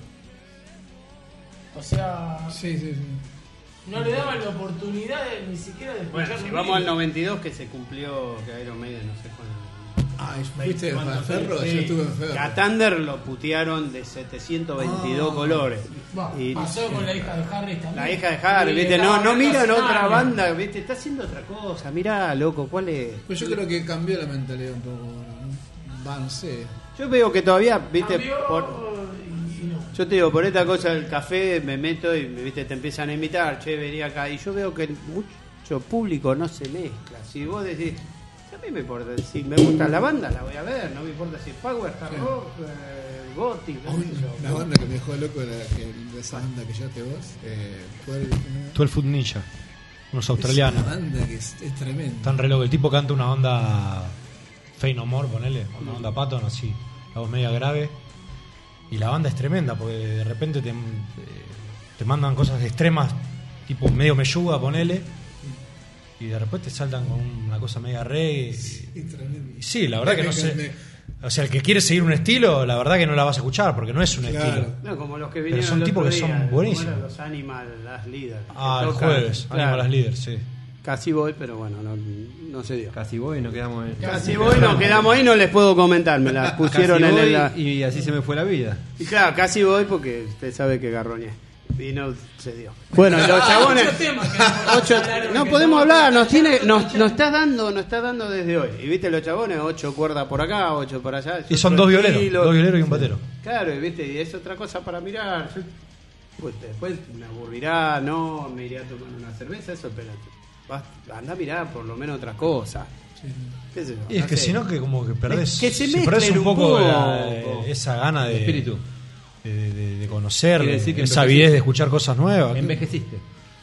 O sea, Sí, sí, sí. no le daban la oportunidad de- ni siquiera de escuchar. Bueno, si un vamos al disco. noventa y dos, que se cumplió, que Iron Maiden, no sé cuándo. Ah, ¿fuiste ¿Cuánto para fue? Ferro? Sí. Yo estuve en Ferro. Que a Thunder lo putearon de setecientos veintidós Ah. colores. Bah, Y- pasó con la hija de Harry también. La hija de Harry, Y viste, estaba no, no miran relacionada. otra banda, viste, está haciendo otra cosa, mirá, loco, ¿cuál es? Pues yo creo que cambió la mentalidad un poco, ¿no? Va, no sé. Yo veo que todavía, viste, Cambió por, y, y no. yo te digo, por esta cosa del café me meto y viste, te empiezan a invitar, che, vení acá, y yo veo que mucho público no se mezcla. Si vos decís, a mí me importa, si me gusta la banda, la voy a ver, no me importa si es Power, Hard Sí. Rock, eh, Gothic, no sé yo. La banda que me dejó loco era que, de esa banda que ya te vos, eh, fue el- twelve Foot Ninja. unos australianos. Es una banda que es, es tremenda. Están re locos. El tipo canta una onda Fey No More, ponele, una onda Patton, así, la voz media grave. Y la banda es tremenda, porque de repente te, te mandan cosas extremas, tipo medio meyuga, ponele. Y de repente saltan con una cosa media reggae. Sí, tremendo. Y sí, la verdad que no sé. O sea, el que quiere seguir un estilo, la verdad que no la vas a escuchar, porque no es un Claro. estilo. No, como los que Pero vinieron son el tipos otro que día, son ¿cómo buenísimos. eran los Animal Las Leaders? que Ah, el tocan? jueves, Claro. Animal Las Líderes, sí. Casi voy, pero bueno, no, no se dio. Casi voy y nos quedamos en... Casi voy, nos quedamos ahí, no les puedo comentar, me la pusieron Casi en voy la... y así se me fue la vida. Y claro, casi voy porque usted sabe que garroñé. Y no se dio. Bueno, los chabones. Ocho temas que no Ocho- podemos hablar, no que podemos no- hablar, nos tiene, nos, nos está dando, nos está dando desde hoy. Y viste los chabones, ocho cuerdas por acá, ocho por allá. Y son otro dos violeros, estilo. dos violeros y un batero. Claro, y viste, y es otra cosa para mirar. Yo- pues, después me aburrirá, no, me iré a tomar una cerveza, eso, pero vas, anda a mirar por lo menos otras cosas. ¿Qué sé yo? Y es no que sé. si no, que como que perdés, Que se si perdés mezclen un poco, un la- poco. esa gana de, El espíritu. de, de- de conocer, Quiere decir que esa envejeciste. avidez de escuchar cosas nuevas. Envejeciste.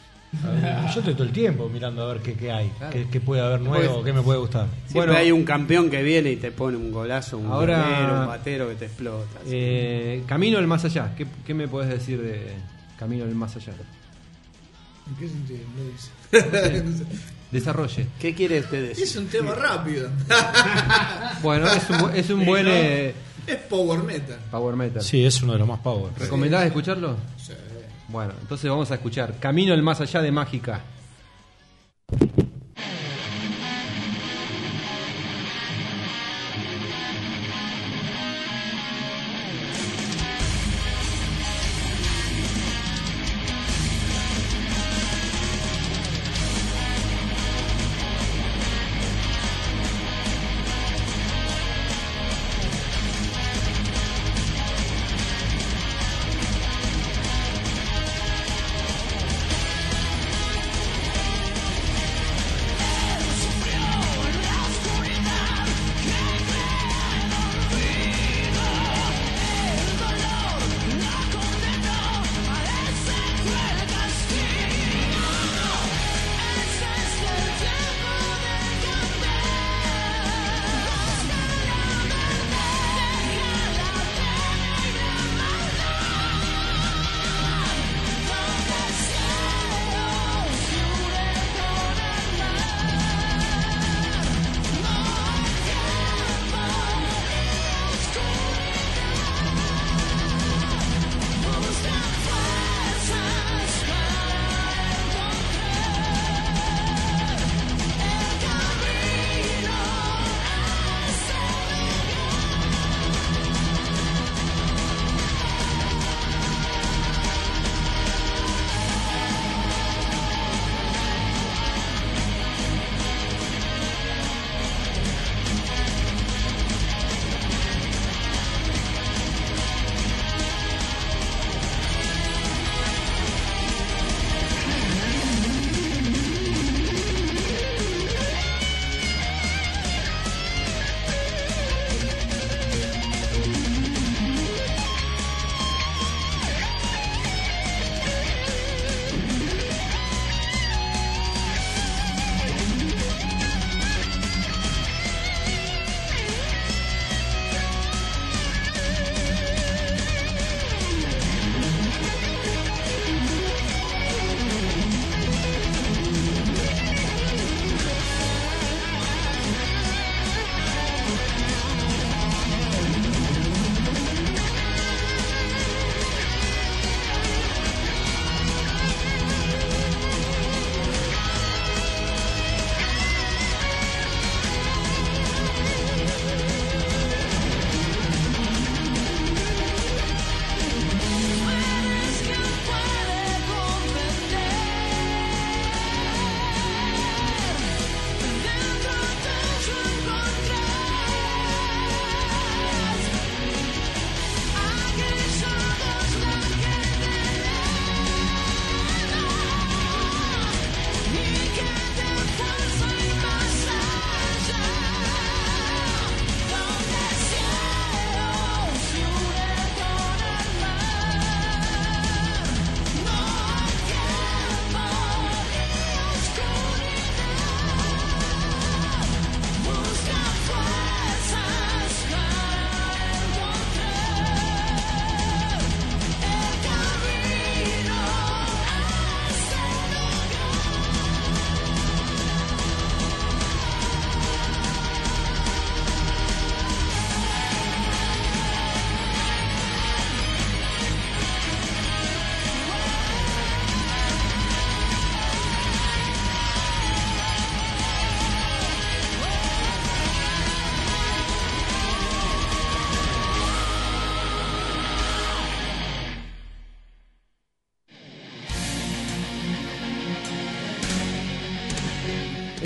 Yo estoy todo el tiempo mirando a ver qué, qué hay, Claro. qué, qué puede haber nuevo, Pues- qué me puede gustar. Siempre Bueno. hay un campeón que viene y te pone un golazo, un Ahora- golero, un batero que te explota. así. Eh, Camino al Más Allá. ¿Qué, qué me puedes decir de Camino al Más Allá? ¿En qué sentido? No dice. Desarrolle. ¿Qué quiere usted decir? Es un tema rápido. Bueno, es un, bu- es un buen eh, Es power metal. power metal. Sí, es uno de los más power. ¿Recomendás escucharlo? Sí. Bueno, entonces vamos a escuchar Camino al Más Allá de Mágica. Thank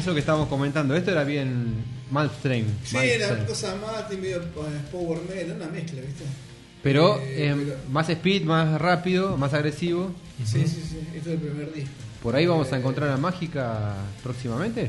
eso que estábamos comentando, esto era bien Malmsteen. Sí, era cosa más, medio power metal, una mezcla, ¿viste? Pero, Eh, eh, pero- más speed, más rápido, más agresivo. Sí, sí, sí, esto es el primer disco. Por ahí vamos a encontrar a Mágica próximamente.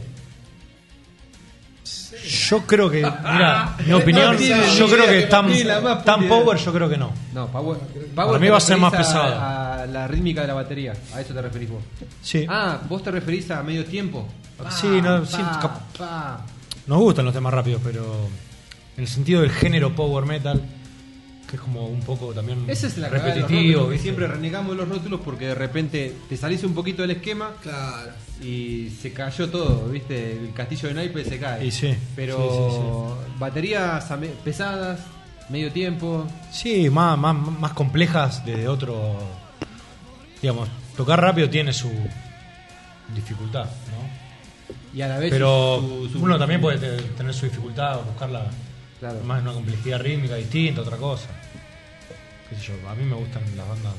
Yo creo que, mira, mi opinión, yo creo que tan, tan power, yo creo que no. No, Power, Power Para mí te va a ser más referís a- pesada. A la rítmica de la batería, a eso te referís vos. Sí. Ah, vos te referís a medio tiempo. Sí, no, sí, pa, cap- pa. Nos gustan los temas rápidos, pero en el sentido del género power metal, que es como un poco también Esa es la cagada de los repetitivo. rótulos, que ¿viste? siempre renegamos los rótulos porque de repente te salís un poquito del esquema Claro. y se cayó todo, ¿viste? El castillo de naipes se cae. Y sí, Pero baterías a me- pesadas, medio tiempo. Sí, más, más, más complejas desde otro. Digamos, tocar rápido tiene su dificultad, ¿no? Y a la vez Pero su- su- uno también puede te- tener su dificultad, buscarla Claro. más una complejidad rítmica distinta, otra cosa. Qué sé yo, a mí me gustan las bandas.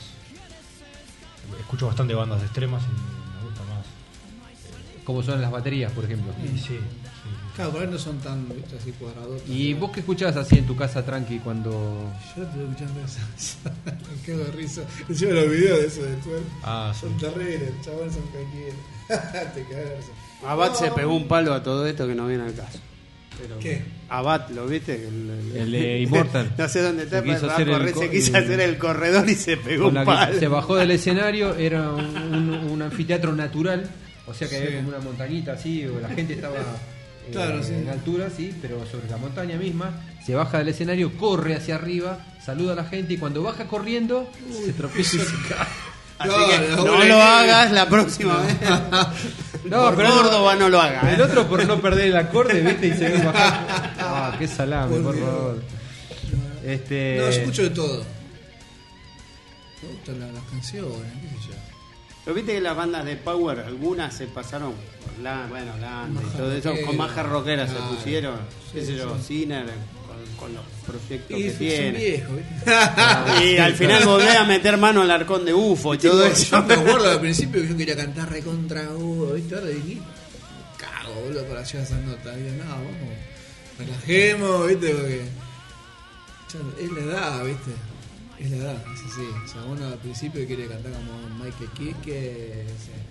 Escucho bastante bandas extremas y me gusta más. como son las baterías, por ejemplo. Y sí, sí, Claro, por ahí no son tan, ¿viste? Así cuadrados. ¿Y vos qué escuchabas así en tu casa tranqui cuando... Yo estoy escuchando eso. Me cago de risa. Encima los videos de eso de Twerk. Ah, Son terribles, chavales son cualquiera. Te cagas de risa. Abad No, se pegó un palo a todo esto que no viene al caso. Pero, ¿Qué? Abad, ¿lo viste? El, El de Immortal. No sé dónde está, Se quiso pero va a hacer el correr, co- se quiso el- hacer el corredor y se pegó con un la palo. que se bajó del escenario, era un, un- un anfiteatro natural, o sea que Sí. había como una montañita así, o la gente estaba eh, Claro, sí. en altura, sí, pero sobre la montaña misma, se baja del escenario, corre hacia arriba, saluda a la gente y cuando baja corriendo, se tropieza y se cae. Así No, que no, no, no, lo no. hagas la próxima vez. No, Por pero el- Córdoba no lo hagas. El otro por no perder el acorde, viste, y se ve bajando. Ah, qué salame, por favor. Este... No, yo escucho de todo. Me gustan la- las canciones, qué sé yo. Pero viste que las bandas de power, algunas se pasaron por la, bueno, Landa y Más todo eso, rockera. con más rockeras se Claro. pusieron, qué Sí, sé yo, sí. Sinner, con, con los proyectos Y que son tiene. viejos, ¿viste? Y al final volvés a meter mano al arcón de U F O y todo Yo eso. me acuerdo al principio que yo quería cantar recontra agudo, ¿viste? Ahora dije, cago, boludo, para llegar a esa nota. Digo, no, vamos, relajemos, ¿viste? Porque ya es la edad, ¿viste? Es la edad, es así. O sea, uno al principio quiere cantar como Michael Kiske,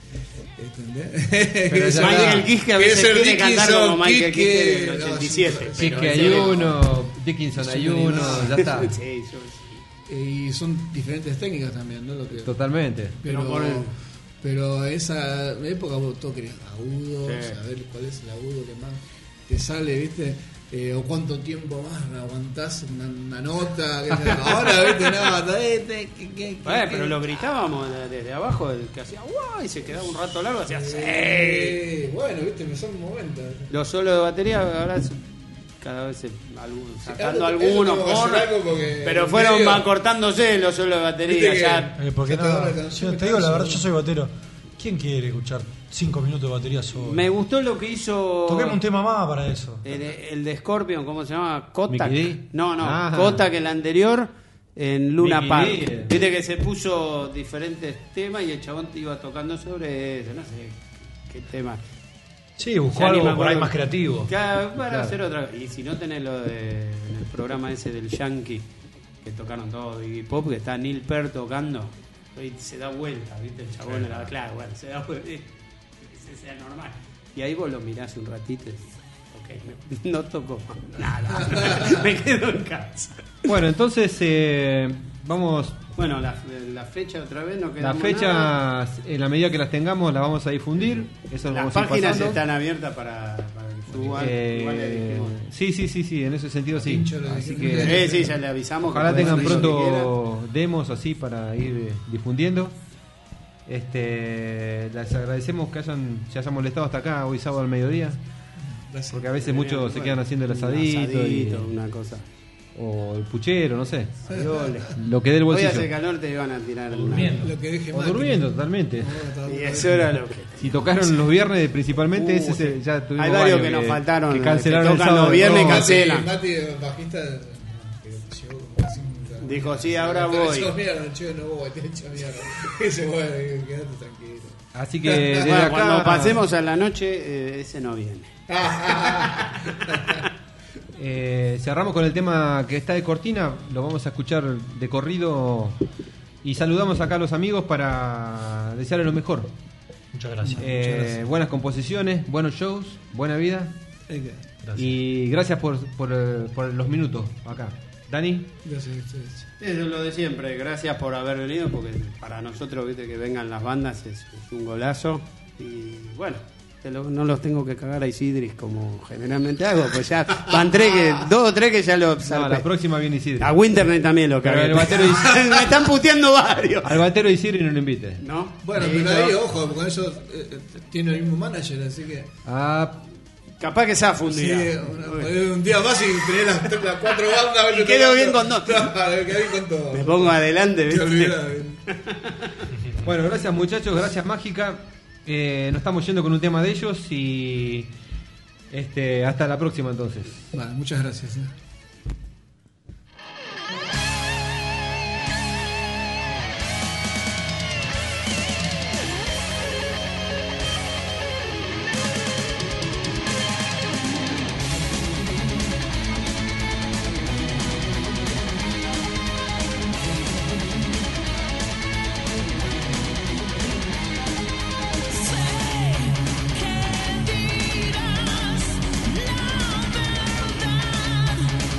¿entendés? Pero ya- Michael Kiske a Quiere veces ser quiere cantar Dickinson, como Michael Kiske Kiske, del no, ochenta y siete. sí, Sí, pero que hay ese- uno, Dickinson hay Son uno, animados. ya está. Sí, yo sí. Y son diferentes técnicas también, ¿no? Lo que, Totalmente. pero, Pero por el- pero esa época vos todo querías agudo, Sí. saber cuál es el agudo que más te sale, ¿viste? Eh, o cuánto tiempo más aguantás una, una nota. qué sé yo. Ahora, ¿viste? No, este, que, que, que, Bueno, pero que- lo gritábamos de- desde abajo, el que hacía guau y se quedaba un rato largo, hacía sí. Eh, bueno, ¿viste? Me son momentos. Los solos de batería ahora es- cada vez se, algún- sacando ahora- algunos, eso tengo que hacer porra, algo porque pero en fueron medio- acortándose los solos de batería. Viste que- Ya. Eh, porque Ya te agarra no, la canción, yo te me digo la canso. verdad, yo soy batero. ¿Quién quiere escuchar cinco minutos de batería solo? Me gustó lo que hizo Toquemos un tema más para eso. el, el de Scorpion, ¿cómo se llama? Kotak. Mickey D. No, no, Ah. Kotak, el anterior en Luna Mickey Park. D. Viste que se puso diferentes temas y el chabón te iba tocando sobre eso, no sé qué tema. Sí, buscó Ya ni me algo por ahí acuerdo. más creativo. Claro, para Claro. hacer otra. Y si no tenés lo de en el programa ese del Yankee, que tocaron todo Iggy Pop, que está Neil Peart tocando, y se da vuelta, ¿viste? El chabón era, claro, bueno, se da vuelta. Que sea normal. Y ahí vos lo mirás un ratito y decís, ok, no, no toco nada. Me quedo en casa. Bueno, entonces eh, vamos. Bueno, la, la fecha otra vez no Las quedamos nada. fechas, en la medida que las tengamos, las vamos a difundir. Eso lo Las vamos a ir páginas pasando. están abiertas para, para que suban. Eh, Igual le dijimos. sí, sí, sí, sí, en ese sentido sí. Pincho le Así dijimos. que Sí, sí, ya le avisamos. que ojalá pueden tengan hacer lo que quieran. pronto demos así para ir eh, difundiendo. Este, les agradecemos que hayan se hayan molestado hasta acá hoy sábado al mediodía, Gracias. porque a veces muchos se Bueno, quedan haciendo el un asadito, y- asadito, una cosa. o el puchero, no sé, Viole. lo que dé el Hoy bolsillo. hace calor, te iban a tirar Durmiendo. Lo que deje O más. durmiendo totalmente. Y eso era lo que. Si tocaron los viernes principalmente, Uh, ese es el- sí. ya tuvimos Hay varios varios que nos faltaron, que que cancelaron el tocan sábado. los viernes y No, cancelan. Mati, Mati, bajista, que llegó casi nunca. Dijo, sí, ahora Te voy. hecho mierda, che, no voy, te he hecho mierda. Ese bueno, quédate tranquilo. Así que desde Bueno, acá, cuando pasemos a la noche, eh, ese no viene. eh, cerramos con el tema que está de cortina. Lo vamos a escuchar de corrido. Y saludamos acá a los amigos para desearles lo mejor. Muchas gracias. Eh, Muchas gracias. Buenas composiciones, buenos shows, buena vida. Gracias. Y gracias por, por, eh, por los minutos acá. Dani. Gracias a ustedes. Es lo de siempre, gracias por haber venido, porque para nosotros, viste, que vengan las bandas es, es un golazo. Y bueno, te lo- no los tengo que cagar a Isidris como generalmente hago, pues ya van tres que, dos o tres que ya lo No, salvé. la próxima viene Isidro. A Winternet también lo Pero cagué. el batero dice- Me están puteando varios. Al batero Isidro no lo invite. ¿No? Bueno, Listo. pero ahí, ojo, porque con ellos eh, eh, tiene el mismo manager, así que. Ah, Capaz que zafa un Sí, día. una- un día más y tenés las, tres- las cuatro bandas. Y quedo bien con dos. Claro, quedo bien con todo. Me pongo adelante, Te ¿viste? olvidás. bueno, gracias muchachos, gracias Mágica. Eh, nos estamos yendo con un tema de ellos y este hasta la próxima entonces. Vale, muchas gracias. eh. Sé que dirás la verdad.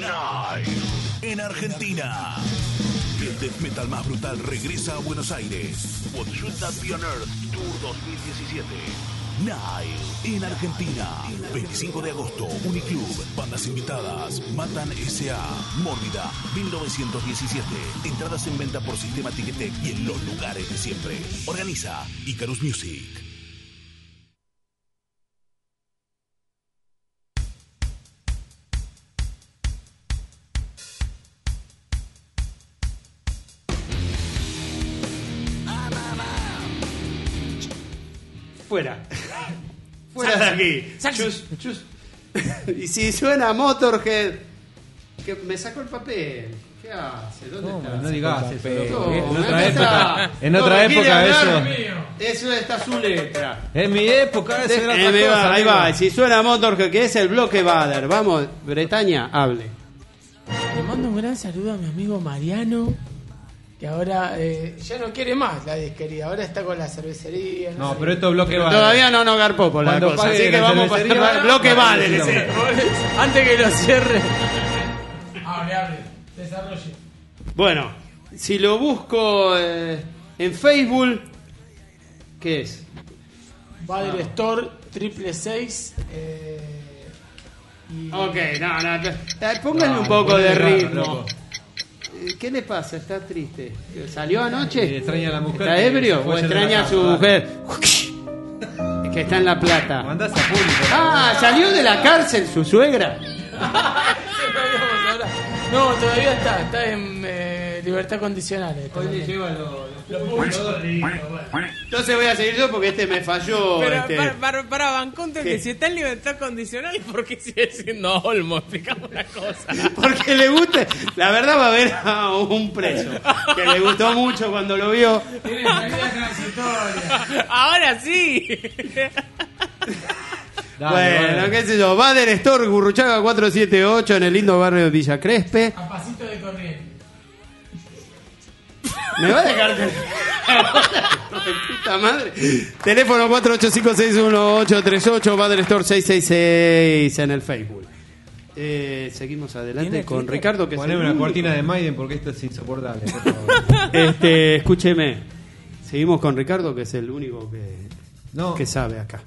Live en Argentina. El death metal más brutal regresa a Buenos Aires. What Should That Be on Earth Tour dos mil diecisiete. Nile en Argentina. veinticinco de agosto, Uniclub. Bandas invitadas: Matan S A, Mórbida, mil novecientos diecisiete. Entradas en venta por Sistema Ticketek y en los lugares de siempre. Organiza Icarus Music. Fuera. Fuera de aquí. Chus, chus. Y si suena Motorhead, que me sacó el papel. ¿Qué hace? ¿Dónde No, está? no digas eso, loco. No, En otra ¿dónde época- está? en otra No, ¿quiere época hablar? eso- Eso está su letra. En mi época eso era Eh, otra me cosa, va, ahí amigo. va. Si suena Motorhead, que es el bloque Bader. Vamos, Bretaña, hable. Le mando un gran saludo a mi amigo Mariano, que ahora eh, ya no quiere más la disquería, ahora está con la cervecería. No, sé. pero esto es bloque Pero Bader. todavía no nos garpó por la Cuando cosa. pague Así que la vamos cervecería, para bloque no, Bader. no, ese. Antes que lo cierre. Hable, hable, desarrolle. Bueno, si lo busco eh, en Facebook, ¿qué es? Bader Store triple seis. Eh, y- Ok, no, no. eh, Pónganle No, un poco ponle de raro, ritmo. loco. Eh, ¿Qué le pasa? ¿Está triste? ¿Salió anoche? Eh, extraña a la mujer ¿Está que ebrio se fue o ayer de extraña la a su casa? mujer? Que está en La Plata. Mandás a público. Ah, ¿salió de la cárcel su suegra? No, todavía está, está en eh, libertad condicional. está Hoy le también. lleva los... Entonces voy a seguir yo porque este me falló. Pero este. para, para, para Banconte, ¿Qué? que si está en libertad condicional, ¿por qué sigue siendo Olmo? Explicame una cosa. Porque le gusta, la verdad va a ver a un preso que le gustó mucho cuando lo vio. Tiene salida transitoria. Ahora sí. Dale, Bueno, dale. qué sé yo, Bader Store, Gurruchaga cuatrocientos setenta y ocho en el lindo barrio de Villa Crespe. A pasito de corriente. ¿Me va a dejar que... puta madre. Teléfono cuatro ocho cinco seis uno ocho tres ocho, Bader Store seiscientos sesenta y seis en el Facebook. Eh, seguimos adelante ¿Tiene con Twitter? Ricardo, que es Poné el una único. cortina de Maiden porque esto es insoportable, por favor. Este, escúcheme. Seguimos con Ricardo, que es el único que, No. que sabe acá.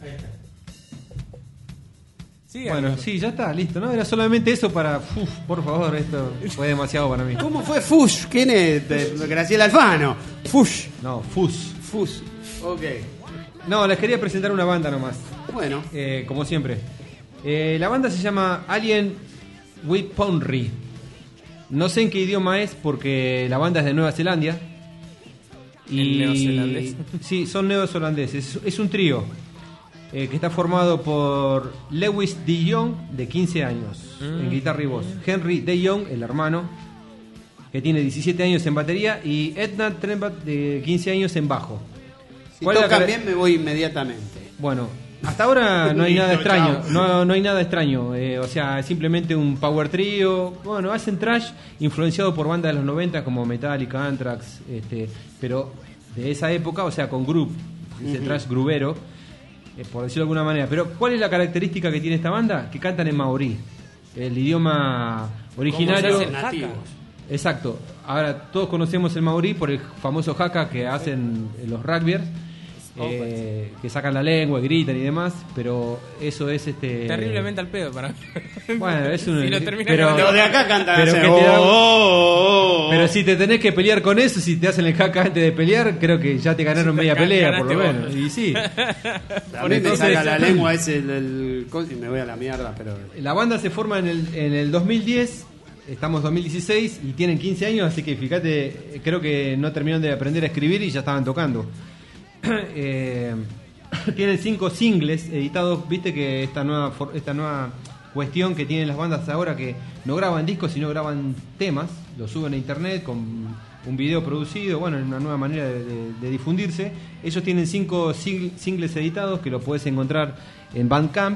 Sí, Bueno, amigo. sí, ya está, listo, ¿no? Era solamente eso para... Uf, por favor, esto fue demasiado para mí. ¿Cómo fue Fush? ¿Quién es? De- Graciela Alfano. Fush. No, Fus. Fush. Ok. No, les quería presentar una banda nomás, Bueno. eh, como siempre. Eh, la banda se llama Alien Weaponry. No sé en qué idioma es porque la banda es de Nueva Zelanda. Y... neozelandés? Sí, son neozelandeses. Es, es un trío eh, que está formado por Lewis de Jong, de quince años, Mm. en guitarra y voz. Henry de Jong, el hermano, que tiene diecisiete años en batería. Y Edna Trembat, de quince años en bajo. Si ¿Cuál es la tocan cara- bien, me voy inmediatamente. Bueno, hasta ahora no hay nada Listo, extraño, chao. no, no hay nada extraño, eh, o sea, es simplemente un power trio, bueno, hacen trash influenciado por bandas de los noventa como Metallica, Anthrax, este, pero de esa época, o sea, con groove, ese trash groovero, eh, por decirlo de alguna manera. Pero ¿cuál es la característica que tiene esta banda? Que cantan en maorí, el idioma originario. hacen nativos. Exacto. Ahora todos conocemos el maorí por el famoso haka que hacen los rugbyers, eh, que sacan la lengua, gritan y demás, pero eso es este Terriblemente al pedo para mí. Bueno, es un Si lo terminan pero, con- Los de acá cantan pero así, que te da- oh, oh, oh. pero si te tenés que pelear con eso, si te hacen el haka antes de pelear, creo que ya te ganaron media Ga- pelea por lo ganaste menos. vos. Y sí. A mí me Entonces- saca la lengua ese el, el coso y me voy a la mierda, pero La banda se forma en el, en el dos mil diez, estamos en dos mil dieciséis y tienen quince años, así que fíjate, creo que no terminaron de aprender a escribir y ya estaban tocando. Eh, tienen cinco singles editados, viste que esta nueva for- esta nueva cuestión que tienen las bandas ahora, que no graban discos sino graban temas, los suben a internet con un video producido, bueno, es una nueva manera de, de- de difundirse. Ellos tienen cinco sing- singles editados que los puedes encontrar en Bandcamp.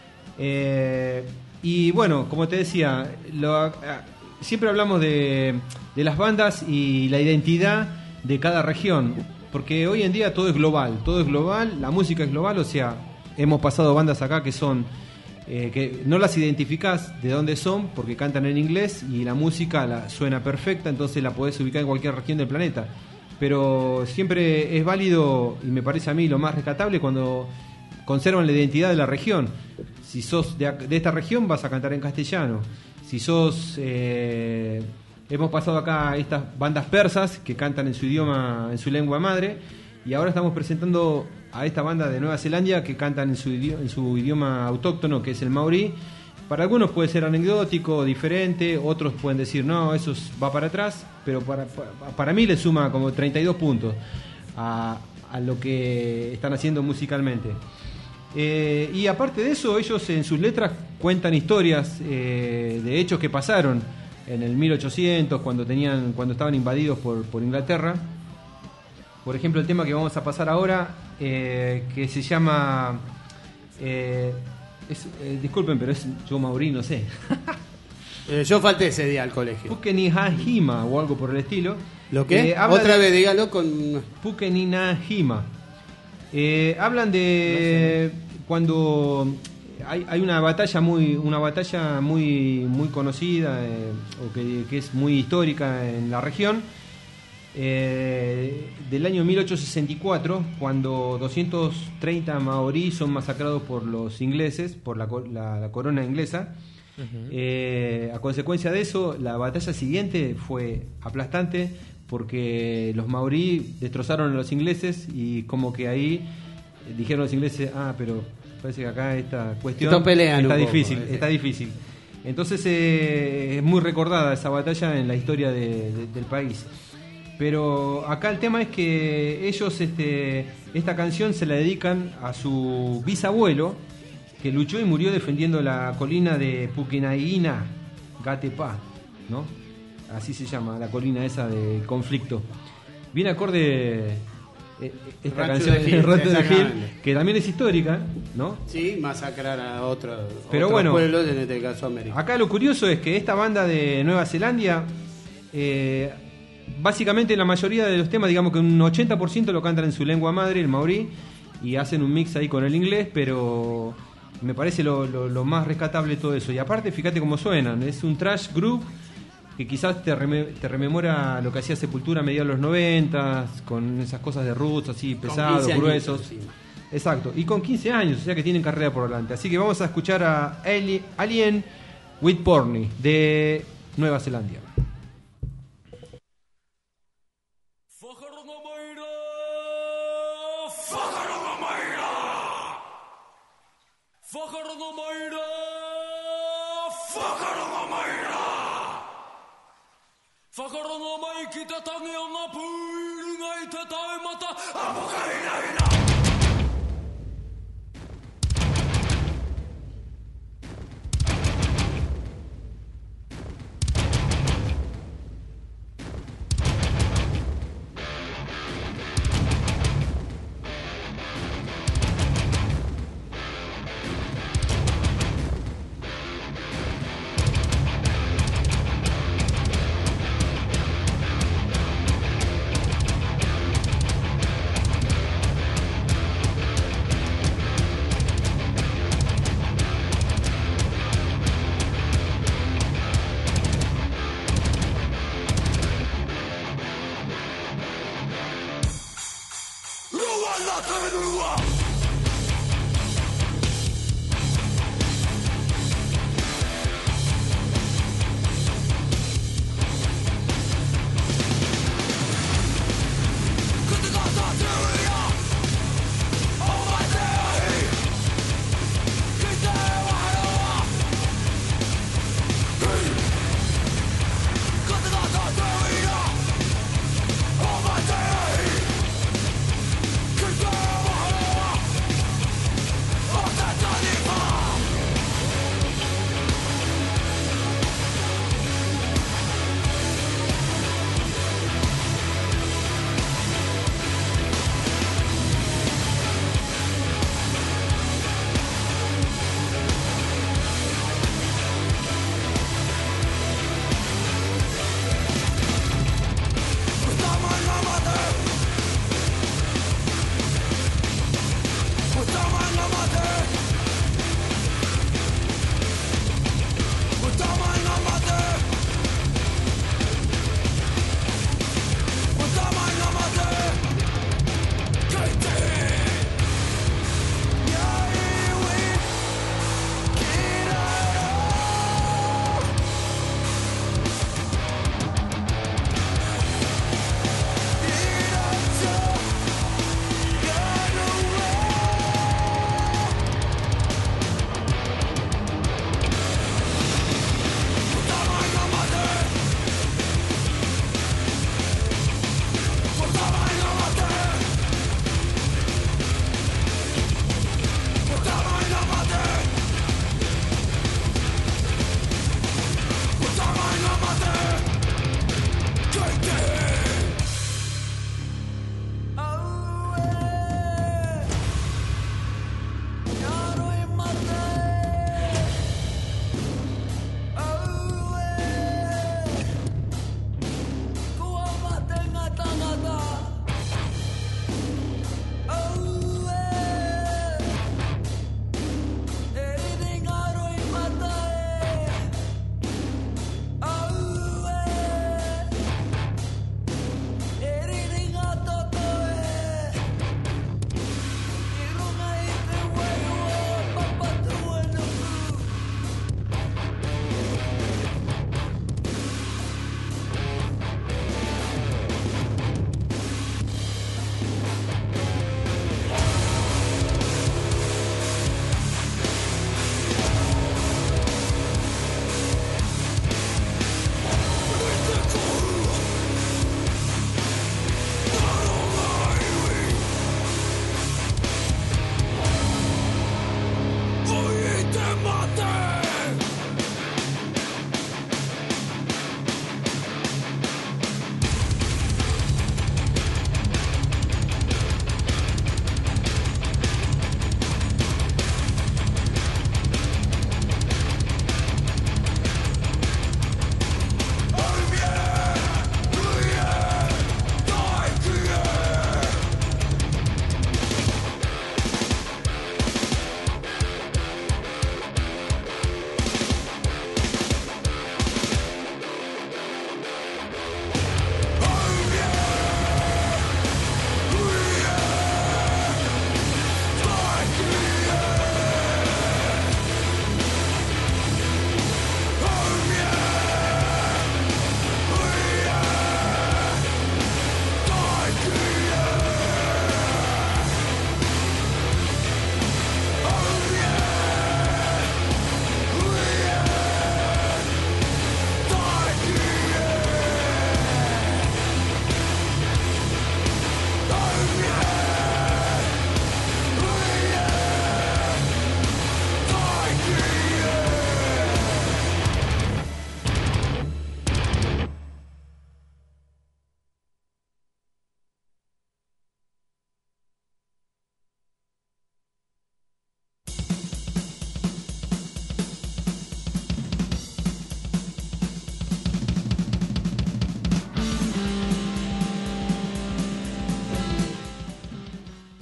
Eh, y bueno, como te decía, lo- a- siempre hablamos de, de las bandas y la identidad de cada región, porque hoy en día todo es global, todo es global, la música es global, o sea, hemos pasado bandas acá que son eh, que no las identificás de dónde son porque cantan en inglés y la música la, suena perfecta, entonces la podés ubicar en cualquier región del planeta. Pero siempre es válido, y me parece a mí lo más rescatable, cuando conservan la identidad de la región. Si sos de, de esta región, vas a cantar en castellano. Si sos... Eh, hemos pasado acá estas bandas persas que cantan en su idioma, en su lengua madre, y ahora estamos presentando a esta banda de Nueva Zelanda que cantan en su, idioma, en su idioma autóctono, que es el maorí. Para algunos puede ser anecdótico, diferente, otros pueden decir, no, eso va para atrás, pero para, para, para mí le suma como treinta y dos puntos a, a lo que están haciendo musicalmente. Eh, y aparte de eso, ellos en sus letras cuentan historias eh, de hechos que pasaron en el mil ochocientos, cuando tenían cuando estaban invadidos por, por Inglaterra. Por ejemplo, el tema que vamos a pasar ahora, eh, que se llama... Eh, es, eh, disculpen, pero es yo maorí, no sé. eh, yo falté ese día al colegio. Pukenihahima o algo por el estilo. ¿Lo qué? Eh, Otra de, vez, dígalo con... Pukenihahima. Eh, hablan de no sé. Cuando hay, hay una batalla muy una batalla muy muy conocida eh, o que, que es muy histórica en la región, eh, del año mil ochocientos sesenta y cuatro, cuando doscientos treinta maorí son masacrados por los ingleses, por la, la, la corona inglesa. Uh-huh. Eh, a consecuencia de eso, la batalla siguiente fue aplastante porque los maorí destrozaron a los ingleses y como que ahí dijeron los ingleses, ah, pero parece que acá esta cuestión está difícil, poco, está difícil. Entonces eh, es muy recordada esa batalla en la historia de, de, del país. Pero acá el tema es que ellos este, esta canción se la dedican a su bisabuelo, que luchó y murió defendiendo la colina de Pukenaiina Gatepá, ¿no? Así se llama, la colina esa de conflicto. Viene acorde eh, esta Rancho canción de Gil, Rancho de Gil, que también es histórica, ¿no? Sí, masacrar a otro, pero otros bueno, pueblos, en este caso América. Acá lo curioso es que esta banda de Nueva Zelanda, eh, básicamente la mayoría de los temas, digamos que un ochenta por ciento lo cantan en su lengua madre, el maorí, y hacen un mix ahí con el inglés, pero me parece lo, lo, lo más rescatable de todo eso. Y aparte, fíjate cómo suenan, es un trash group que quizás te, reme, te rememora lo que hacía Sepultura a mediados de los noventa, con esas cosas de roots así pesados, gruesos. Años, sí. Exacto, y con quince años, o sea que tienen carrera por delante. Así que vamos a escuchar a Alien with Porny de Nueva Zelanda. Whakarongamai ki te tangi o ngā pūrunga I te taumata a whakainaina.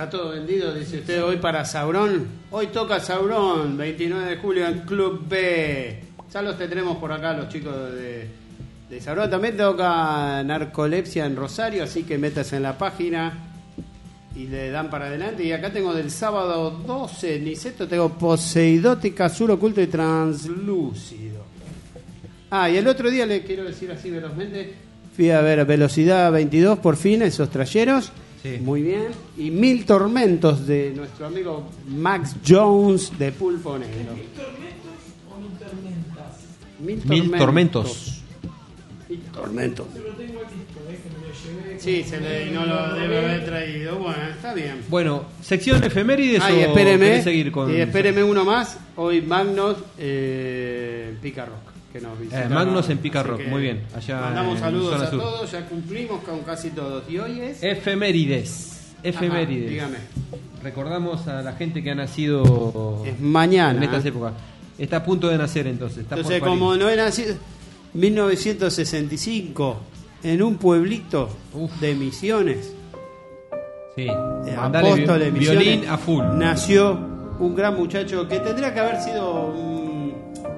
Está todo vendido, dice usted, hoy para Saurón. Hoy toca Saurón, veintinueve de julio en Club B. Ya los tendremos por acá, los chicos de, de Saurón. También toca Narcolepsia en Rosario, así que métase en la página y le dan para adelante. Y acá tengo del sábado doce, Niceto, tengo Poseidótica, Sur Oculto y Translúcido. Ah, y el otro día le quiero decir así velozmente, fui a ver Velocidad veintidós por fin, esos trayeros. Sí. Muy bien. Y Mil Tormentos de nuestro amigo Max Jones de Pulpo Negro. ¿Mil tormentos o mil tormentas? Mil Mil tormentos. Mil tormentos. Se lo tengo aquí, ¿eh? Que me lo llevé. Sí, se le, no lo debe haber traído. Bueno, está bien. Bueno, sección efemérides Ay, o espéreme, querés seguir con... y espéreme uno más. Hoy Magnus eh, Pica Rock. Que nos visita, eh, Magnus en Pica Rock, que muy bien. Allá mandamos en saludos zona a sur. todos, ya cumplimos con casi todos. Y hoy es... Efemérides. Efemérides. Ajá, dígame. Recordamos a la gente que ha nacido Es mañana. en estas épocas. Está a punto de nacer entonces. Está Entonces, por parir. como no he nacido... mil novecientos sesenta y cinco, en un pueblito Uf. de Misiones, Sí. eh, Mandale Apóstoles, vi- Misiones, violín a full. nació un gran muchacho que tendría que haber sido un,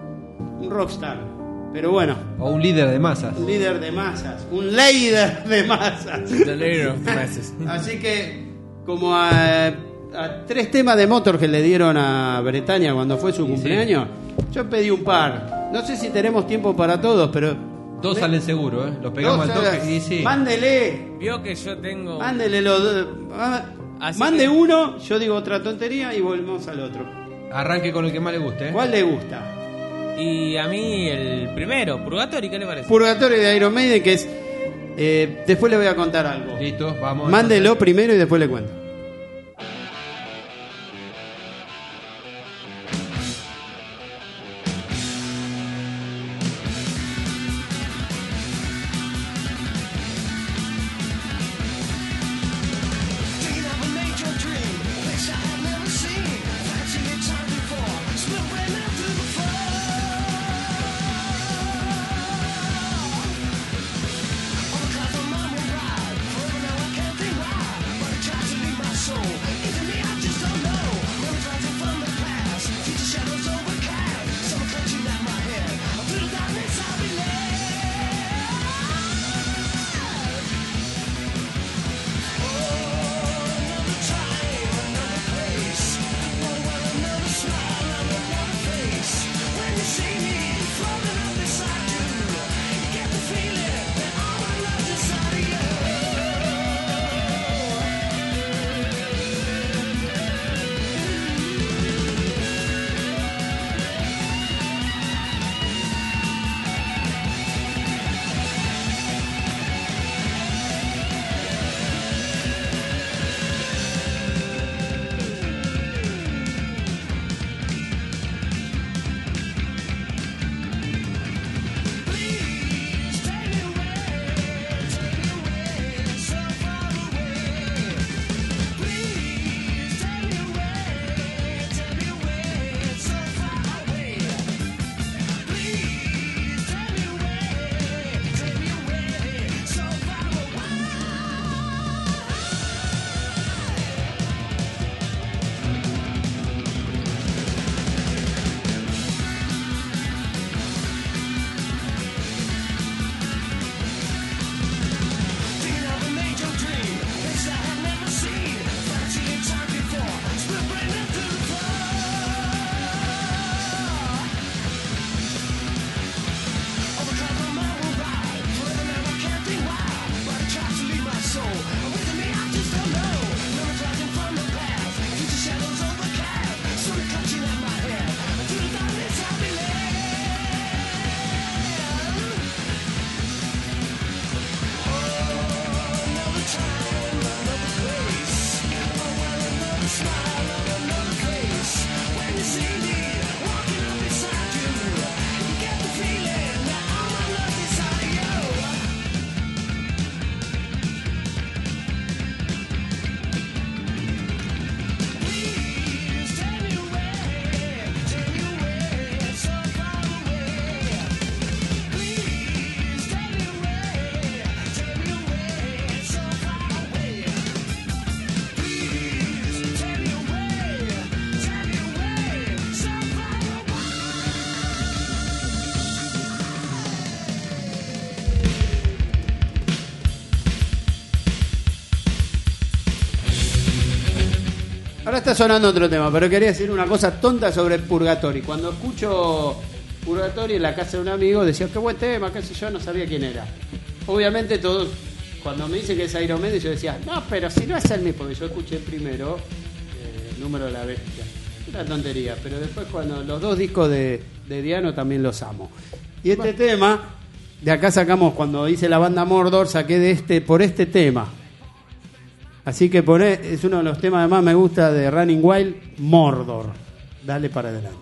un rockstar. Pero bueno, O un líder de masas. un líder de masas, un líder de masas. The Leader of the Masses. Así que, como a, a tres temas de motor que le dieron a Bretaña cuando fue su Sí, cumpleaños, yo pedí un par. No sé si tenemos tiempo para todos, pero... Dos me- salen seguro, ¿eh? Los pegamos dos al toque horas. y sí. Mándele, Vio que yo tengo. mándele los dos. Ah, Así Mande que- uno, yo digo otra tontería y volvemos al otro. Arranque con el que más le guste, ¿eh? ¿Cuál le gusta? Y a mí el primero, Purgatory, ¿qué le parece? Purgatorio de Iron Maiden, que es... eh, después le voy a contar algo. Listo, vamos. Mándelo primero y después le cuento. Tragedy está sonando otro tema, pero quería decir una cosa tonta sobre Purgatory. Cuando escucho Purgatory en la casa de un amigo, decía, qué buen tema, qué sé yo, no sabía quién era. Obviamente todos, cuando me dicen que es Iron Maiden, yo decía, no, pero si no es el mismo, porque yo escuché primero eh, el número de la bestia. Una tontería, pero después cuando los dos discos de, de Diano también los amo. Y este bueno. tema, de acá sacamos, cuando hice la banda Mordor, saqué de este por este tema. Así que poné, es uno de los temas que más me gusta de Running Wild, Mordor. Dale para adelante.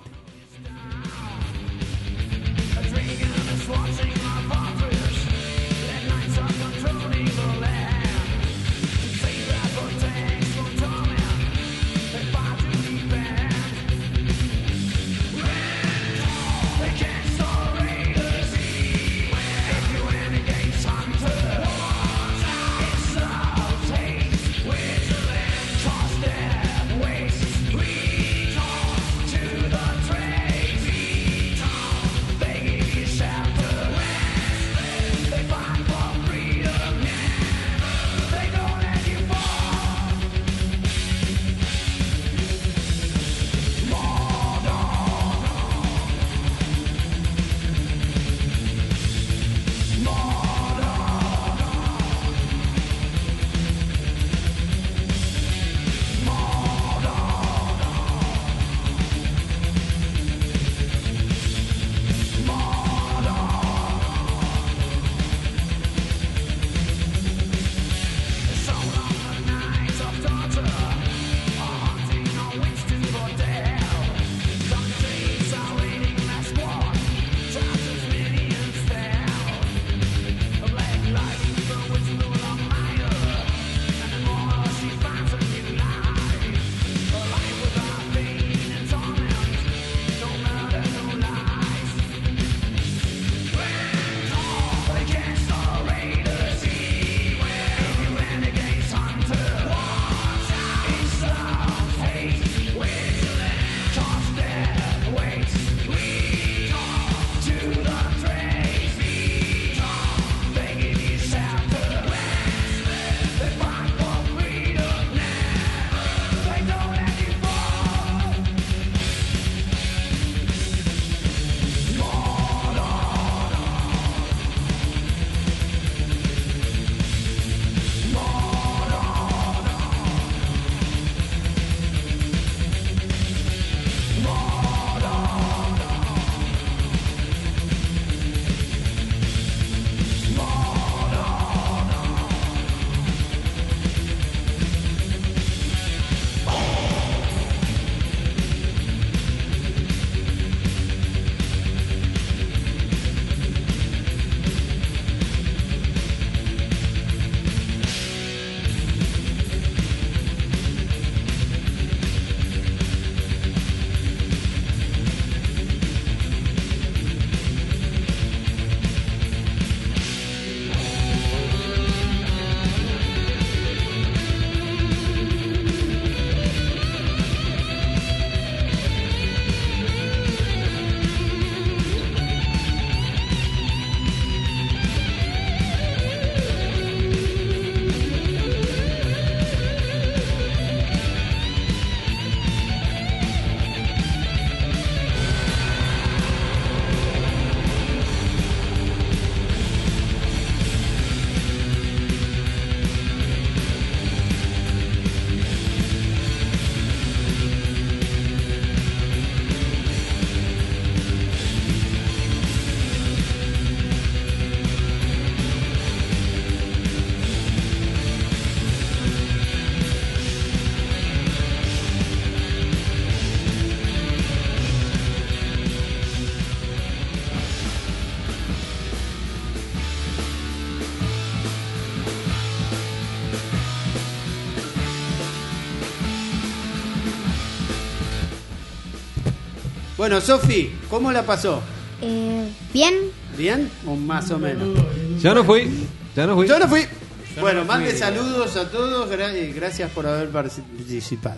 Bueno, Sofi, ¿cómo la pasó? Eh, bien. ¿Bien? ¿O más o menos? Ya no fui. Ya no fui. Yo no fui. Yo bueno, no mande fui. saludos a todos gra- y gracias por haber participado.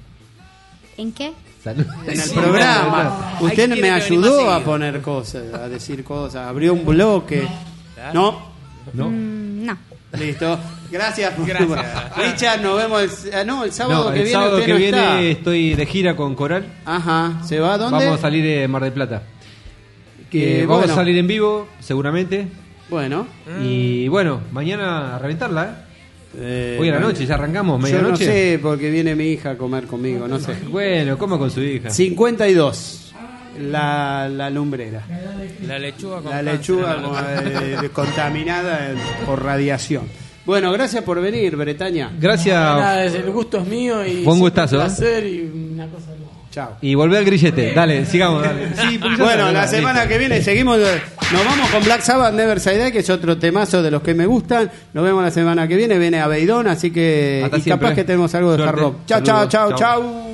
¿En qué? Salud. En el Sí, programa. no, no. Usted Ahí me tiene que venir ayudó más a seguido. poner cosas, a decir cosas. Abrió un bloque. ¿No? No. Mm, no. Listo. Gracias. Gracias. Richard, nos vemos el, ah, no, el sábado No, que el viene. sábado usted que no viene está. estoy de gira con Coral. Ajá. ¿Se va a dónde? Vamos a salir de Mar del Plata. Que, Eh, vamos bueno. a salir en vivo, seguramente. Bueno. Y bueno, mañana a reventarla, ¿eh? Eh, Hoy a la bueno. noche, ya arrancamos, Yo no medianoche. sé, porque viene mi hija a comer conmigo, no sé. Bueno, coma con su hija. cincuenta y dos. La, la lumbrera. La lechuga con La cáncer. lechuga como, eh, contaminada por radiación. Bueno, gracias por venir, Bretaña. Gracias. Nada, el gusto es mío y Fue un siempre gustazo, un ¿eh? placer y una cosa loca. Chao. Y volvé al grillete. Dale, sigamos, dale. Sí, porque ya Bueno, está, la listo. semana que viene seguimos. Nos vamos con Black Sabbath, Never Say Die, que es otro temazo de los que me gustan. Nos vemos la semana que viene. Viene Abeidón, así que. Hasta y siempre. capaz que tenemos algo de Suerte. hard rock. Chao, chao, chao, Saludos. chao.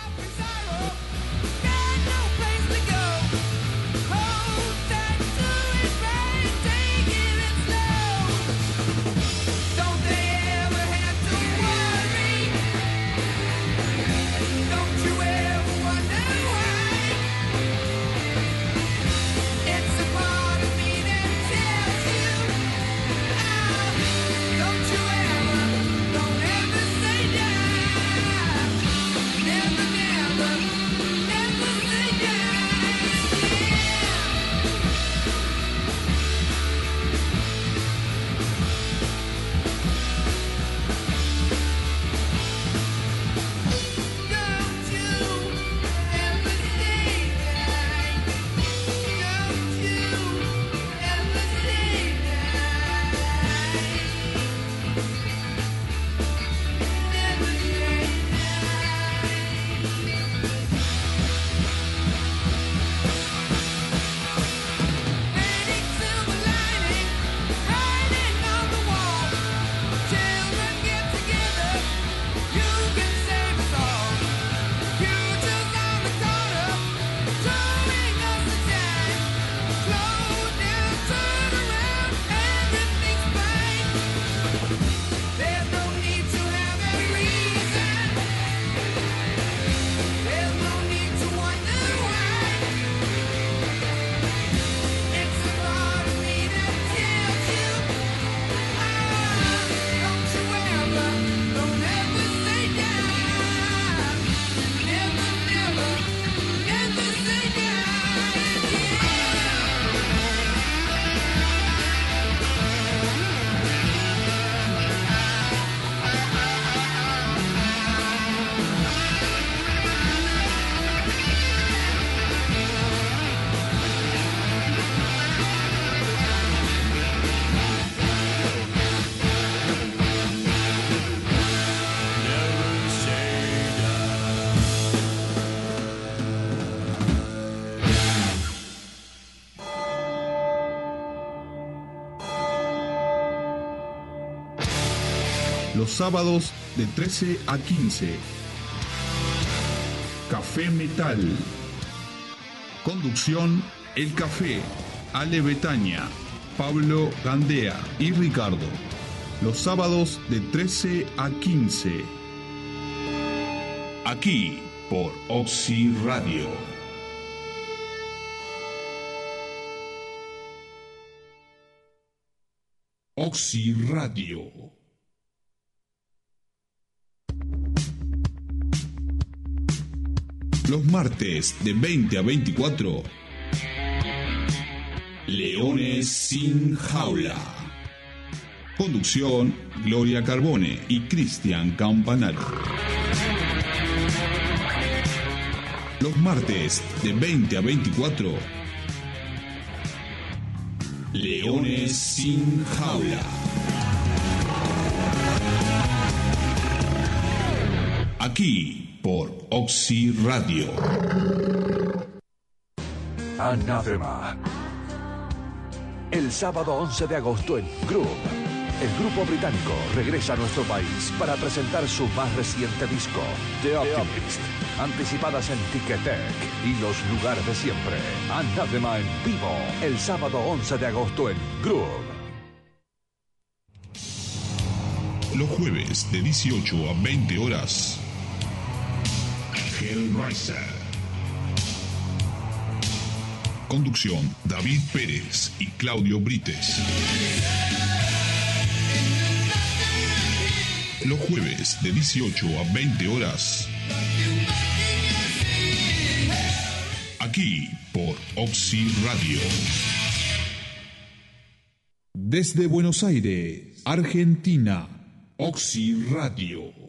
Los sábados de trece a quince. Café Metal. Conducción El Café, Ale Betaña, Pablo Gandea y Ricardo. Los sábados de trece a quince. Aquí por Oxy Radio. Oxy Radio. Los martes de veinte a veinticuatro. Leones sin jaula. Conducción Gloria Carbone y Cristian Campanaro. Los martes de veinte a veinticuatro. Leones sin jaula. Aquí por Oxy Radio. Anathema. El sábado once de agosto en Groove, el grupo británico regresa a nuestro país para presentar su más reciente disco, The Optimist, anticipadas en Ticketek y los lugares de siempre. Anathema en vivo, el sábado once de agosto en Groove. Los jueves de dieciocho a veinte horas. Hellraiser. Conducción David Pérez y Claudio Brites. los jueves de dieciocho a veinte horas. Aquí por Oxy Radio. Desde Buenos Aires, Argentina, Oxy Radio.